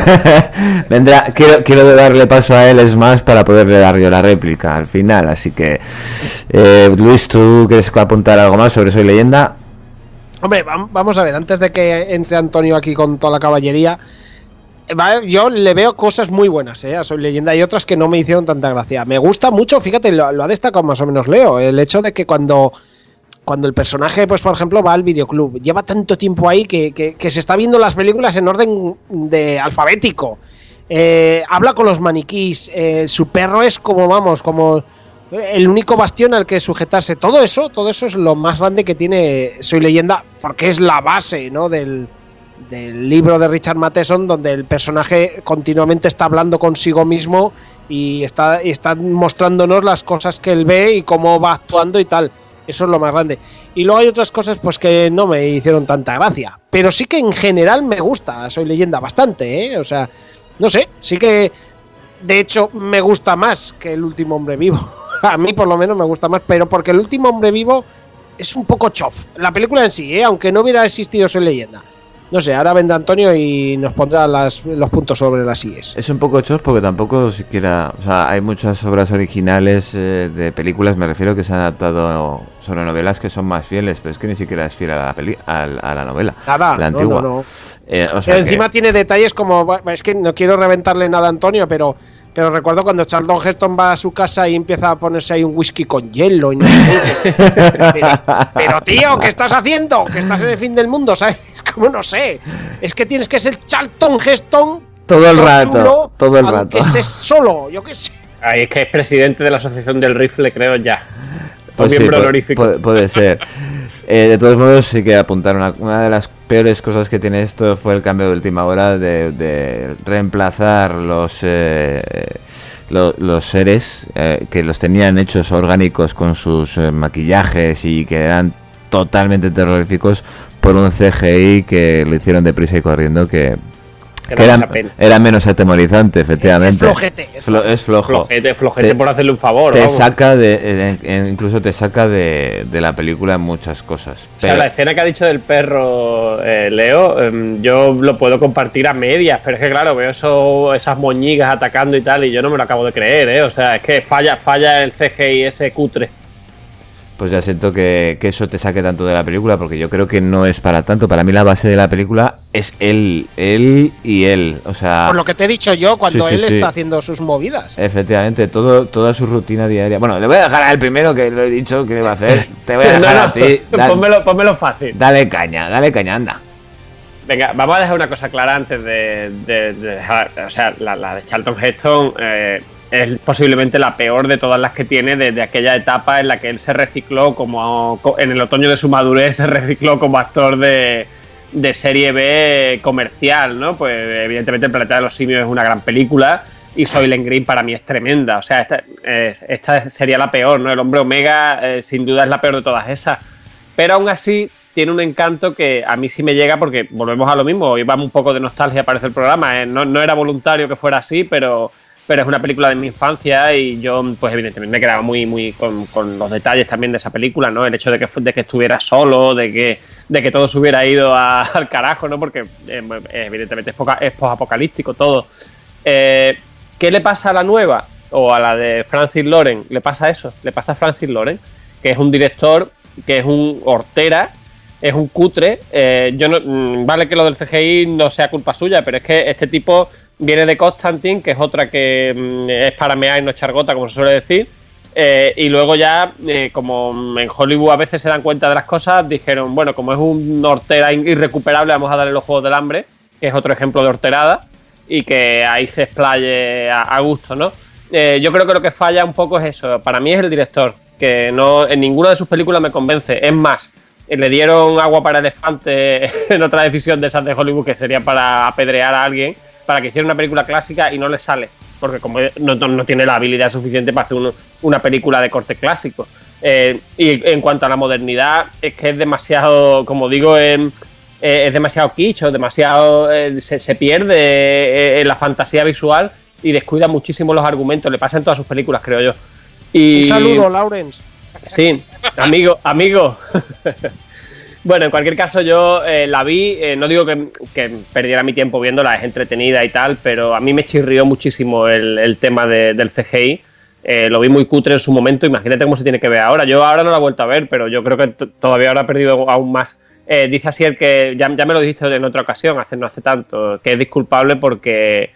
Speaker 2: Quiero darle paso a él, es más, para poderle dar yo la réplica al final, así que... Luis, ¿tú quieres apuntar algo más sobre Soy Leyenda?
Speaker 11: Hombre, vamos a ver, antes de que entre Antonio aquí con toda la caballería... Yo le veo cosas muy buenas a Soy Leyenda y otras que no me hicieron tanta gracia. Me gusta mucho, fíjate, lo ha destacado más o menos Leo, el hecho de que cuando el personaje, pues por ejemplo, va al videoclub, lleva tanto tiempo ahí que se está viendo las películas en orden de alfabético, habla con los maniquís, su perro es como el único bastión al que sujetarse. Todo eso es lo más grande que tiene Soy Leyenda, porque es la base, ¿no?, del libro de Richard Matheson, donde el personaje continuamente está hablando consigo mismo y está mostrándonos las cosas que él ve y cómo va actuando y tal. Eso es lo más grande. Y luego hay otras cosas pues que no me hicieron tanta gracia, pero sí que en general me gusta Soy Leyenda bastante, o sea, no sé, sí que de hecho me gusta más que El último hombre vivo. A mí por lo menos me gusta más, pero porque El último hombre vivo es un poco chof. La película en sí, aunque no hubiera existido Soy Leyenda. No sé, ahora vendrá Antonio y nos pondrá los puntos sobre las IES.
Speaker 2: Es un poco chos porque tampoco siquiera... O sea, hay muchas obras originales de películas, me refiero, que se han adaptado sobre novelas que son más fieles, pero es que ni siquiera es fiel a la novela.
Speaker 11: Nada,
Speaker 2: la antigua.
Speaker 11: No. O sea, encima tiene detalles como... Es que no quiero reventarle nada a Antonio, pero recuerdo cuando Charlton Heston va a su casa y empieza a ponerse ahí un whisky con hielo y no sé qué. Pero tío, ¿qué estás haciendo? Que estás en el fin del mundo, ¿sabes? Como no sé. Es que tienes que ser Charlton Heston
Speaker 2: Todo el rato,
Speaker 11: chulo,
Speaker 2: todo el
Speaker 11: aunque
Speaker 2: rato.
Speaker 11: estés solo, yo qué sé.
Speaker 3: Ahí es que es presidente de la Asociación del Rifle, creo ya.
Speaker 2: Pues sí,
Speaker 3: miembro honorífico.
Speaker 2: puede ser. De todos modos, sí que apuntar una de las peores cosas que tiene esto fue el cambio de última hora de reemplazar los seres que los tenían hechos orgánicos con sus maquillajes y que eran totalmente terroríficos por un CGI que lo hicieron deprisa y corriendo que era menos atemorizante, efectivamente.
Speaker 11: Es flojete.
Speaker 2: Es flojo.
Speaker 3: Flojete por hacerle un favor.
Speaker 2: Te
Speaker 3: vamos.
Speaker 2: saca incluso te saca de la película en muchas cosas.
Speaker 3: O sea, la escena que ha dicho del perro, Leo, yo lo puedo compartir a medias, pero es que claro, veo esas moñigas atacando y tal, y yo no me lo acabo de creer, O sea, es que falla el CGI ese cutre.
Speaker 2: Pues ya siento que eso te saque tanto de la película, porque yo creo que no es para tanto. Para mí la base de la película es él y él. O sea,
Speaker 11: Por lo que te he dicho yo, cuando
Speaker 2: sí,
Speaker 11: él
Speaker 2: sí.
Speaker 11: está haciendo sus movidas.
Speaker 2: Efectivamente, toda su rutina diaria. Bueno, le voy a dejar al primero que lo he dicho que le va a hacer. Te voy a dejar a ti.
Speaker 3: Pónmelo fácil.
Speaker 2: Dale caña, anda.
Speaker 3: Venga, vamos a dejar una cosa clara antes de dejar. O sea, la de Charlton Heston es posiblemente la peor de todas las que tiene desde aquella etapa en la que él se recicló en el otoño de su madurez, se recicló como actor de serie B comercial, ¿no? Pues evidentemente El planeta de los simios es una gran película y Soylent Green para mí es tremenda. O sea, esta sería la peor, ¿no? El hombre Omega sin duda es la peor de todas esas. Pero aún así tiene un encanto que a mí sí me llega, porque volvemos a lo mismo. Hoy vamos un poco de nostalgia, parece el programa. No era voluntario que fuera así, pero es una película de mi infancia y yo, pues evidentemente me quedaba muy con los detalles también de esa película, ¿no? El hecho de que estuviera solo, de que todo se hubiera ido al carajo, ¿no? Porque evidentemente es posapocalíptico todo. ¿Qué le pasa a la nueva? O a la de Francis Lawrence. Le pasa eso, le pasa a Francis Lawrence, que es un director, que es un hortera, es un cutre. Vale que lo del CGI no sea culpa suya, pero es que este tipo viene de Constantine, que es otra que es para mear y no echar gota, como se suele decir. Y luego ya, como en Hollywood a veces se dan cuenta de las cosas, dijeron, bueno, como es un hortera irrecuperable, vamos a darle los Juegos del Hambre, que es otro ejemplo de horterada, y que ahí se explaye a gusto, ¿no? Yo creo que lo que falla un poco es eso. Para mí es el director, que no en ninguna de sus películas me convence. Es más, le dieron agua para elefante en otra decisión de esas de Hollywood, que sería para apedrear a alguien, para que hiciera una película clásica y no le sale, porque como no tiene la habilidad suficiente para hacer una película de corte clásico. Y en cuanto a la modernidad, es que es demasiado, como digo, es demasiado kitsch, demasiado se pierde en la fantasía visual y descuida muchísimo los argumentos. Le pasa en todas sus películas, creo yo.
Speaker 11: Un saludo, Lawrence.
Speaker 3: Sí, amigo. Bueno, en cualquier caso yo la vi, no digo que perdiera mi tiempo viéndola, es entretenida y tal, pero a mí me chirrió muchísimo el tema del CGI. Lo vi muy cutre en su momento, imagínate cómo se tiene que ver ahora. Yo ahora no la he vuelto a ver, pero yo creo que todavía ahora ha perdido aún más. Dice así el que, ya me lo dijiste en otra ocasión, no hace tanto, que es disculpable porque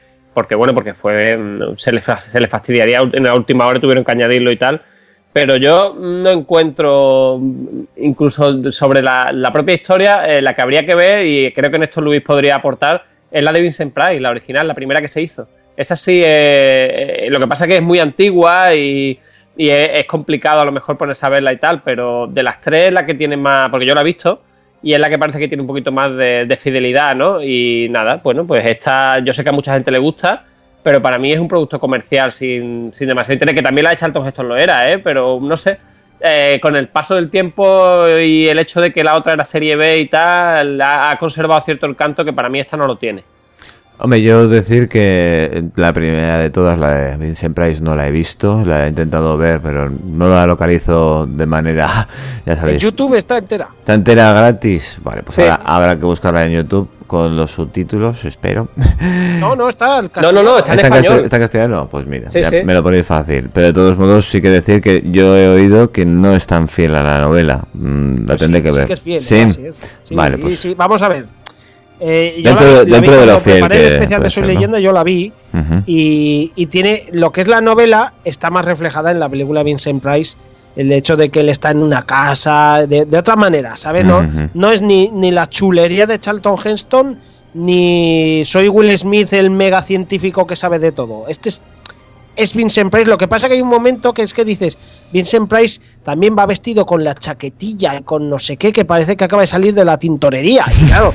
Speaker 3: se le fastidiaría en la última hora, tuvieron que añadirlo y tal. Pero yo no encuentro, incluso sobre la propia historia, la que habría que ver, y creo que en esto Luis podría aportar, es la de Vincent Price, la original, la primera que se hizo. Esa sí, lo que pasa es que es muy antigua y es complicado a lo mejor ponerse a verla y tal, pero de las tres, la que tiene más, porque yo la he visto, y es la que parece que tiene un poquito más de fidelidad, ¿no? Y nada, bueno, pues esta, yo sé que a mucha gente le gusta, pero para mí es un producto comercial sin demasiado interés, que también la de Charlton Heston lo era, pero no sé, con el paso del tiempo y el hecho de que la otra era serie B y tal, ha conservado cierto encanto que para mí esta no lo tiene.
Speaker 2: Hombre, yo decir que la primera de todas, la de Vincent Price, no la he visto, la he intentado ver, pero no la localizo de manera, ya sabéis.
Speaker 11: En YouTube está entera.
Speaker 2: ¿Está entera gratis? Vale, pues
Speaker 11: sí.
Speaker 2: ahora habrá que buscarla en YouTube con los subtítulos, espero.
Speaker 11: No, está en castellano.
Speaker 3: No, está en español.
Speaker 2: ¿Está en castellano? Pues mira,
Speaker 3: sí, sí.
Speaker 2: Me lo ponéis fácil. Pero de todos modos sí que decir que yo he oído que no es tan fiel a la novela. La tendré que ver.
Speaker 11: Sí que es fiel.
Speaker 2: Sí. Vale, pues.
Speaker 11: Sí, vamos a ver.
Speaker 2: Dentro de lo fiel
Speaker 11: que el especial de Soy Leyenda, yo la vi, y tiene lo que es la novela, está más reflejada en la película Vincent Price, el hecho de que él está en una casa de otra manera, ¿sabes? No es ni la chulería de Charlton Heston ni soy Will Smith el mega científico que sabe de todo. Este es Vincent Price. Lo que pasa que hay un momento que es que dices, Vincent Price también va vestido con la chaquetilla y con no sé qué, que parece que acaba de salir de la tintorería. Y claro,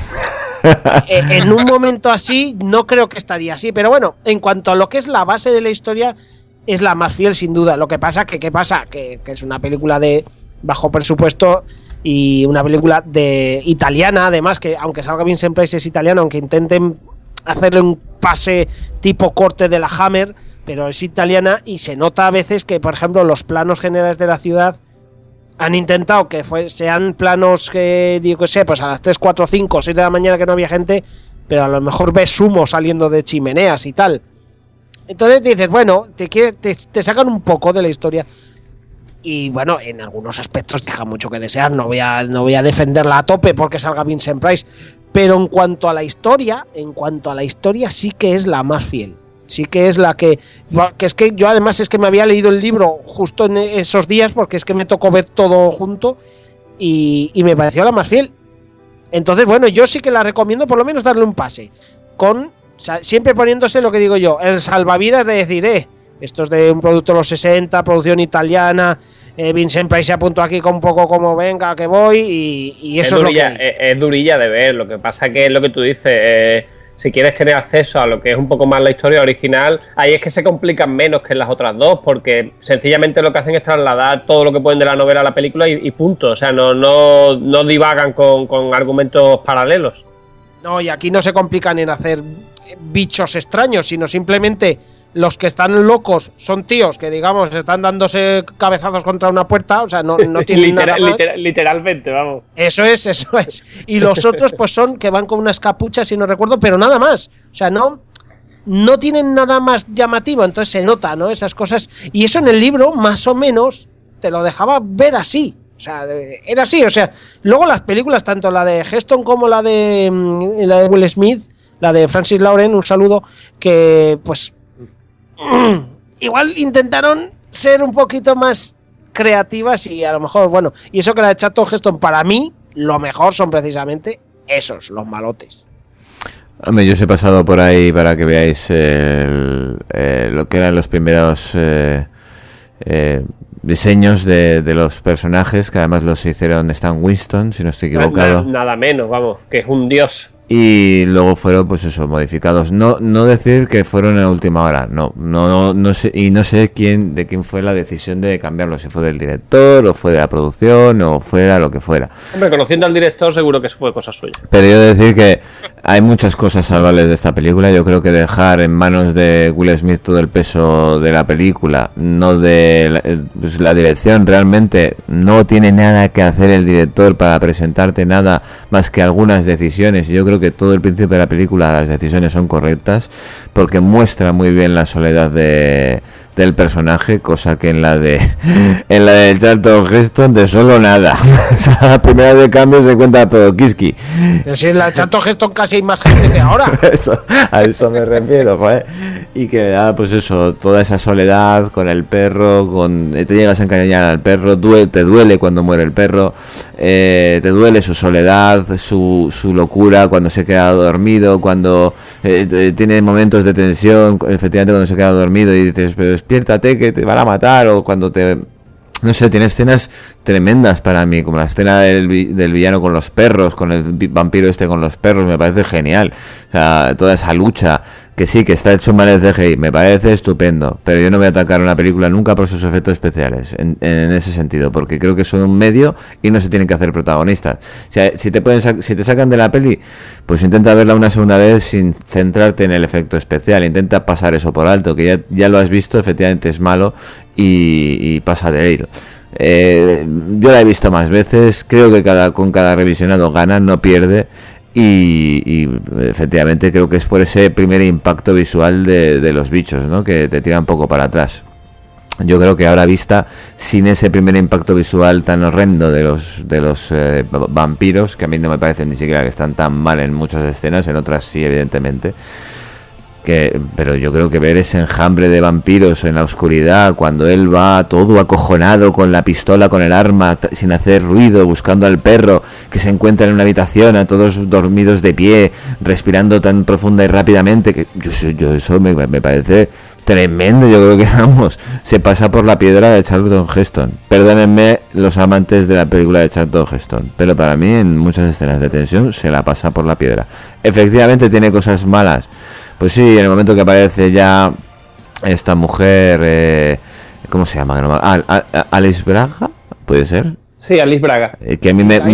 Speaker 11: en un momento así no creo que estaría así. Pero bueno, en cuanto a lo que es la base de la historia, es la más fiel sin duda. Lo que pasa que es una película de bajo presupuesto y una película de italiana, además, que aunque salga Vincent Price es italiano, aunque intenten hacerle un pase tipo corte de la Hammer, pero es italiana y se nota a veces que, por ejemplo, los planos generales de la ciudad han intentado que sean planos que, digo que sé, pues a las 3, 4, 5, 6 de la mañana que no había gente, pero a lo mejor ves humo saliendo de chimeneas y tal. Entonces dices, bueno, te sacan un poco de la historia. Y bueno, en algunos aspectos deja mucho que desear. No voy a defenderla a tope porque salga Vincent Price. Pero en cuanto a la historia sí que es la más fiel. Sí que es la que es que yo además es que me había leído el libro justo en esos días, porque es que me tocó ver todo junto y me pareció la más fiel. Entonces, bueno, yo sí que la recomiendo por lo menos darle un pase. Siempre poniéndose lo que digo yo, el salvavidas de decir, esto es de un producto de los 60, producción italiana, Vincent Price se apuntó aquí con un poco como venga que voy y eso
Speaker 3: es durilla de ver. Lo que pasa que es lo que tú dices, si quieres tener acceso a lo que es un poco más la historia original, ahí es que se complican menos que en las otras dos, porque sencillamente lo que hacen es trasladar todo lo que pueden de la novela a la película y punto. O sea, no divagan con argumentos paralelos.
Speaker 11: No, y aquí no se complican en hacer bichos extraños, sino simplemente los que están locos son tíos que, digamos, están dándose cabezazos contra una puerta, o sea, no tienen nada más.
Speaker 3: Literalmente, vamos.
Speaker 11: Eso es. Y los otros, pues son que van con unas capuchas, si no recuerdo, pero nada más. O sea, no tienen nada más llamativo, entonces se nota, ¿no? Esas cosas. Y eso en el libro, más o menos, te lo dejaba ver así. O sea, era así, o sea, luego las películas, tanto la de Heston como la de Will Smith, la de Francis Lawrence, un saludo, que pues igual intentaron ser un poquito más creativas y a lo mejor, bueno, y eso que la de Charlton Heston, para mí, lo mejor son precisamente esos, los malotes.
Speaker 2: Hombre, yo os he pasado por ahí para que veáis lo que eran los primeros diseños de los personajes, que además los hicieron Stan Winston, si no estoy equivocado.
Speaker 3: Nada menos, vamos, que es un dios.
Speaker 2: Y luego fueron, pues eso, modificados. No decir que fueron a última hora, no sé, y no sé de quién fue la decisión de cambiarlo, si fue del director, o fue de la producción, o fuera lo que fuera.
Speaker 3: Hombre, conociendo al director seguro que fue cosa suya.
Speaker 2: Pero yo decir que hay muchas cosas salvables de esta película. Yo creo que dejar en manos de Will Smith todo el peso de la película, no de la dirección, realmente no tiene nada que hacer el director para presentarte nada más que algunas decisiones. Y yo creo que todo el principio de la película las decisiones son correctas, porque muestra muy bien la soledad del personaje, cosa que en la de Charlton Heston de solo nada. O sea, la primera de cambio se cuenta todo Kiski.
Speaker 11: Pero si en la de Charlton Heston casi hay más gente que ahora.
Speaker 2: A eso me refiero, joder. Y que pues eso, toda esa soledad con el perro, te llegas a encariñar al perro, te duele cuando muere el perro, te duele su soledad, su locura cuando se queda dormido, cuando tiene momentos de tensión, efectivamente cuando se queda dormido y dices, pero despiértate que te van a matar, o cuando no sé, tiene escenas tremendas para mí, como la escena del villano con los perros, con el vampiro con los perros, me parece genial. O sea, toda esa lucha, que sí, que está hecho mal el CGI, me parece estupendo, pero yo no voy a atacar una película nunca por sus efectos especiales, en ese sentido, porque creo que son un medio y no se tienen que hacer protagonistas. O sea, si te sacan de la peli, pues intenta verla una segunda vez sin centrarte en el efecto especial, intenta pasar eso por alto, que ya lo has visto, efectivamente es malo y pasa de él. Yo la he visto más veces, creo que con cada revisionado gana, no pierde. Y efectivamente creo que es por ese primer impacto visual de los bichos, ¿no? Que te tira un poco para atrás. Yo creo que ahora vista, sin ese primer impacto visual tan horrendo de los vampiros, que a mí no me parecen ni siquiera que están tan mal en muchas escenas, en otras sí, evidentemente. Pero yo creo que ver ese enjambre de vampiros en la oscuridad, cuando él va todo acojonado con la pistola, con el arma, sin hacer ruido, buscando al perro, que se encuentran en una habitación a todos dormidos de pie, respirando tan profunda y rápidamente, que yo eso me parece tremendo. Yo creo que, vamos, se pasa por la piedra de Charlton Heston. Perdónenme los amantes de la película de Charlton Heston, pero para mí en muchas escenas de tensión se la pasa por la piedra. Efectivamente tiene cosas malas. Pues sí, en el momento que aparece ya esta mujer, ¿cómo se llama? Alice Braga, ¿puede ser?
Speaker 3: Sí, Alice Braga.
Speaker 2: Que a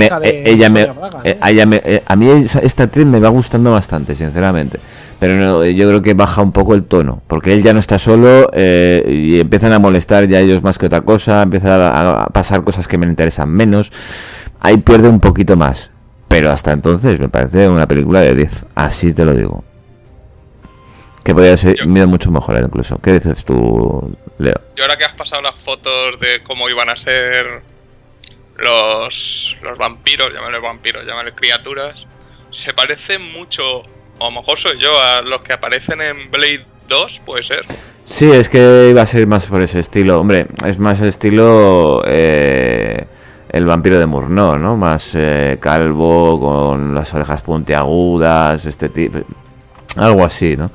Speaker 2: mí esta actriz me va gustando bastante, sinceramente. Pero no, yo creo que baja un poco el tono, porque él ya no está solo y empiezan a molestar ya ellos más que otra cosa, empiezan a pasar cosas que me interesan menos. Ahí pierde un poquito más, pero hasta entonces me parece una película de 10, así te lo digo. Que podría ser mucho mejor incluso. ¿Qué dices tú, Leo?
Speaker 4: Y ahora que has pasado las fotos de cómo iban a ser los vampiros, llámale criaturas, se parecen mucho, o a lo mejor soy yo, a los que aparecen en Blade 2, ¿puede ser?
Speaker 2: Sí, es que iba a ser más por ese estilo. Hombre, es más estilo el vampiro de Murnau, ¿no? Más calvo, con las orejas puntiagudas, este tipo, algo así, ¿no?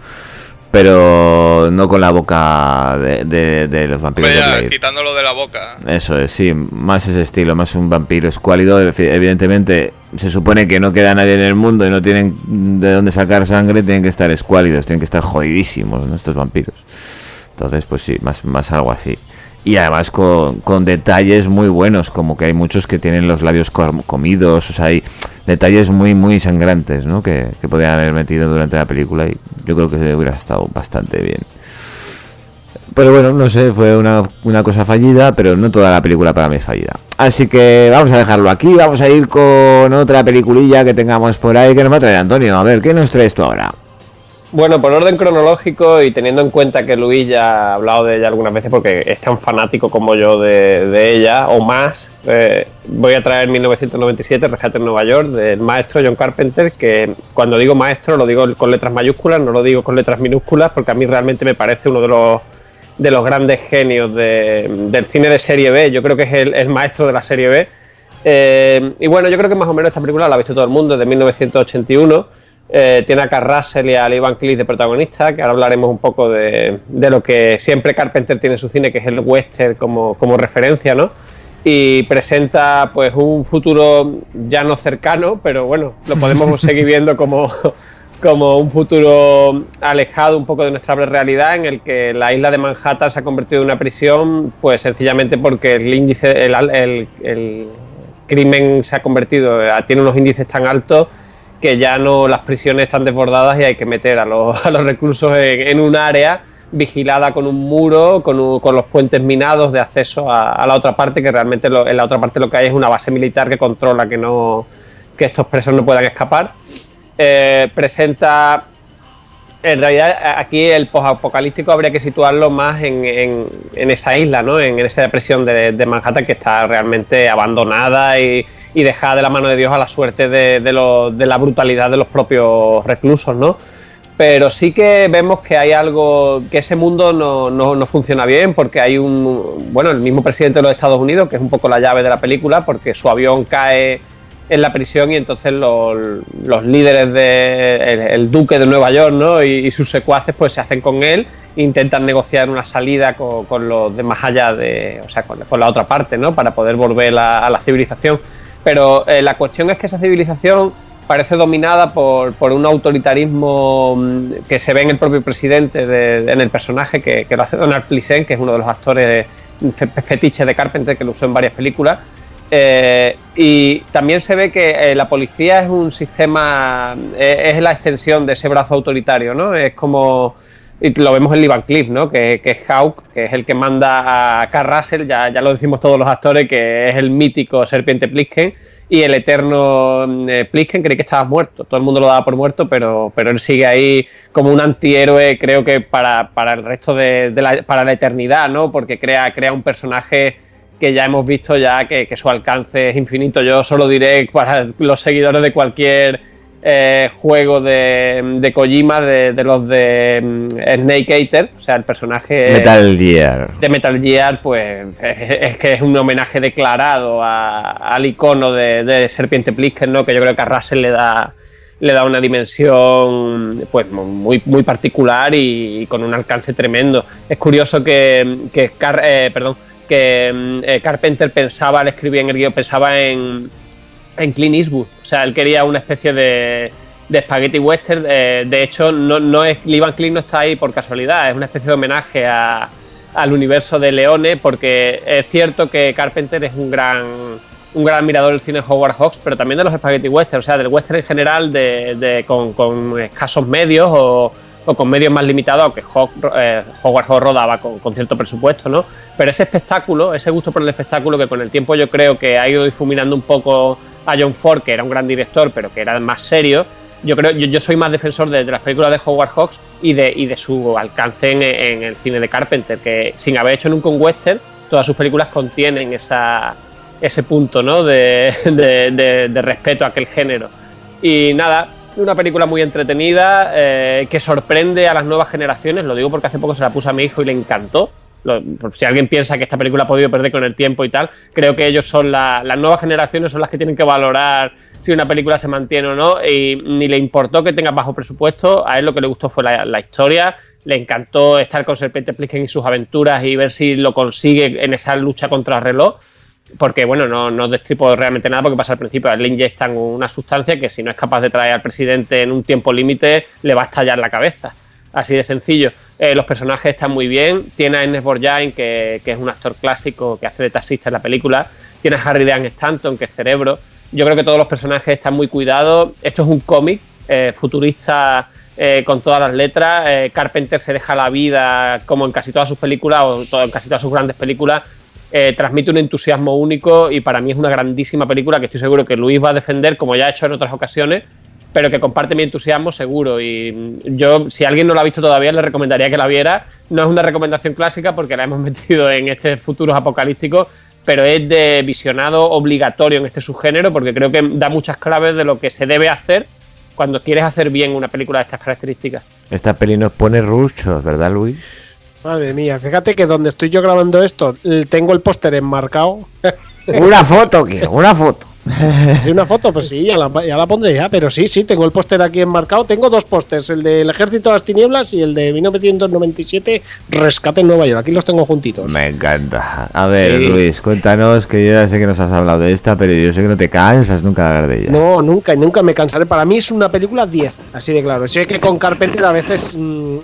Speaker 2: Pero no con la boca de los vampiros de Blade.
Speaker 4: Quitándolo de la boca.
Speaker 2: Eso es, sí, más ese estilo, más un vampiro escuálido. Evidentemente, se supone que no queda nadie en el mundo y no tienen de dónde sacar sangre, tienen que estar escuálidos, tienen que estar jodidísimos, ¿no? Estos vampiros. Entonces, pues sí, más algo así. Y además con detalles muy buenos, como que hay muchos que tienen los labios comidos, o sea, hay detalles muy sangrantes, ¿no? Que podrían haber metido durante la película, y yo creo que hubiera estado bastante bien. Pero bueno, no sé, fue una cosa fallida, pero no toda la película para mí es fallida. Así que vamos a dejarlo aquí, vamos a ir con otra peliculilla que tengamos por ahí que nos va a traer Antonio. A ver, ¿qué nos traes tú ahora?
Speaker 3: Bueno, por orden cronológico y teniendo en cuenta que Luis ya ha hablado de ella algunas veces porque es tan fanático como yo de ella o más, voy a traer 1997, Rescate en Nueva York, del maestro John Carpenter, que cuando digo maestro lo digo con letras mayúsculas, no lo digo con letras minúsculas, porque a mí realmente me parece uno de los grandes genios del cine de serie B. Yo creo que es el maestro de la serie B. Y bueno, yo creo que más o menos esta película la ha visto todo el mundo, es de 1981. Tiene a Kurt Russell y a Lee Van Cleef de protagonista, que ahora hablaremos un poco de lo que siempre Carpenter tiene en su cine, que es el western como referencia, ¿no? Y presenta pues un futuro ya no cercano, pero bueno, lo podemos seguir viendo como un futuro alejado un poco de nuestra realidad, en el que la isla de Manhattan se ha convertido en una prisión, pues sencillamente porque el crimen se ha convertido, tiene unos índices tan altos que ya no, las prisiones están desbordadas y hay que meter a los reclusos en un área vigilada con un muro, con los puentes minados de acceso a la otra parte, que realmente en la otra parte lo que hay es una base militar que controla que estos presos no puedan escapar. Presenta, en realidad aquí el posapocalíptico habría que situarlo más en esa isla, ¿no? En esa prisión de Manhattan, que está realmente abandonada y dejada de la mano de Dios a la suerte de la brutalidad de los propios reclusos, ¿no? Pero sí que vemos que hay algo, que ese mundo no funciona bien, porque hay el mismo presidente de los Estados Unidos, que es un poco la llave de la película, porque su avión cae en la prisión y entonces los líderes el duque de Nueva York, ¿no? y sus secuaces pues se hacen con él e intentan negociar una salida con los de más allá con la otra parte, ¿no? Para poder volver a la civilización. Pero la cuestión es que esa civilización parece dominada por un autoritarismo que se ve en el propio presidente, en el personaje que lo hace Donald Pleasence, que es uno de los actores fetiches de Carpenter, que lo usó en varias películas. Y también se ve que la policía es un sistema, es la extensión de ese brazo autoritario, ¿no? Es como, y lo vemos en Lee Van Cleef, ¿no? Que es Hawk, que es el que manda a Kurt Russell, ya lo decimos todos los actores, que es el mítico Serpiente Plisken, y el eterno Plisken. Creí que estaba muerto, todo el mundo lo daba por muerto, pero él sigue ahí como un antihéroe, creo que para el resto para la eternidad, ¿no? Porque crea un personaje que ya hemos visto ya que su alcance es infinito. Yo solo diré para los seguidores de cualquier juego de Kojima, de los de Snake Eater, o sea, el personaje
Speaker 2: Metal Gear.
Speaker 3: De Metal Gear, pues es que es un homenaje declarado al icono de Serpiente Plisken, ¿no? Que yo creo que a Russell le da una dimensión pues muy, muy particular y con un alcance tremendo. Es curioso que Carpenter pensaba, al escribir en el guión, pensaba en Clint Eastwood. O sea, él quería una especie de spaghetti western. De hecho, no es Lee Van Cleef no está ahí por casualidad, es una especie de homenaje al universo de Leone, porque es cierto que Carpenter es un gran admirador del cine Howard Hawks, pero también de los spaghetti western, o sea, del western en general con escasos medios o con medios más limitados, aunque Howard Hawks rodaba con cierto presupuesto, ¿no? Pero ese espectáculo, ese gusto por el espectáculo, que con el tiempo yo creo que ha ido difuminando un poco a John Ford, que era un gran director, pero que era más serio. Yo soy más defensor de las películas de Howard Hawks y de su alcance en el cine de Carpenter, que sin haber hecho nunca un western, todas sus películas contienen ese punto, ¿no? de respeto a aquel género. Y nada, una película muy entretenida, que sorprende a las nuevas generaciones. Lo digo porque hace poco se la puse a mi hijo y le encantó. Si alguien piensa que esta película ha podido perder con el tiempo y tal, creo que ellos son las nuevas generaciones, son las que tienen que valorar si una película se mantiene o no, y ni le importó que tenga bajo presupuesto. A él lo que le gustó fue la historia. Le encantó estar con Serpiente Plisken y sus aventuras y ver si lo consigue en esa lucha contra el reloj, porque bueno, no destripo realmente nada porque pasa al principio. A él le inyectan una sustancia que si no es capaz de traer al presidente en un tiempo límite le va a estallar la cabeza, así de sencillo. Los personajes están muy bien. Tiene a Ernest Borgnine, que es un actor clásico que hace de taxista en la película. Tiene a Harry Dean Stanton, que es Cerebro. Yo creo que todos los personajes están muy cuidados. Esto es un cómic futurista, con todas las letras. Carpenter se deja la vida, como en casi todas sus películas o en casi todas sus grandes películas. Transmite un entusiasmo único y para mí es una grandísima película que estoy seguro que Luis va a defender, como ya ha hecho en otras ocasiones, pero que comparte mi entusiasmo seguro. Y yo, si alguien no la ha visto todavía, le recomendaría que la viera. No es una recomendación clásica porque la hemos metido en este futuros apocalípticos, pero es de visionado obligatorio en este subgénero, porque creo que da muchas claves de lo que se debe hacer cuando quieres hacer bien una película de estas características.
Speaker 2: Esta peli nos pone ruchos, ¿verdad, Luis?
Speaker 11: Madre mía, fíjate que donde estoy yo grabando esto, tengo el póster enmarcado.
Speaker 2: Una foto, ¿qué? Una foto.
Speaker 11: Sí, una foto, pues sí, ya la pondré ya, pero sí, tengo el póster aquí enmarcado. Tengo dos pósters, el del Ejército de las Tinieblas y el de 1997, Rescate en Nueva York. Aquí los tengo juntitos.
Speaker 2: Me encanta. A ver,
Speaker 11: Sí.
Speaker 2: Luis, cuéntanos, que yo ya sé que nos has hablado de esta, pero yo sé que no te cansas nunca de hablar de ella.
Speaker 11: No, nunca me cansaré. Para mí es una película 10, así de claro. Sé que con Carpenter a veces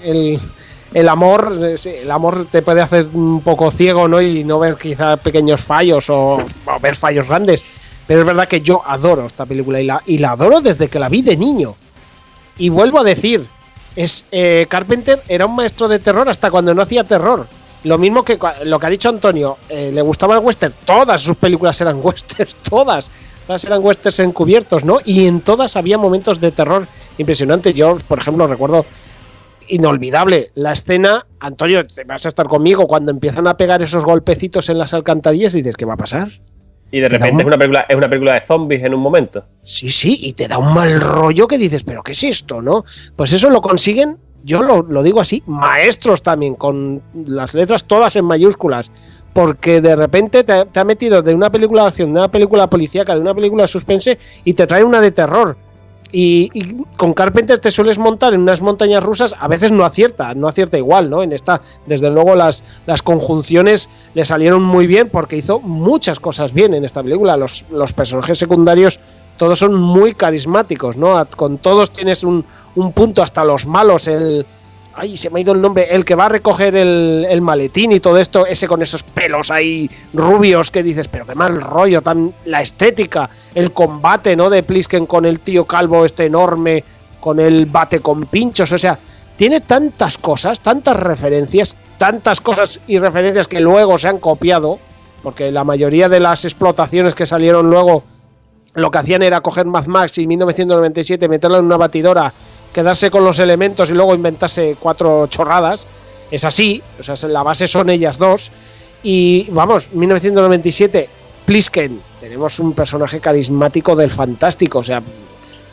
Speaker 11: el amor te puede hacer un poco ciego, ¿no? Y no ver quizá pequeños fallos o ver fallos grandes. Pero es verdad que yo adoro esta película y la adoro desde que la vi de niño. Y vuelvo a decir, Carpenter era un maestro de terror hasta cuando no hacía terror. Lo mismo que lo que ha dicho Antonio, le gustaba el western. Todas sus películas eran westerns, todas eran westerns encubiertos, ¿no? Y en todas había momentos de terror impresionantes. Yo, por ejemplo, recuerdo inolvidable la escena, Antonio, te vas a estar conmigo, cuando empiezan a pegar esos golpecitos en las alcantarillas y dices, ¿qué va a pasar?
Speaker 3: Y de repente es una película de zombies en un momento.
Speaker 11: Sí, y te da un mal rollo que dices, ¿pero qué es esto, no? Pues eso lo consiguen, yo lo digo así, maestros también, con las letras todas en mayúsculas, porque de repente te ha metido de una película de acción, de una película policíaca, de una película de suspense y te trae una de terror. Y con Carpenter te sueles montar en unas montañas rusas, a veces no acierta igual, ¿no? En esta, desde luego, las conjunciones le salieron muy bien porque hizo muchas cosas bien en esta película. Los personajes secundarios todos son muy carismáticos, ¿no? Con todos tienes un punto, hasta los malos, ay, se me ha ido el nombre, el que va a recoger el maletín y todo esto, ese con esos pelos ahí rubios que dices, pero qué mal rollo, la estética, el combate, ¿no? De Plisken con el tío calvo este enorme, con el bate con pinchos, o sea, tiene tantas cosas, tantas referencias, tantas cosas y referencias que luego se han copiado, porque la mayoría de las explotaciones que salieron luego, lo que hacían era coger Mad Max y 1997, meterla en una batidora, quedarse con los elementos y luego inventarse 4 chorradas. Es así, o sea, la base son ellas dos. Y vamos, 1997, Plisken, tenemos un personaje carismático del fantástico, o sea,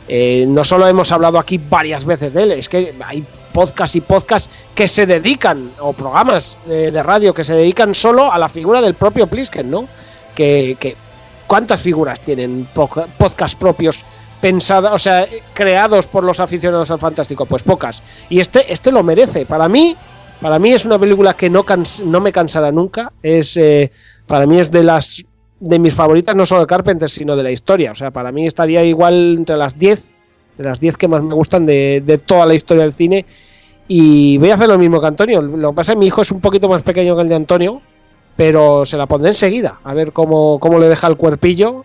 Speaker 11: No solo hemos hablado aquí varias veces de él, es que hay podcasts y podcasts que se dedican, o programas de radio que se dedican solo a la figura del propio Plisken, ¿no? Que ¿cuántas figuras tienen podcasts propios pensadas, o sea, creados por los aficionados al fantástico? Pues pocas. Y este lo merece. Para mí es una película que no me cansará nunca. Para mí es de mis favoritas, no solo de Carpenter, sino de la historia. O sea, para mí estaría igual entre las 10 que más me gustan de toda la historia del cine. Y voy a hacer lo mismo que Antonio. Lo que pasa es que mi hijo es un poquito más pequeño que el de Antonio, pero se la pondré enseguida, a ver cómo le deja el cuerpillo.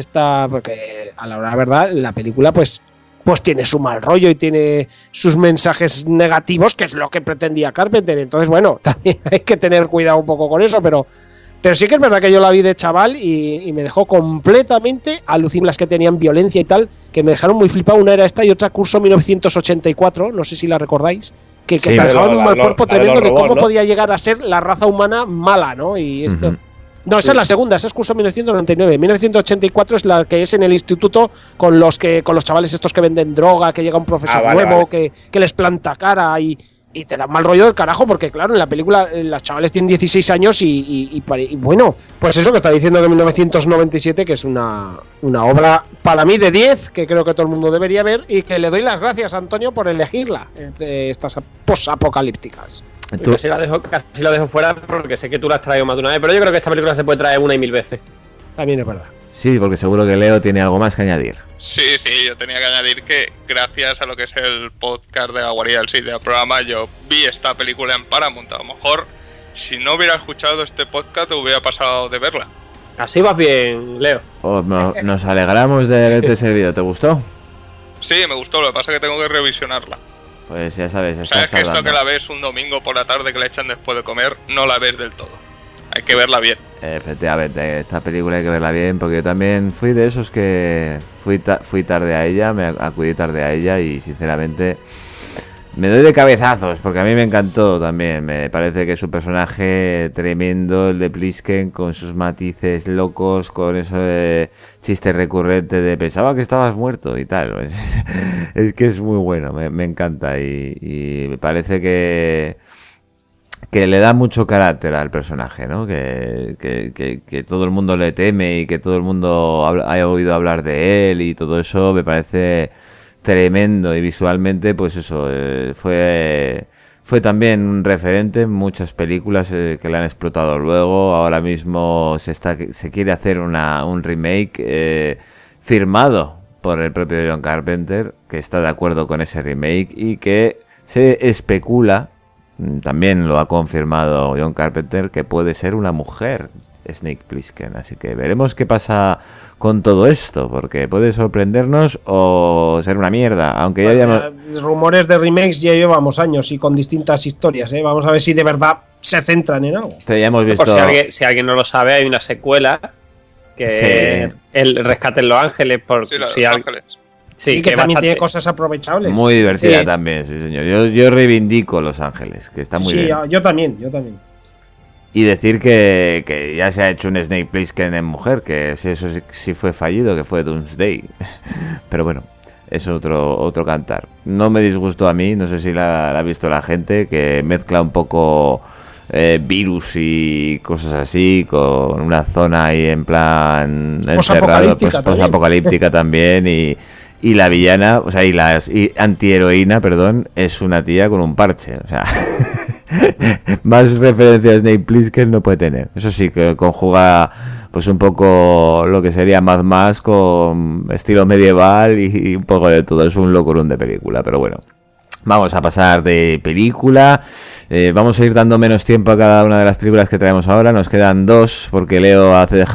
Speaker 11: Porque a la hora de la verdad, la película pues tiene su mal rollo y tiene sus mensajes negativos, que es lo que pretendía Carpenter. Entonces, bueno, también hay que tener cuidado un poco con eso, pero sí que es verdad que yo la vi de chaval y me dejó completamente alucinado. Las que tenían violencia y tal, que me dejaron muy flipado. Una era esta y otra Curso 1984, no sé si la recordáis, que te dejaban un mal cuerpo tremendo de cómo podía llegar a ser la raza humana mala, ¿no? Y esto... No, esa es la segunda, esa es Curso 1999. 1984 es la que es en el instituto con los chavales estos que venden droga, que llega un profesor nuevo. Que les planta cara y te da mal rollo del carajo, porque claro, en la película los chavales tienen 16 años y bueno, pues eso que está diciendo de 1997, que es una obra para mí de 10, que creo que todo el mundo debería ver, y que le doy las gracias a Antonio por elegirla entre estas posapocalípticas.
Speaker 3: Casi la dejo fuera porque sé que tú la has traído más de una vez, pero yo creo que esta película se puede traer 1 y 1000 veces.
Speaker 11: También es verdad.
Speaker 2: Sí, porque seguro que Leo tiene algo más que añadir.
Speaker 4: Sí, yo tenía que añadir que gracias a lo que es el podcast de la guarida del sitio del programa, yo vi esta película en Paramount. A lo mejor, si no hubiera escuchado este podcast, hubiera pasado de verla.
Speaker 3: Así vas bien, Leo.
Speaker 2: Nos alegramos de haberte servido. ¿Te gustó?
Speaker 4: Sí, me gustó, lo que pasa es que tengo que revisionarla.
Speaker 2: Pues ya sabes,
Speaker 4: sabes que esto que la ves un domingo por la tarde que la echan después de comer, no la ves del todo. Hay que verla bien.
Speaker 2: Efectivamente, esta película hay que verla bien, porque yo también fui de esos que fui tarde a ella, me acudí tarde a ella y sinceramente me doy de cabezazos, porque a mí me encantó también. Me parece que es un personaje tremendo, el de Plisken, con sus matices locos, con eso de chiste recurrente de pensaba que estabas muerto y tal. Es que es muy bueno, me encanta y me parece que le da mucho carácter al personaje, ¿no? Que todo el mundo le teme y que todo el mundo haya oído hablar de él y todo eso me parece tremendo. Y visualmente, pues eso, fue también un referente en muchas películas que le han explotado luego. Ahora mismo se quiere hacer un remake firmado por el propio John Carpenter, que está de acuerdo con ese remake y que se especula, también lo ha confirmado John Carpenter, que puede ser una mujer Snake Plissken. Así que veremos qué pasa con todo esto, porque puede sorprendernos o ser una mierda. Aunque ya habíamos...
Speaker 11: rumores de remakes ya llevamos años y con distintas historias, ¿eh? Vamos a ver si de verdad se centran en algo.
Speaker 2: Pero ya hemos visto...
Speaker 3: si alguien no lo sabe, hay una secuela que el Rescate en Los Ángeles. Ángeles.
Speaker 11: Sí, que también tiene cosas aprovechables.
Speaker 2: Muy divertida también, sí señor. Yo reivindico Los Ángeles, que está muy bien.
Speaker 11: Sí, yo también.
Speaker 2: Y decir que ya se ha hecho un Snake Plissken en mujer, que eso sí fue fallido, que fue Doomsday. Pero bueno, es otro cantar. No me disgustó a mí, no sé si la ha visto la gente, que mezcla un poco virus y cosas así, con una zona ahí en plan encerrado, posapocalíptica también, y la villana, o sea, y antiheroína, perdón, es una tía con un parche, o sea, más referencias a Snake Plissken no puede tener. Eso sí, que conjuga pues un poco lo que sería Mad Max con estilo medieval y un poco de todo. Es un locurum de película, pero bueno. Vamos a pasar de película. Vamos a ir dando menos tiempo a cada una de las películas que traemos ahora. Nos quedan 2 porque Leo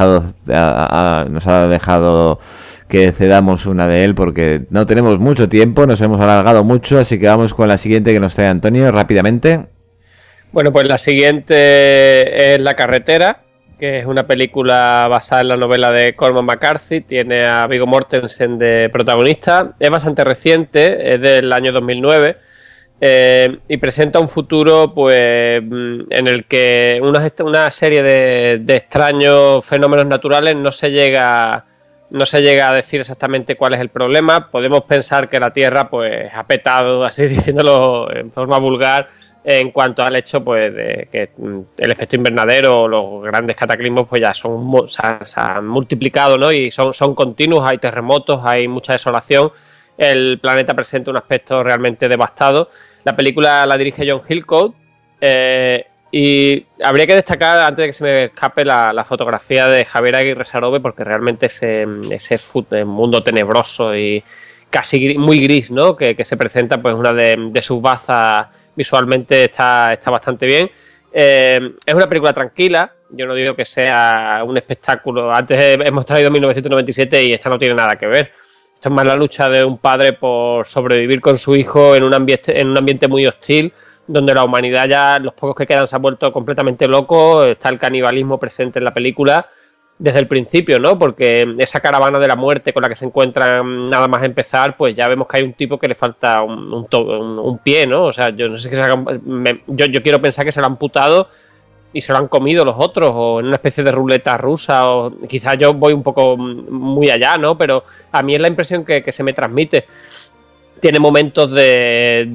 Speaker 2: nos ha dejado que cedamos una de él porque no tenemos mucho tiempo, nos hemos alargado mucho, así que vamos con la siguiente que nos trae Antonio rápidamente.
Speaker 3: Bueno, pues la siguiente es La carretera, que es una película basada en la novela de Cormac McCarthy. Tiene a Viggo Mortensen de protagonista. Es bastante reciente, es del año 2009 y presenta un futuro pues en el que una serie de extraños fenómenos naturales no se llega No se llega a decir exactamente cuál es el problema. Podemos pensar que la Tierra pues ha petado, así diciéndolo en forma vulgar, en cuanto al hecho pues de que el efecto invernadero o los grandes cataclismos pues ya se han multiplicado, ¿no? Y son continuos, hay terremotos, hay mucha desolación. El planeta presenta un aspecto realmente devastado. La película la dirige John Hillcoat, y habría que destacar, antes de que se me escape, la fotografía de Javier Aguirre Sarobe, porque realmente ese mundo tenebroso y casi muy gris, ¿no? que se presenta, pues una de sus bazas visualmente está bastante bien. Es una película tranquila. Yo no digo que sea un espectáculo. Antes hemos traído 1997 y esta no tiene nada que ver. Esto es más la lucha de un padre por sobrevivir con su hijo en un ambiente muy hostil, donde la humanidad ya, los pocos que quedan, se han vuelto completamente locos. Está el canibalismo presente en la película desde el principio, ¿no? Porque esa caravana de la muerte con la que se encuentran nada más empezar, pues ya vemos que hay un tipo que le falta un pie, ¿no? O sea, yo no sé qué yo quiero pensar que se lo han amputado y se lo han comido los otros, o en una especie de ruleta rusa, o quizás yo voy un poco muy allá, ¿no? Pero a mí es la impresión que se me transmite. Tiene momentos de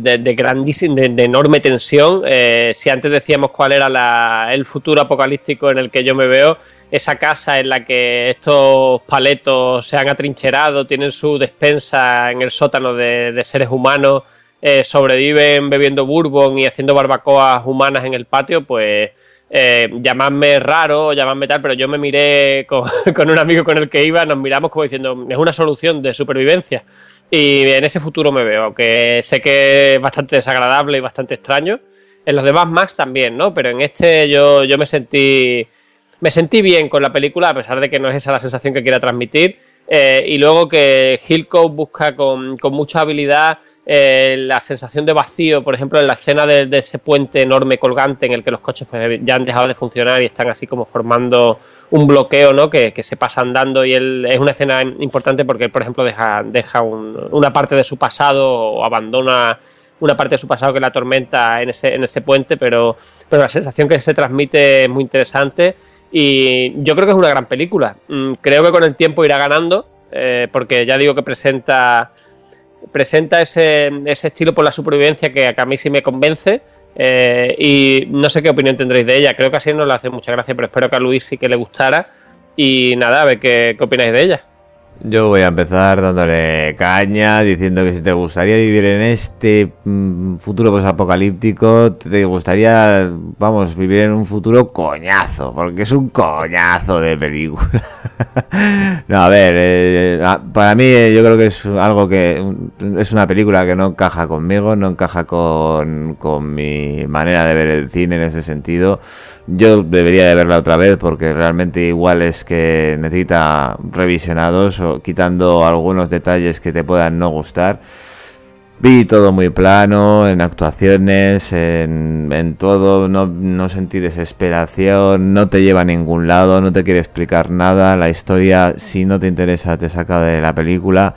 Speaker 3: enorme tensión. Si antes decíamos cuál era el futuro apocalíptico en el que yo me veo, esa casa en la que estos paletos se han atrincherado, tienen su despensa en el sótano de seres humanos, sobreviven bebiendo bourbon y haciendo barbacoas humanas en el patio, pues llamadme raro, llamadme tal, pero yo me miré con un amigo con el que iba, nos miramos como diciendo, es una solución de supervivencia. Y en ese futuro me veo, aunque sé que es bastante desagradable y bastante extraño. En los demás Max también, ¿no? Pero en este yo me sentí bien con la película, a pesar de que no es esa la sensación que quiera transmitir. Y luego que Hillcoat busca con mucha habilidad la sensación de vacío, por ejemplo, en la escena de ese puente enorme colgante en el que los coches pues, ya han dejado de funcionar y están así como formando un bloqueo, ¿no? Que se pasa andando, y es una escena importante porque él, por ejemplo, deja una parte de su pasado, o abandona una parte de su pasado que la atormenta en ese puente, pero la sensación que se transmite es muy interesante y yo creo que es una gran película. Creo que con el tiempo irá ganando, porque ya digo que presenta ese estilo por la supervivencia que a mí sí me convence, y no sé qué opinión tendréis de ella. Creo que así no le hace mucha gracia, pero espero que a Luis sí que le gustara. Y nada, a ver qué opináis de ella.
Speaker 2: Yo voy a empezar dándole caña, diciendo que si te gustaría vivir en este futuro posapocalíptico, te gustaría, vivir en un futuro coñazo, porque es un coñazo de película. No, a ver, para mí yo creo que es algo que es una película que no encaja conmigo, no encaja con mi manera de ver el cine en ese sentido. Yo debería de verla otra vez porque realmente igual es que necesita revisionados, o quitando algunos detalles que te puedan no gustar. Vi todo muy plano, en actuaciones, en todo, no sentí desesperación, no te lleva a ningún lado, no te quiere explicar nada. La historia, si no te interesa, te saca de la película.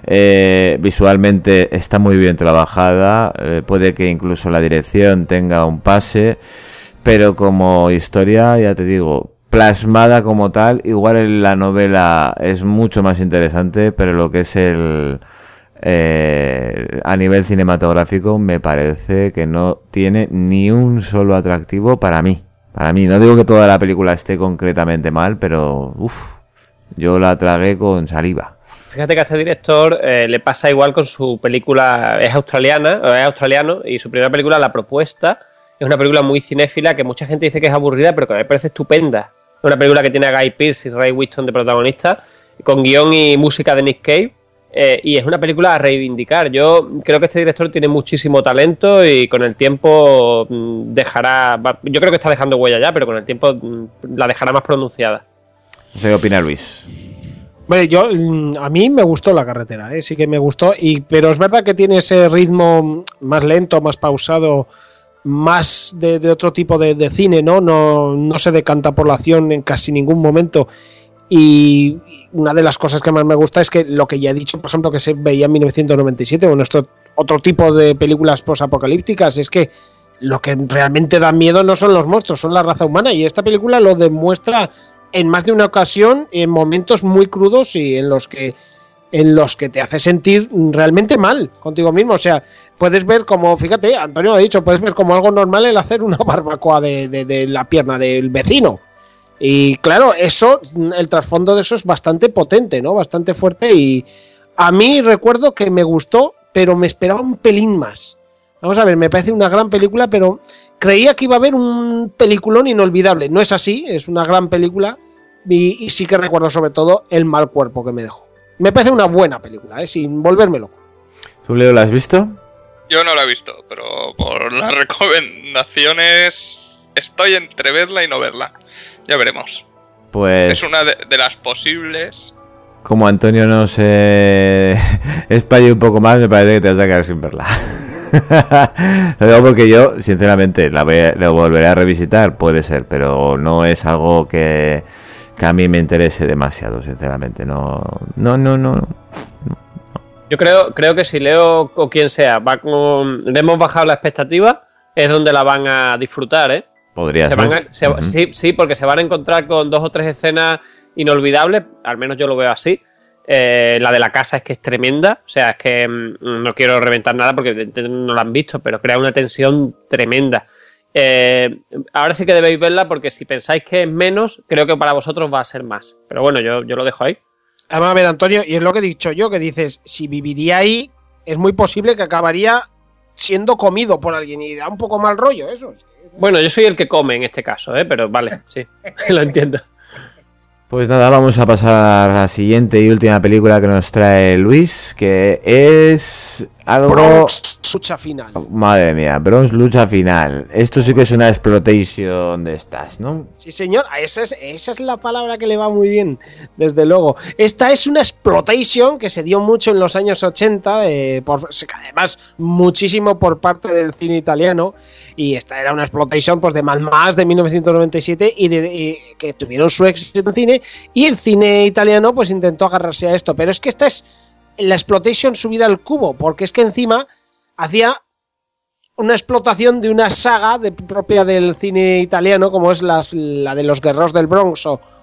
Speaker 2: Visualmente está muy bien trabajada, puede que incluso la dirección tenga un pase, pero como historia, ya te digo, plasmada como tal, igual la novela es mucho más interesante, pero lo que es a nivel cinematográfico me parece que no tiene ni un solo atractivo para mí. No digo que toda la película esté concretamente mal, pero yo la tragué con saliva.
Speaker 3: Fíjate que a este director le pasa igual con su película, es australiano, y su primera película, La Propuesta, es una película muy cinéfila que mucha gente dice que es aburrida, pero que me parece estupenda. Es una película que tiene a Guy Pearce y Ray Winstone de protagonistas, con guión y música de Nick Cave, y es una película a reivindicar. Yo creo que este director tiene muchísimo talento y con el tiempo yo creo que está dejando huella ya, pero con el tiempo la dejará más pronunciada.
Speaker 2: No sé qué opina Luis.
Speaker 11: Bueno, a mí me gustó La Carretera, sí que me gustó, pero es verdad que tiene ese ritmo más lento, más pausado, más de otro tipo de cine, ¿no? No se decanta por la acción en casi ningún momento. Y una de las cosas que más me gusta es que lo que ya he dicho, por ejemplo, que se veía en 1997, o otro tipo de películas posapocalípticas, es que lo que realmente da miedo no son los monstruos, son la raza humana, y esta película lo demuestra en más de una ocasión, en momentos muy crudos y en los que te hace sentir realmente mal contigo mismo. O sea, puedes ver como, fíjate, Antonio lo ha dicho, puedes ver como algo normal el hacer una barbacoa de la pierna del vecino. Y claro, eso, el trasfondo de eso es bastante potente, ¿no? Bastante fuerte, y a mí recuerdo que me gustó, pero me esperaba un pelín más. Vamos a ver, me parece una gran película, pero creía que iba a haber un peliculón inolvidable. No es así, es una gran película, y sí que recuerdo sobre todo el mal cuerpo que me dejó. Me parece una buena película, sin volverme loco.
Speaker 2: ¿Tú, Leo, la has visto?
Speaker 4: Yo no la he visto, pero por las recomendaciones estoy entre verla y no verla. Ya veremos.
Speaker 2: Pues...
Speaker 4: es una de las posibles.
Speaker 2: Como Antonio no se espalle un poco más, me parece que te vas a quedar sin verla. Lo digo porque yo, sinceramente, la volveré a revisitar, puede ser, pero no es algo que a mí me interese demasiado, sinceramente. No.
Speaker 3: Yo creo que si Leo o quien sea le hemos bajado la expectativa, es donde la van a disfrutar, ¿eh?
Speaker 2: Podría ser.
Speaker 3: Sí, porque se van a encontrar con 2 o 3 escenas inolvidables, al menos yo lo veo así. La de la casa es que es tremenda, o sea, es que no quiero reventar nada porque no la han visto, pero crea una tensión tremenda. Ahora sí que debéis verla, porque si pensáis que es menos, creo que para vosotros va a ser más. Pero bueno, yo lo dejo ahí.
Speaker 11: Vamos a ver, Antonio, y es lo que he dicho yo, que dices, si viviría ahí, es muy posible que acabaría siendo comido por alguien, y da un poco mal rollo eso.
Speaker 3: Bueno, yo soy el que come en este caso, pero vale, sí, lo entiendo.
Speaker 2: Pues nada, vamos a pasar a la siguiente y última película que nos trae Luis, que es algo...
Speaker 11: Bronx lucha final.
Speaker 2: Madre mía, Bronx lucha final. Esto sí que es una exploitation de estas, ¿no?
Speaker 11: Sí, señor, esa es la palabra que le va muy bien, desde luego. Esta es una exploitation que se dio mucho en los años 80, además muchísimo por parte del cine italiano, y esta era una exploitation pues de Mad Max de 1997 y que tuvieron su éxito en cine, y el cine italiano pues intentó agarrarse a esto, pero es que esta es la exploitation subida al cubo, porque es que encima hacía una explotación de una saga propia del cine italiano, como es la de los guerreros del Bronx,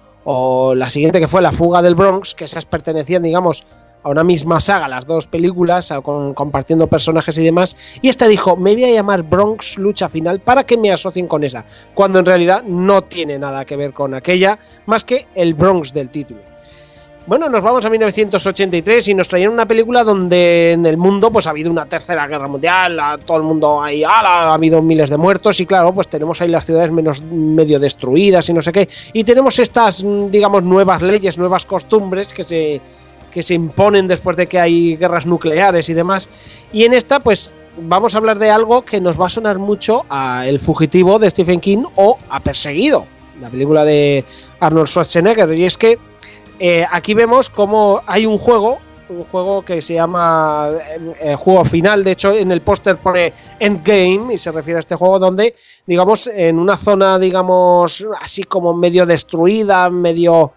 Speaker 11: o la siguiente, que fue La fuga del Bronx, que esas pertenecían, digamos, a una misma saga, las dos películas, compartiendo personajes y demás, y esta dijo, me voy a llamar Bronx lucha final para que me asocien con esa, cuando en realidad no tiene nada que ver con aquella, más que el Bronx del título. Bueno, nos vamos a 1983 y nos traían una película donde en el mundo pues ha habido una tercera guerra mundial, todo el mundo ahí, ha habido miles de muertos, y claro, pues tenemos ahí las ciudades medio destruidas y no sé qué, y tenemos estas, digamos, nuevas leyes, nuevas costumbres que se imponen después de que hay guerras nucleares y demás, y en esta pues vamos a hablar de algo que nos va a sonar mucho a El fugitivo de Stephen King o a Perseguido, la película de Arnold Schwarzenegger, y es que aquí vemos cómo hay un juego que se llama Juego Final. De hecho, en el póster pone Endgame y se refiere a este juego, donde, digamos, en una zona, digamos, así como medio destruida, medio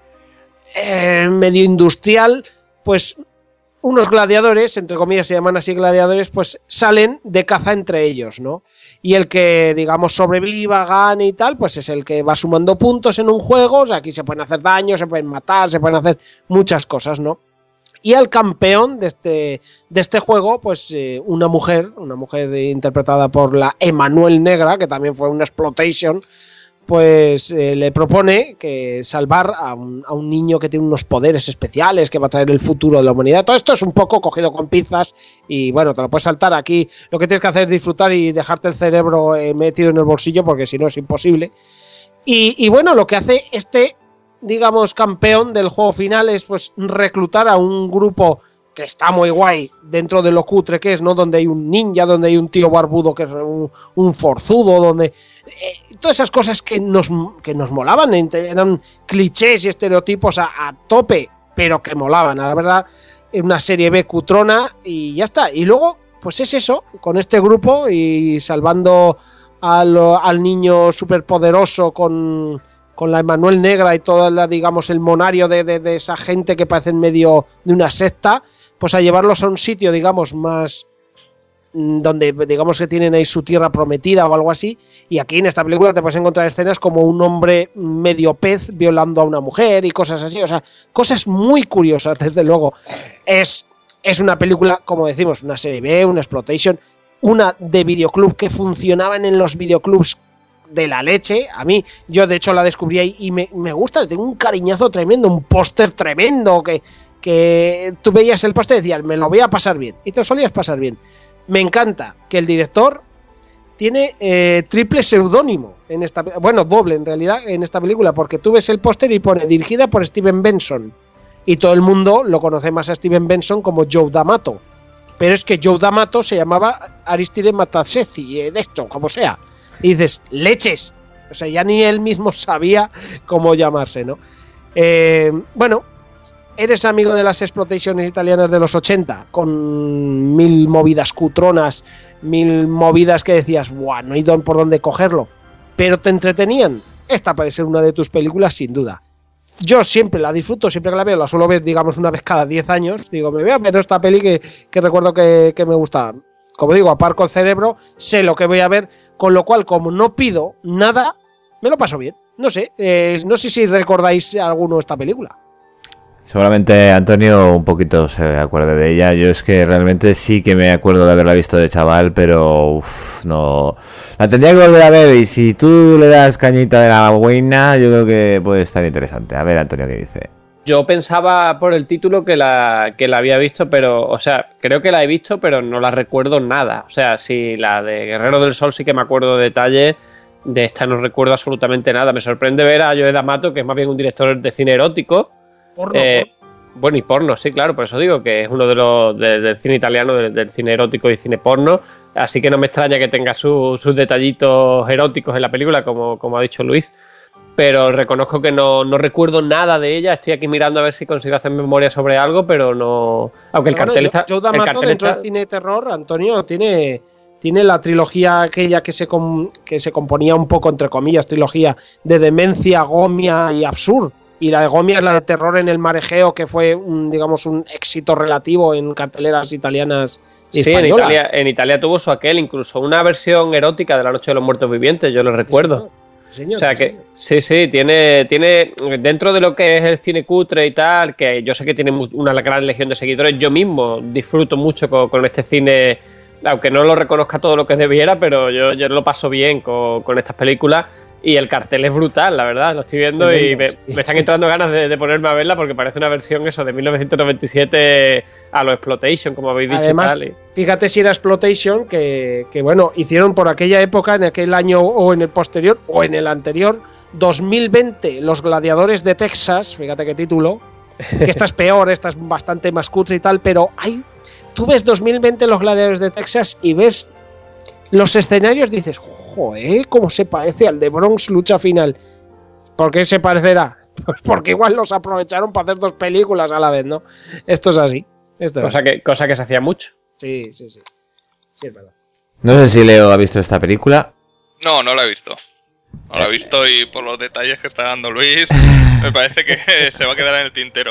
Speaker 11: industrial, pues unos gladiadores, entre comillas se llaman así gladiadores, pues salen de caza entre ellos, ¿no? Y el que, digamos, sobreviva, gane y tal, pues es el que va sumando puntos en un juego. O sea, aquí se pueden hacer daño, se pueden matar, se pueden hacer muchas cosas, ¿no? Y al campeón de este juego, pues una mujer interpretada por la Emanuel Negra, que también fue una exploitation, pues le propone que salvar a un niño que tiene unos poderes especiales, que va a traer el futuro de la humanidad. Todo esto es un poco cogido con pinzas y bueno, te lo puedes saltar aquí. Lo que tienes que hacer es disfrutar y dejarte el cerebro metido en el bolsillo, porque si no es imposible. Y bueno, lo que hace este, digamos, campeón del juego final es pues reclutar a un grupo que está muy guay dentro de lo cutre que es, ¿no? Donde hay un ninja, donde hay un tío barbudo que es un forzudo, donde todas esas cosas que nos molaban, eran clichés y estereotipos a tope, pero que molaban, la verdad, es una serie B cutrona y ya está. Y luego, pues es eso, con este grupo y salvando al niño superpoderoso con la Emanuel Negra y toda digamos, el monario de esa gente que parece en medio de una secta, pues a llevarlos a un sitio, digamos, más donde digamos que tienen ahí su tierra prometida o algo así, y aquí en esta película te puedes encontrar escenas como un hombre medio pez violando a una mujer y cosas así, o sea, cosas muy curiosas, desde luego. Es una película, como decimos, una serie B, una exploitation, una de videoclub que funcionaban en los videoclubs de la leche. A mí, yo de hecho la descubrí ahí y me gusta, tengo un cariñazo tremendo, un póster tremendo que tú veías el póster y decías, me lo voy a pasar bien, y te lo solías pasar bien. Me encanta que el director tiene triple seudónimo en esta, bueno, doble en realidad en esta película, porque tú ves el póster y pone dirigida por Steven Benson, y todo el mundo lo conoce más a Steven Benson como Joe D'Amato, pero es que Joe D'Amato se llamaba Aristide Matasesi, de esto, como sea, y dices, leches, o sea, ya ni él mismo sabía cómo llamarse, ¿no? Bueno, eres amigo de las exploitaciones italianas de los 80, con 1000 movidas cutronas, 1000 movidas que decías, ¡buah! No hay por dónde cogerlo, pero te entretenían. Esta puede ser una de tus películas, sin duda. Yo siempre la disfruto, siempre que la veo, la suelo ver, digamos, una vez cada 10 años. Digo, me voy a ver esta peli que recuerdo que me gustaba. Como digo, aparco el cerebro, sé lo que voy a ver, con lo cual, como no pido nada, me lo paso bien. No sé si recordáis alguno esta película.
Speaker 2: Seguramente Antonio un poquito se acuerde de ella. Yo es que realmente sí que me acuerdo de haberla visto de chaval, pero no. La tendría que volver a ver, y si tú le das cañita de la buena, yo creo que puede estar interesante. A ver, Antonio, ¿qué dice?
Speaker 3: Yo pensaba por el título que la había visto, pero, o sea, creo que la he visto, pero no la recuerdo nada. O sea, si la de Guerrero del Sol sí que me acuerdo de detalles, de esta no recuerdo absolutamente nada. Me sorprende ver a Joe D'Amato, que es más bien un director de cine erótico. Porno. Bueno, y porno, sí, claro, por eso digo que es uno de los del cine italiano, del cine erótico y cine porno, así que no me extraña que tenga sus detallitos eróticos en la película, como ha dicho Luis, pero reconozco que no recuerdo nada de ella. Estoy aquí mirando a ver si consigo hacer memoria sobre algo, pero no... Aunque el cartel está...
Speaker 11: Joe D'Amato dentro del cine de terror, Antonio, tiene la trilogía aquella que se componía un poco, entre comillas, trilogía de Demencia, Gomia y Absurd. Y la de Gomia es la de Terror en el Mar Egeo, que fue un éxito relativo en carteleras italianas y españolas.
Speaker 3: Sí, en Italia tuvo su aquel, incluso una versión erótica de La Noche de los Muertos Vivientes, yo lo recuerdo.
Speaker 11: Señor,
Speaker 3: o sea que sí, tiene dentro de lo que es el cine cutre y tal, que yo sé que tiene una gran legión de seguidores. Yo mismo disfruto mucho con este cine, aunque no lo reconozca todo lo que debiera, pero yo lo paso bien con estas películas. Y el cartel es brutal, la verdad, lo estoy viendo y me están entrando ganas de ponerme a verla, porque parece una versión de 1997 a lo Exploitation, como habéis dicho.
Speaker 11: Además,
Speaker 3: tal,
Speaker 11: fíjate si era Exploitation, que bueno, hicieron por aquella época, en aquel año o en el posterior o en el anterior, 2020, Los Gladiadores de Texas, fíjate qué título, que esta es peor, esta es bastante más cutre y tal, pero tú ves 2020 Los Gladiadores de Texas y ves los escenarios, dices, joder, cómo se parece al de Bronx Lucha Final. ¿Por qué se parecerá? Pues porque igual los aprovecharon para hacer 2 películas a la vez, ¿no? Esto es así.
Speaker 3: Cosa que se hacía mucho.
Speaker 11: Sí. Sí, es verdad.
Speaker 2: No sé si Leo ha visto esta película.
Speaker 4: No la he visto. No la he visto, y por los detalles que está dando Luis, me parece que se va a quedar en el tintero.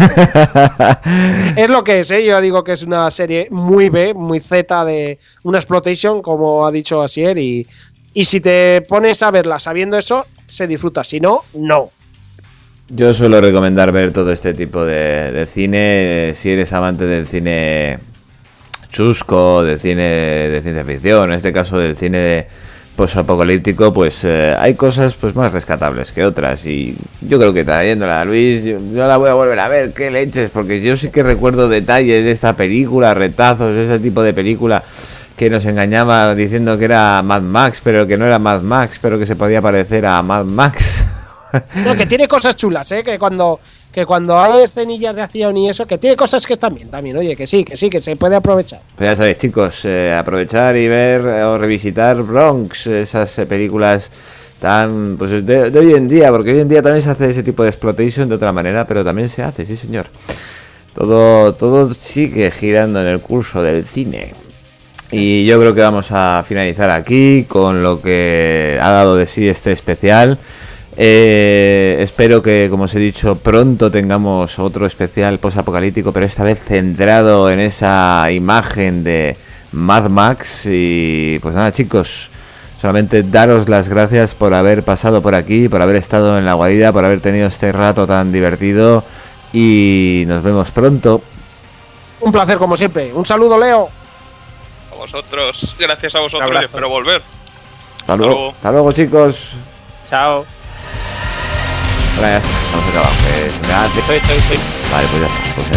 Speaker 11: Es lo que es, ¿eh? Yo digo que es una serie muy B, muy Z, de una exploitation, como ha dicho Asier, y si te pones a verla sabiendo eso, se disfruta. Si no, no.
Speaker 2: Yo suelo recomendar ver todo este tipo de cine, si eres amante del cine chusco, del cine de ciencia ficción, en este caso del cine posapocalíptico, pues hay cosas pues más rescatables que otras, y yo creo que trayéndola a Luis, yo la voy a volver a ver, qué leches, porque yo sí que recuerdo detalles de esta película, retazos, ese tipo de película que nos engañaba diciendo que era Mad Max, pero que no era Mad Max, pero que se podía parecer a Mad Max.
Speaker 11: No, que tiene cosas chulas, que cuando hay escenillas de acción y eso, que tiene cosas que están bien también, oye, que sí, que se puede aprovechar.
Speaker 2: Pues ya sabéis, chicos, aprovechar y ver o revisitar Bronx, esas películas tan pues de hoy en día, porque hoy en día también se hace ese tipo de exploitation de otra manera, pero también se hace, sí señor. Todo sigue girando en el curso del cine. Y yo creo que vamos a finalizar aquí con lo que ha dado de sí este especial. Espero que, como os he dicho, pronto tengamos otro especial posapocalíptico, pero esta vez centrado en esa imagen de Mad Max. Y pues nada, chicos, solamente daros las gracias por haber pasado por aquí, por haber estado en la guarida, por haber tenido este rato tan divertido, y nos vemos pronto.
Speaker 11: Un placer como siempre. Un saludo, Leo.
Speaker 4: A vosotros, gracias a vosotros y espero volver.
Speaker 2: Hasta luego, chicos.
Speaker 3: Chao.
Speaker 2: Ahora ya está, vamos a acabar.
Speaker 3: Estoy.
Speaker 2: Vale, pues ya está. Pues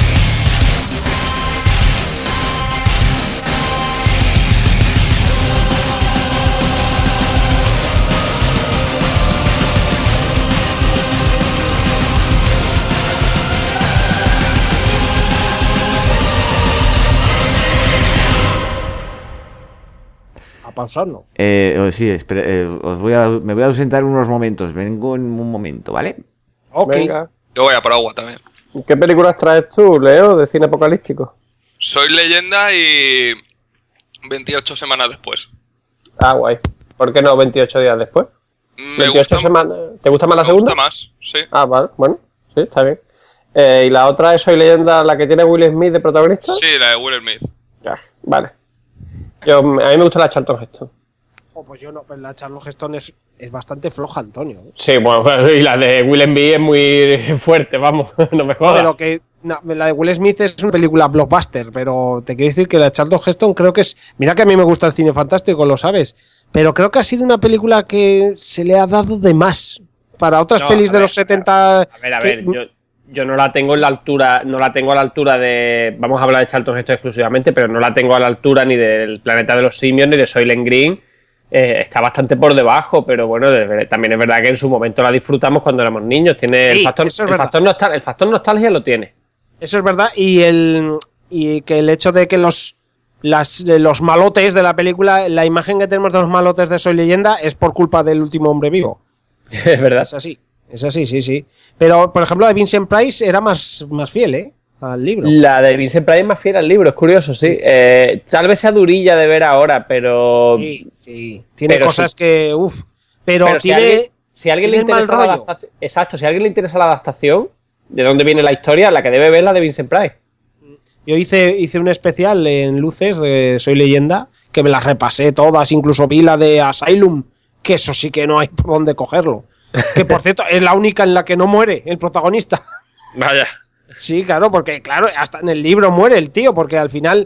Speaker 11: pausarlo.
Speaker 2: Sí, me voy a ausentar unos momentos. Vengo en un momento, ¿vale?
Speaker 11: Ok.
Speaker 3: Venga.
Speaker 4: Yo voy a por agua también.
Speaker 3: ¿Qué películas traes tú, Leo, de cine apocalíptico?
Speaker 4: Soy Leyenda y 28 semanas después.
Speaker 3: Ah, guay. ¿Por qué no 28 días después?
Speaker 4: Me gusta,
Speaker 3: semanas. ¿Te gusta más la segunda?
Speaker 4: Me gusta más, sí.
Speaker 3: Ah, vale, bueno, sí, está bien. ¿Y la otra es Soy Leyenda, la que tiene Will Smith de protagonista?
Speaker 4: Sí, la de Will Smith.
Speaker 3: Ya, vale. A mí me gusta la Charlton Heston.
Speaker 11: Pues yo no, la Charlton Heston es bastante floja, Antonio.
Speaker 3: Sí, bueno, y la de Will Smith es muy fuerte, vamos, no me jodas.
Speaker 11: Pero que la de Will Smith es una película blockbuster, pero te quiero decir que la Charlton Heston creo que es... Mira que a mí me gusta el cine fantástico, lo sabes, pero creo que ha sido una película que se le ha dado de más para otras pelis de los 70...
Speaker 3: A ver, yo no la tengo en la altura, no la tengo a la altura de... Vamos a hablar de Charlton Heston exclusivamente, pero no la tengo a la altura ni del Planeta de los Simios ni de Soylent Green. Está bastante por debajo, pero bueno, también es verdad que en su momento la disfrutamos cuando éramos niños. Tiene
Speaker 11: sí,
Speaker 3: el factor nostalgia lo tiene.
Speaker 11: Eso es verdad, y que el hecho de que los malotes de la película, la imagen que tenemos de los malotes de Soy Leyenda es por culpa del último hombre vivo.
Speaker 3: Es verdad.
Speaker 11: Es así, sí. Pero, por ejemplo, la de Vincent Price era más fiel, al libro.
Speaker 3: La de Vincent Price es más fiel al libro, es curioso, sí. Tal vez sea durilla de ver ahora, pero...
Speaker 11: Sí. Tiene cosas que... Pero tiene...
Speaker 3: Si a alguien le interesa la adaptación... Exacto, si a alguien le interesa la adaptación, de dónde viene la historia, la que debe ver la de Vincent Price.
Speaker 11: Yo hice un especial en Luces, Soy Leyenda, que me las repasé todas, incluso vi la de Asylum, que eso sí que no hay por dónde cogerlo. Que, por cierto, es la única en la que no muere el protagonista.
Speaker 3: Vaya.
Speaker 11: Sí, claro, porque hasta en el libro muere el tío, porque al final,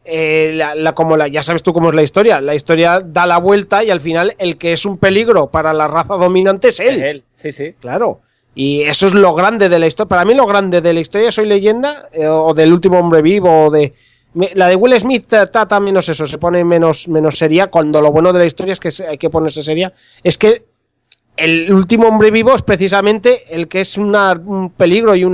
Speaker 11: ya sabes tú cómo es la historia da la vuelta y al final el que es un peligro para la raza dominante es él.
Speaker 3: Es él, sí.
Speaker 11: Claro. Y eso es lo grande de la historia. Para mí lo grande de la historia Soy Leyenda, o del último hombre vivo, o de... La de Will Smith trata menos eso, se pone menos seria, cuando lo bueno de la historia es que hay que ponerse seria. Es que el último hombre vivo es precisamente el que es un peligro y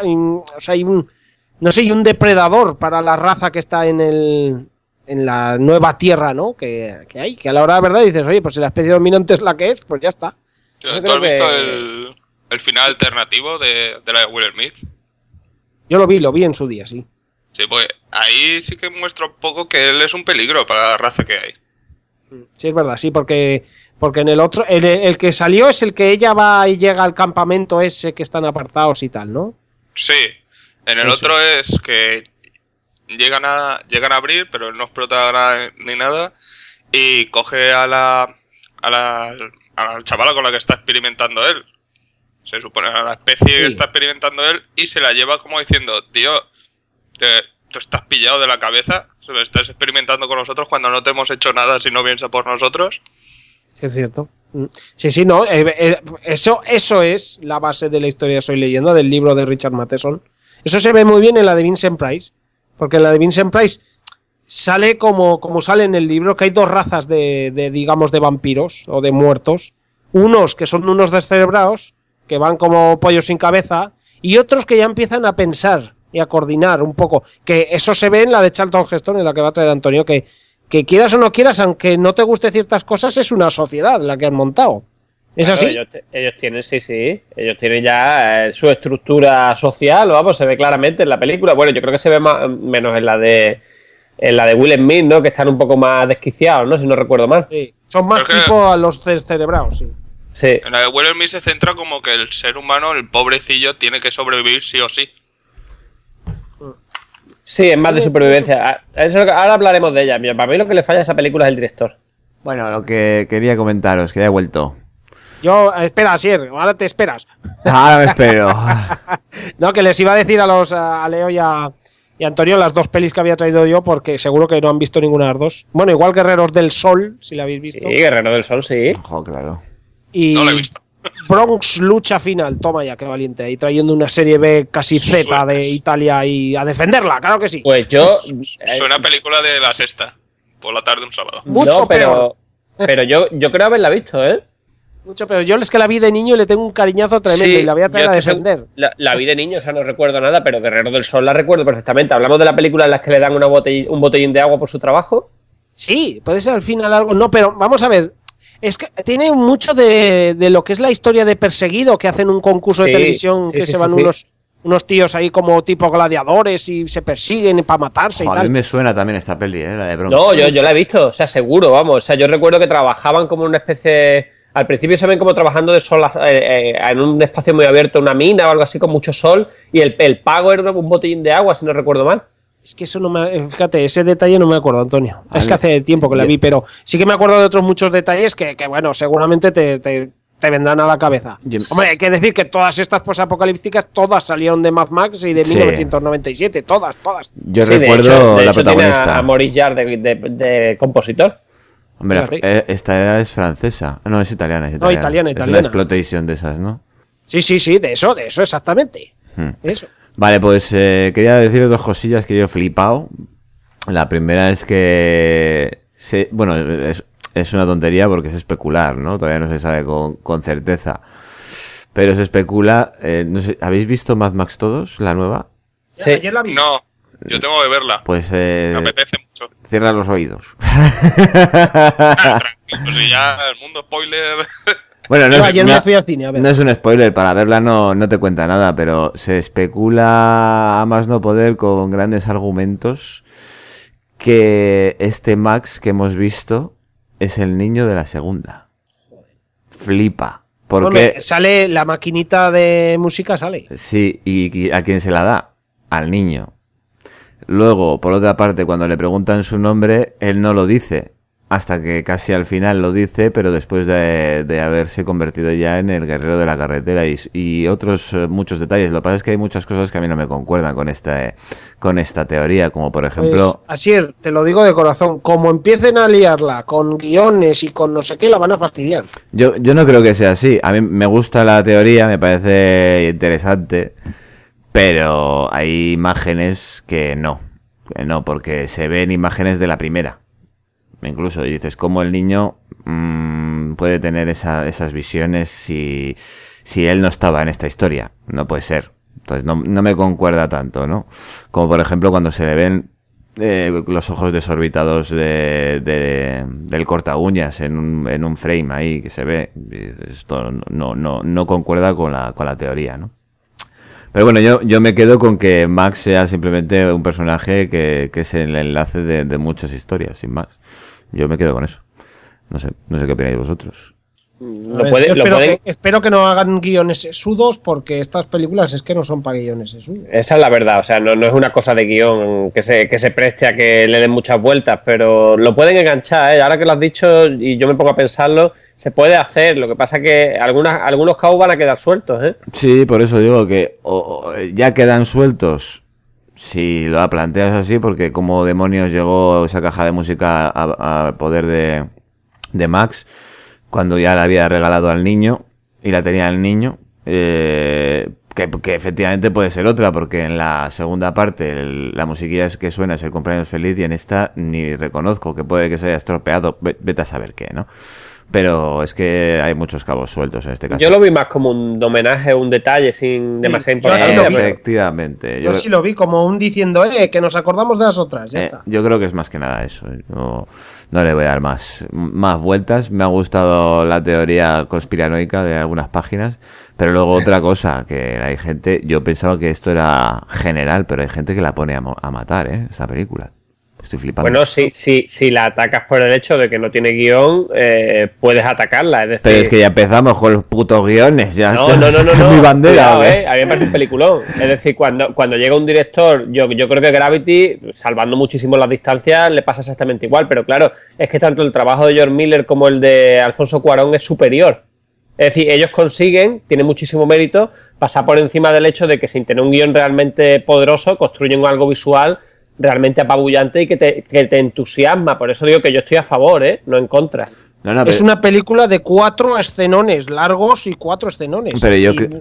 Speaker 11: un depredador para la raza que está en la nueva tierra, ¿no? Que hay, que a la hora de la verdad dices, oye, pues si la especie dominante es la que es, pues ya está.
Speaker 4: ¿Tú has visto el final alternativo de la de Will Smith?
Speaker 11: Yo lo vi en su día, sí.
Speaker 4: Sí, pues ahí sí que muestra un poco que él es un peligro para la raza que hay.
Speaker 11: Sí, es verdad, sí, porque en el otro, el que salió es el que ella va y llega al campamento ese que están apartados y tal, ¿no?
Speaker 4: Sí, en el otro es que llegan a abrir, pero él no explota ni nada, y coge a la chavala con la que está experimentando él. Se supone a la especie que está experimentando él, y se la lleva como diciendo, tío, tú estás pillado de la cabeza, estás experimentando con nosotros cuando no te hemos hecho nada si no vienes a por nosotros.
Speaker 11: Sí, es cierto. Sí, no, eso es la base de la historia Soy Leyenda, del libro de Richard Matheson. Eso se ve muy bien en la de Vincent Price, porque en la de Vincent Price sale como sale en el libro, que hay dos razas digamos, de vampiros o de muertos. Unos que son unos descerebrados, que van como pollos sin cabeza, y otros que ya empiezan a pensar y a coordinar un poco, que eso se ve en la de Charlton Heston, en la que va a traer Antonio, que quieras o no quieras, aunque no te guste ciertas cosas, es una sociedad la que han montado. ¿Es así?
Speaker 3: Ellos tienen, sí, ellos tienen ya su estructura social, vamos, se ve claramente en la película. Bueno, yo creo que se ve menos en la de Will Smith, ¿no? Que están un poco más desquiciados, ¿no? Si no recuerdo mal.
Speaker 11: Sí, son más tipo a los cerebrados, sí.
Speaker 3: Sí.
Speaker 4: En la de Will Smith se centra como que el ser humano, el pobrecillo, tiene que sobrevivir sí o sí.
Speaker 3: Sí, es más de supervivencia. Ahora hablaremos de ella. Mira, para mí lo que le falla a esa película es el director.
Speaker 2: Bueno, lo que quería comentaros, que ya he vuelto.
Speaker 11: Yo, espera, Asier, ahora te esperas.
Speaker 2: Ahora me espero.
Speaker 11: No, que les iba a decir a Leo y a Antonio las dos pelis que había traído yo, porque seguro que no han visto ninguna de las dos. Bueno, igual Guerreros del Sol, si la habéis visto.
Speaker 3: Sí, Guerreros del Sol, sí.
Speaker 2: Ojo, claro.
Speaker 11: Y
Speaker 4: No la he visto.
Speaker 11: Bronx Lucha Final, toma ya, qué valiente. Ahí trayendo una serie B casi Z de Italia y a defenderla, claro que sí.
Speaker 3: Pues yo...
Speaker 4: Suena película de la sexta, por la tarde un sábado.
Speaker 11: Mucho peor.
Speaker 3: Pero yo creo haberla visto, ¿eh?
Speaker 11: Mucho peor. Yo es que la vi de niño y le tengo un cariñazo tremendo y la voy a traer a defender.
Speaker 3: La vi de niño, o sea, no recuerdo nada, pero Guerrero del Sol la recuerdo perfectamente. Hablamos de la película en la que le dan un botellín de agua por su trabajo.
Speaker 11: Sí, puede ser al final algo. No, pero vamos a ver. Es que tiene mucho de lo que es la historia de Perseguido, que hacen un concurso de televisión que se van unos tíos ahí como tipo gladiadores y se persiguen para matarse y tal.
Speaker 2: A mí me suena también esta peli, la de Bronx.
Speaker 3: No, yo la he visto, o sea, seguro, vamos. O sea, yo recuerdo que trabajaban como una especie... Al principio se ven como trabajando de sol en un espacio muy abierto, una mina o algo así con mucho sol, y el pago era un botellín de agua, si no recuerdo mal.
Speaker 11: Es que eso no me... Fíjate, ese detalle no me acuerdo, Antonio. Vale. Es que hace tiempo que la vi, pero sí que me acuerdo de otros muchos detalles que bueno, seguramente te vendrán a la cabeza. Hombre, hay que decir que todas estas posapocalípticas, todas salieron de Mad Max y de 1997, todas.
Speaker 2: Yo recuerdo
Speaker 3: de
Speaker 2: la
Speaker 3: hecho,
Speaker 2: protagonista.
Speaker 3: Tiene a Maurice Jarre de compositor.
Speaker 2: Hombre, esta es francesa. No, es italiana. Es
Speaker 11: italiana.
Speaker 2: Es una exploitation de esas, ¿no?
Speaker 11: Sí, de eso exactamente. Eso.
Speaker 2: Vale, pues quería decir dos cosillas que yo he flipado. La primera es que... bueno, es una tontería porque es especular, ¿no? Todavía no se sabe con certeza. Pero se especula... no sé, ¿habéis visto Mad Max todos, la nueva?
Speaker 11: Sí. Ayer la vi.
Speaker 4: No, yo tengo que verla.
Speaker 2: Pues...
Speaker 4: me apetece mucho.
Speaker 2: Cierra los oídos.
Speaker 4: Tranquilo, si ya el mundo spoiler...
Speaker 2: Bueno,
Speaker 11: ayer me fui al cine a ver.
Speaker 2: No es un spoiler, para verla no te cuenta nada, pero se especula a más no poder con grandes argumentos que este Max que hemos visto es el niño de la segunda. Flipa. Porque
Speaker 11: sale la maquinita de música, sale.
Speaker 2: Sí, ¿y a quién se la da? Al niño. Luego, por otra parte, cuando le preguntan su nombre, él no lo dice. Hasta que casi al final lo dice, pero después de haberse convertido ya en el guerrero de la carretera y otros muchos detalles. Lo que pasa es que hay muchas cosas que a mí no me concuerdan con esta teoría, como por ejemplo...
Speaker 11: Pues, Asier, te lo digo de corazón, como empiecen a liarla con guiones y con no sé qué, la van a fastidiar.
Speaker 2: Yo no creo que sea así. A mí me gusta la teoría, me parece interesante, pero hay imágenes que no, porque se ven imágenes de la primera. Incluso dices, ¿cómo el niño puede tener esas visiones si él no estaba en esta historia? No puede ser. Entonces no me concuerda tanto, ¿no? Como por ejemplo cuando se le ven los ojos desorbitados del corta uñas en un frame ahí que se ve. Esto no concuerda con la teoría, ¿no? Pero bueno, yo me quedo con que Max sea simplemente un personaje que es el enlace de muchas historias, sin más. Yo me quedo con eso. No sé qué opináis vosotros.
Speaker 11: Espero que no hagan guiones sesudos, porque estas películas es que no son para guiones sesudos.
Speaker 3: Esa es la verdad, o sea, no es una cosa de guión que se preste a que le den muchas vueltas, pero lo pueden enganchar, ¿eh? Ahora que lo has dicho y yo me pongo a pensarlo, se puede hacer. Lo que pasa es que algunos cabos van a quedar sueltos, ¿eh?
Speaker 2: Sí, por eso digo que ya quedan sueltos. Si lo planteas así, porque como demonios llegó esa caja de música a poder de Max cuando ya la había regalado al niño y la tenía el niño, que efectivamente puede ser otra, porque en la segunda parte la musiquilla que suena es el cumpleaños feliz y en esta ni reconozco, que puede que se haya estropeado, vete a saber qué, ¿no? Pero es que hay muchos cabos sueltos en este caso.
Speaker 3: Yo lo vi más como un homenaje, un detalle sin demasiada importancia.
Speaker 2: Efectivamente.
Speaker 11: Yo sí lo vi como un diciendo, que nos acordamos de las otras. Ya está.
Speaker 2: Yo creo que es más que nada eso. No le voy a dar más vueltas. Me ha gustado la teoría conspiranoica de algunas páginas. Pero luego otra cosa, que hay gente... Yo pensaba que esto era general, pero hay gente que la pone a matar, esta película. Estoy flipando.
Speaker 3: Bueno, si la atacas por el hecho de que no tiene guión, puedes atacarla. Es decir,
Speaker 2: pero es que ya empezamos con los putos guiones. Ya
Speaker 3: no.
Speaker 2: mi bandera.
Speaker 3: Cuidado, a mí me parece un peliculón. Es decir, cuando llega un director, yo creo que Gravity, salvando muchísimo las distancias, le pasa exactamente igual. Pero claro, es que tanto el trabajo de George Miller como el de Alfonso Cuarón es superior. Es decir, ellos consiguen, tiene muchísimo mérito, pasar por encima del hecho de que sin tener un guión realmente poderoso, construyen algo visual realmente apabullante y que te entusiasma. Por eso digo que yo estoy a favor, no en contra.
Speaker 2: No,
Speaker 11: es una película de 4 escenones largos y 4 escenones.
Speaker 2: Pero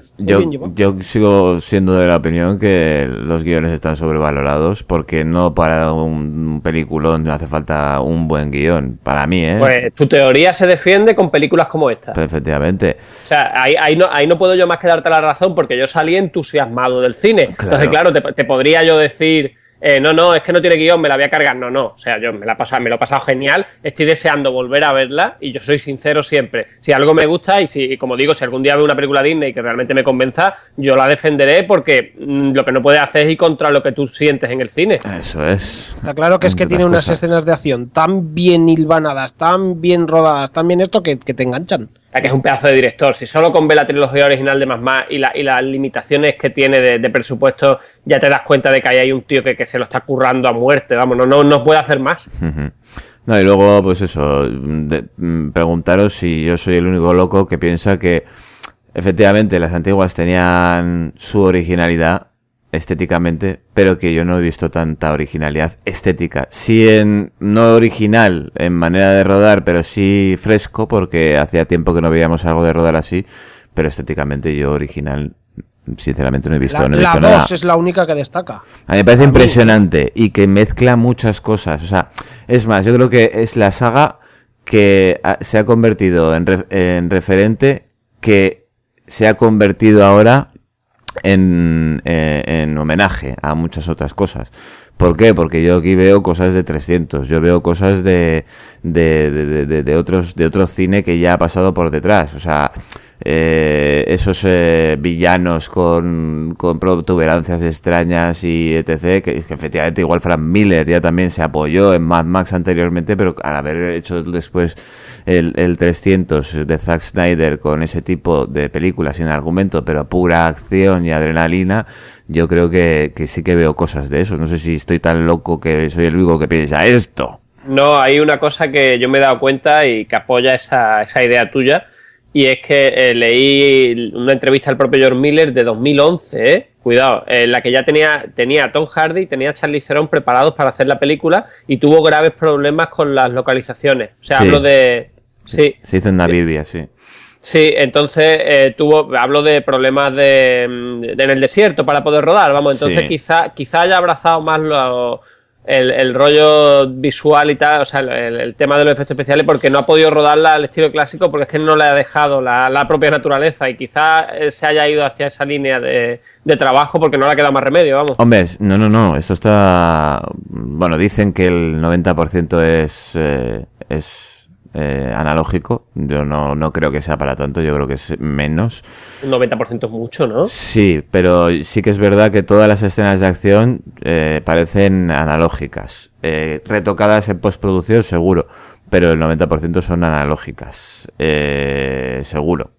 Speaker 2: yo sigo siendo de la opinión que los guiones están sobrevalorados, porque no para un peliculón hace falta un buen guión, para mí,
Speaker 3: Pues tu teoría se defiende con películas como esta.
Speaker 2: Pues efectivamente.
Speaker 3: O sea, ahí no puedo yo más que darte la razón, porque yo salí entusiasmado del cine. Claro. Entonces, claro, te podría yo decir... no, es que no tiene guión, me la voy a cargar. No, o sea, yo me lo he pasado genial, estoy deseando volver a verla y yo soy sincero siempre. Si algo me gusta y como digo, si algún día veo una película Disney que realmente me convenza, yo la defenderé, porque lo que no puedes hacer es ir contra lo que tú sientes en el cine.
Speaker 2: Eso es.
Speaker 11: Está claro que es que tiene unas escenas de acción tan bien hilvanadas, tan bien rodadas, tan bien esto que te enganchan.
Speaker 3: Que es un pedazo de director. Si solo con ver la trilogía original de Mad Max y las limitaciones que tiene de presupuesto, ya te das cuenta de que ahí hay un tío que se lo está currando a muerte. Vamos, no puede hacer más.
Speaker 2: No, y luego, pues eso, preguntaros si yo soy el único loco que piensa que efectivamente las antiguas tenían su originalidad estéticamente, pero que yo no he visto tanta originalidad estética. Sí, no original en manera de rodar, pero sí fresco, porque hacía tiempo que no veíamos algo de rodar así, pero estéticamente yo original, sinceramente no he visto nada.
Speaker 11: La 2 es la única que destaca.
Speaker 2: A mí me parece impresionante y que mezcla muchas cosas. O sea, es más, yo creo que es la saga que se ha convertido en referente, que se ha convertido ahora en homenaje a muchas otras cosas. ¿Por qué? Porque yo aquí veo cosas de 300, yo veo cosas de otro cine que ya ha pasado por detrás. O sea, esos villanos con protuberancias extrañas y etc., que efectivamente igual Frank Miller ya también se apoyó en Mad Max anteriormente, pero al haber hecho después el 300 de Zack Snyder con ese tipo de películas sin argumento, pero pura acción y adrenalina, yo creo que sí que veo cosas de eso. No sé si estoy tan loco que soy el único que piensa esto.
Speaker 3: No, hay una cosa que yo me he dado cuenta y que apoya esa idea tuya, y es que leí una entrevista al propio George Miller de 2011, cuidado, en la que ya tenía a Tom Hardy, tenía a Charlize Theron preparados para hacer la película, y tuvo graves problemas con las localizaciones. O sea, sí. Hablo de... Sí.
Speaker 2: Se hizo en Namibia, sí.
Speaker 3: Sí, entonces hablo de problemas en el desierto para poder rodar, vamos, entonces sí. quizá haya abrazado más el rollo visual y tal, o sea, el tema de los efectos especiales, porque no ha podido rodarla al estilo clásico, porque es que no le ha dejado la propia naturaleza, y quizá se haya ido hacia esa línea de trabajo porque no le ha quedado más remedio, vamos.
Speaker 2: Hombre, no, esto está... Bueno, dicen que el 90% es analógico. Yo no creo que sea para tanto, yo creo que es menos.
Speaker 3: Un 90% es mucho, ¿no?
Speaker 2: Sí, pero sí que es verdad que todas las escenas de acción parecen analógicas. Retocadas en postproducción, seguro, pero el 90% son analógicas. Seguro.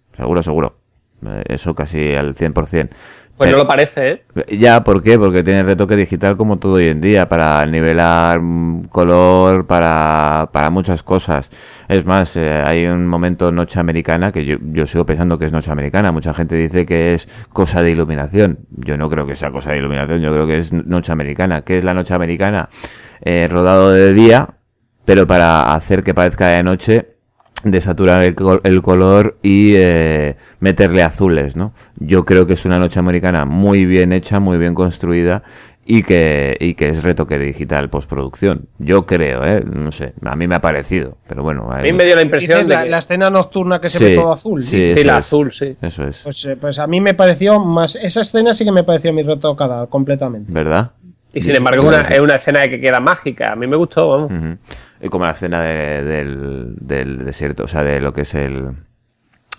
Speaker 2: Eso casi al 100%.
Speaker 3: Pues no lo parece, ¿eh?
Speaker 2: Ya, ¿por qué? Porque tiene retoque digital como todo hoy en día, para nivelar color, para muchas cosas. Es más, hay un momento Noche Americana, que yo sigo pensando que es Noche Americana. Mucha gente dice que es cosa de iluminación. Yo no creo que sea cosa de iluminación, yo creo que es Noche Americana. ¿Qué es la Noche Americana? Rodado de día, pero para hacer que parezca de noche, desaturar el color y meterle azules, ¿no? Yo creo que es una Noche Americana muy bien hecha, muy bien construida, y que es retoque digital postproducción. Yo creo, no sé, a mí me ha parecido, pero bueno.
Speaker 3: A mí me dio la impresión de
Speaker 11: la escena nocturna que se ve todo azul.
Speaker 3: Sí, la azul, sí.
Speaker 2: Eso es.
Speaker 11: Pues a mí me pareció más, esa escena sí que me pareció a mí retocada completamente.
Speaker 2: ¿Verdad?
Speaker 3: Y sin embargo es una escena que queda mágica. A mí me gustó, vamos.
Speaker 2: Uh-huh. Y como la escena del desierto, o sea, de lo que es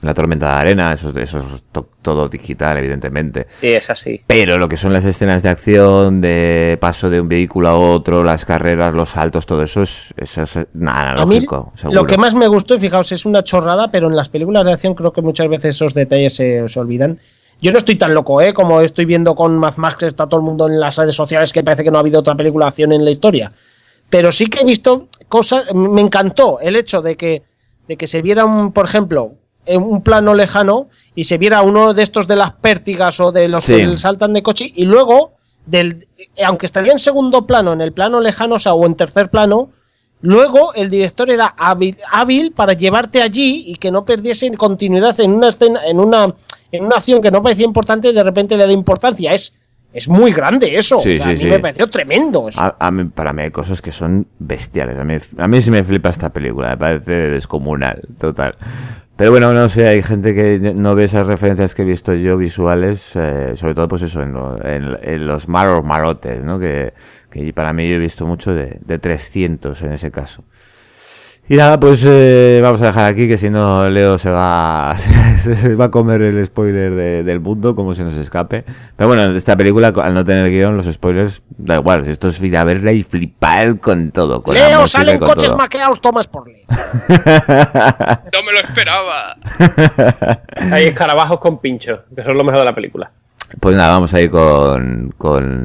Speaker 2: La tormenta de arena, eso es todo digital, evidentemente.
Speaker 3: Sí, es así.
Speaker 2: Pero lo que son las escenas de acción, de paso de un vehículo a otro, las carreras, los saltos, todo eso es nada, lógico.
Speaker 11: A mí, lo que más me gustó, y fijaos, es una chorrada, pero en las películas de acción creo que muchas veces esos detalles se olvidan. Yo no estoy tan loco, como estoy viendo con Mad Max, que está todo el mundo en las redes sociales, que parece que no ha habido otra película de acción en la historia. Pero sí que he visto cosas, me encantó el hecho de que se viera, por ejemplo, un plano lejano y se viera uno de estos de las pértigas o de los que saltan de coche, y luego, aunque estaría en segundo plano, en el plano lejano, o en tercer plano, luego el director era hábil para llevarte allí y que no perdiese continuidad en una escena, en una acción que no parecía importante, y de repente le da importancia. Es muy grande eso.
Speaker 2: Sí,
Speaker 11: a mí me pareció tremendo eso.
Speaker 2: Para mí hay cosas que son bestiales. A mí sí me flipa esta película, me parece descomunal, total. Pero bueno, no sé, hay gente que no ve esas referencias que he visto yo visuales, sobre todo pues eso, en los marotes, ¿no? Que para mí yo he visto mucho de 300 en ese caso. Y nada, pues vamos a dejar aquí, que si no Leo se va a comer el spoiler del mundo, como se nos escape. Pero bueno, esta película, al no tener guión, los spoilers, da igual, esto es ir a verla y flipar con todo. Con
Speaker 11: Leo, salen coches todo maqueados, tomas por Leo.
Speaker 4: No me lo esperaba.
Speaker 3: Hay escarabajos con pinchos, que eso es lo mejor de la película.
Speaker 2: Pues nada, vamos a ir con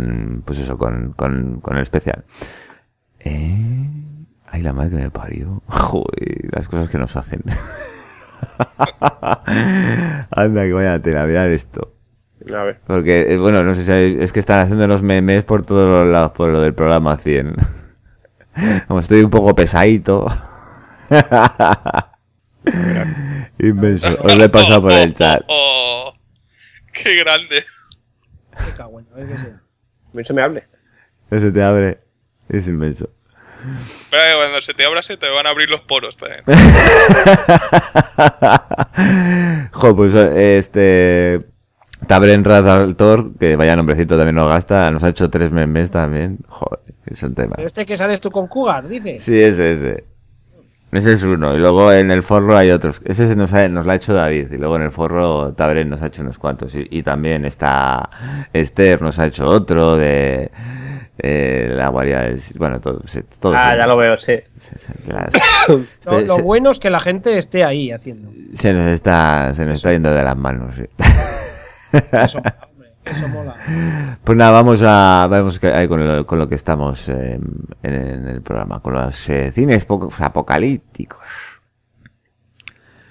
Speaker 2: el especial. Ay, la madre que me parió. Joder, las cosas que nos hacen. Anda, que vaya tela, mirad esto.
Speaker 3: A ver.
Speaker 2: Porque, bueno, no sé si es que están haciendo los memes por todos los lados, por lo del programa 100. Como estoy un poco pesadito. Inmenso. Os lo he pasado por el chat.
Speaker 4: ¡Qué grande!
Speaker 11: Qué cagüen, a ver qué sea.
Speaker 3: Inmenso me hable.
Speaker 2: Ese te abre. Es inmenso.
Speaker 4: Pero cuando se te abra se te van a abrir los poros también.
Speaker 2: Jo, pues Tabren Radaltor, que vaya nombrecito también nos gasta, nos ha hecho 3 memes también. Joder, es un tema.
Speaker 11: Pero que sales tú con Cougar, dices.
Speaker 2: Sí, ese es uno. Y luego en el forro hay otros. Ese nos lo ha hecho David. Y luego en el forro Tabren nos ha hecho unos cuantos. Y también está Esther, nos ha hecho otro de la guardia del... Bueno, todo
Speaker 3: ya lo veo, sí.
Speaker 11: Lo bueno es que la gente esté ahí haciendo.
Speaker 2: Se nos está yendo de las manos, sí.
Speaker 11: Eso, hombre, eso mola.
Speaker 2: Pues nada, vamos ahí con lo que estamos en el programa, con los cines apocalípticos.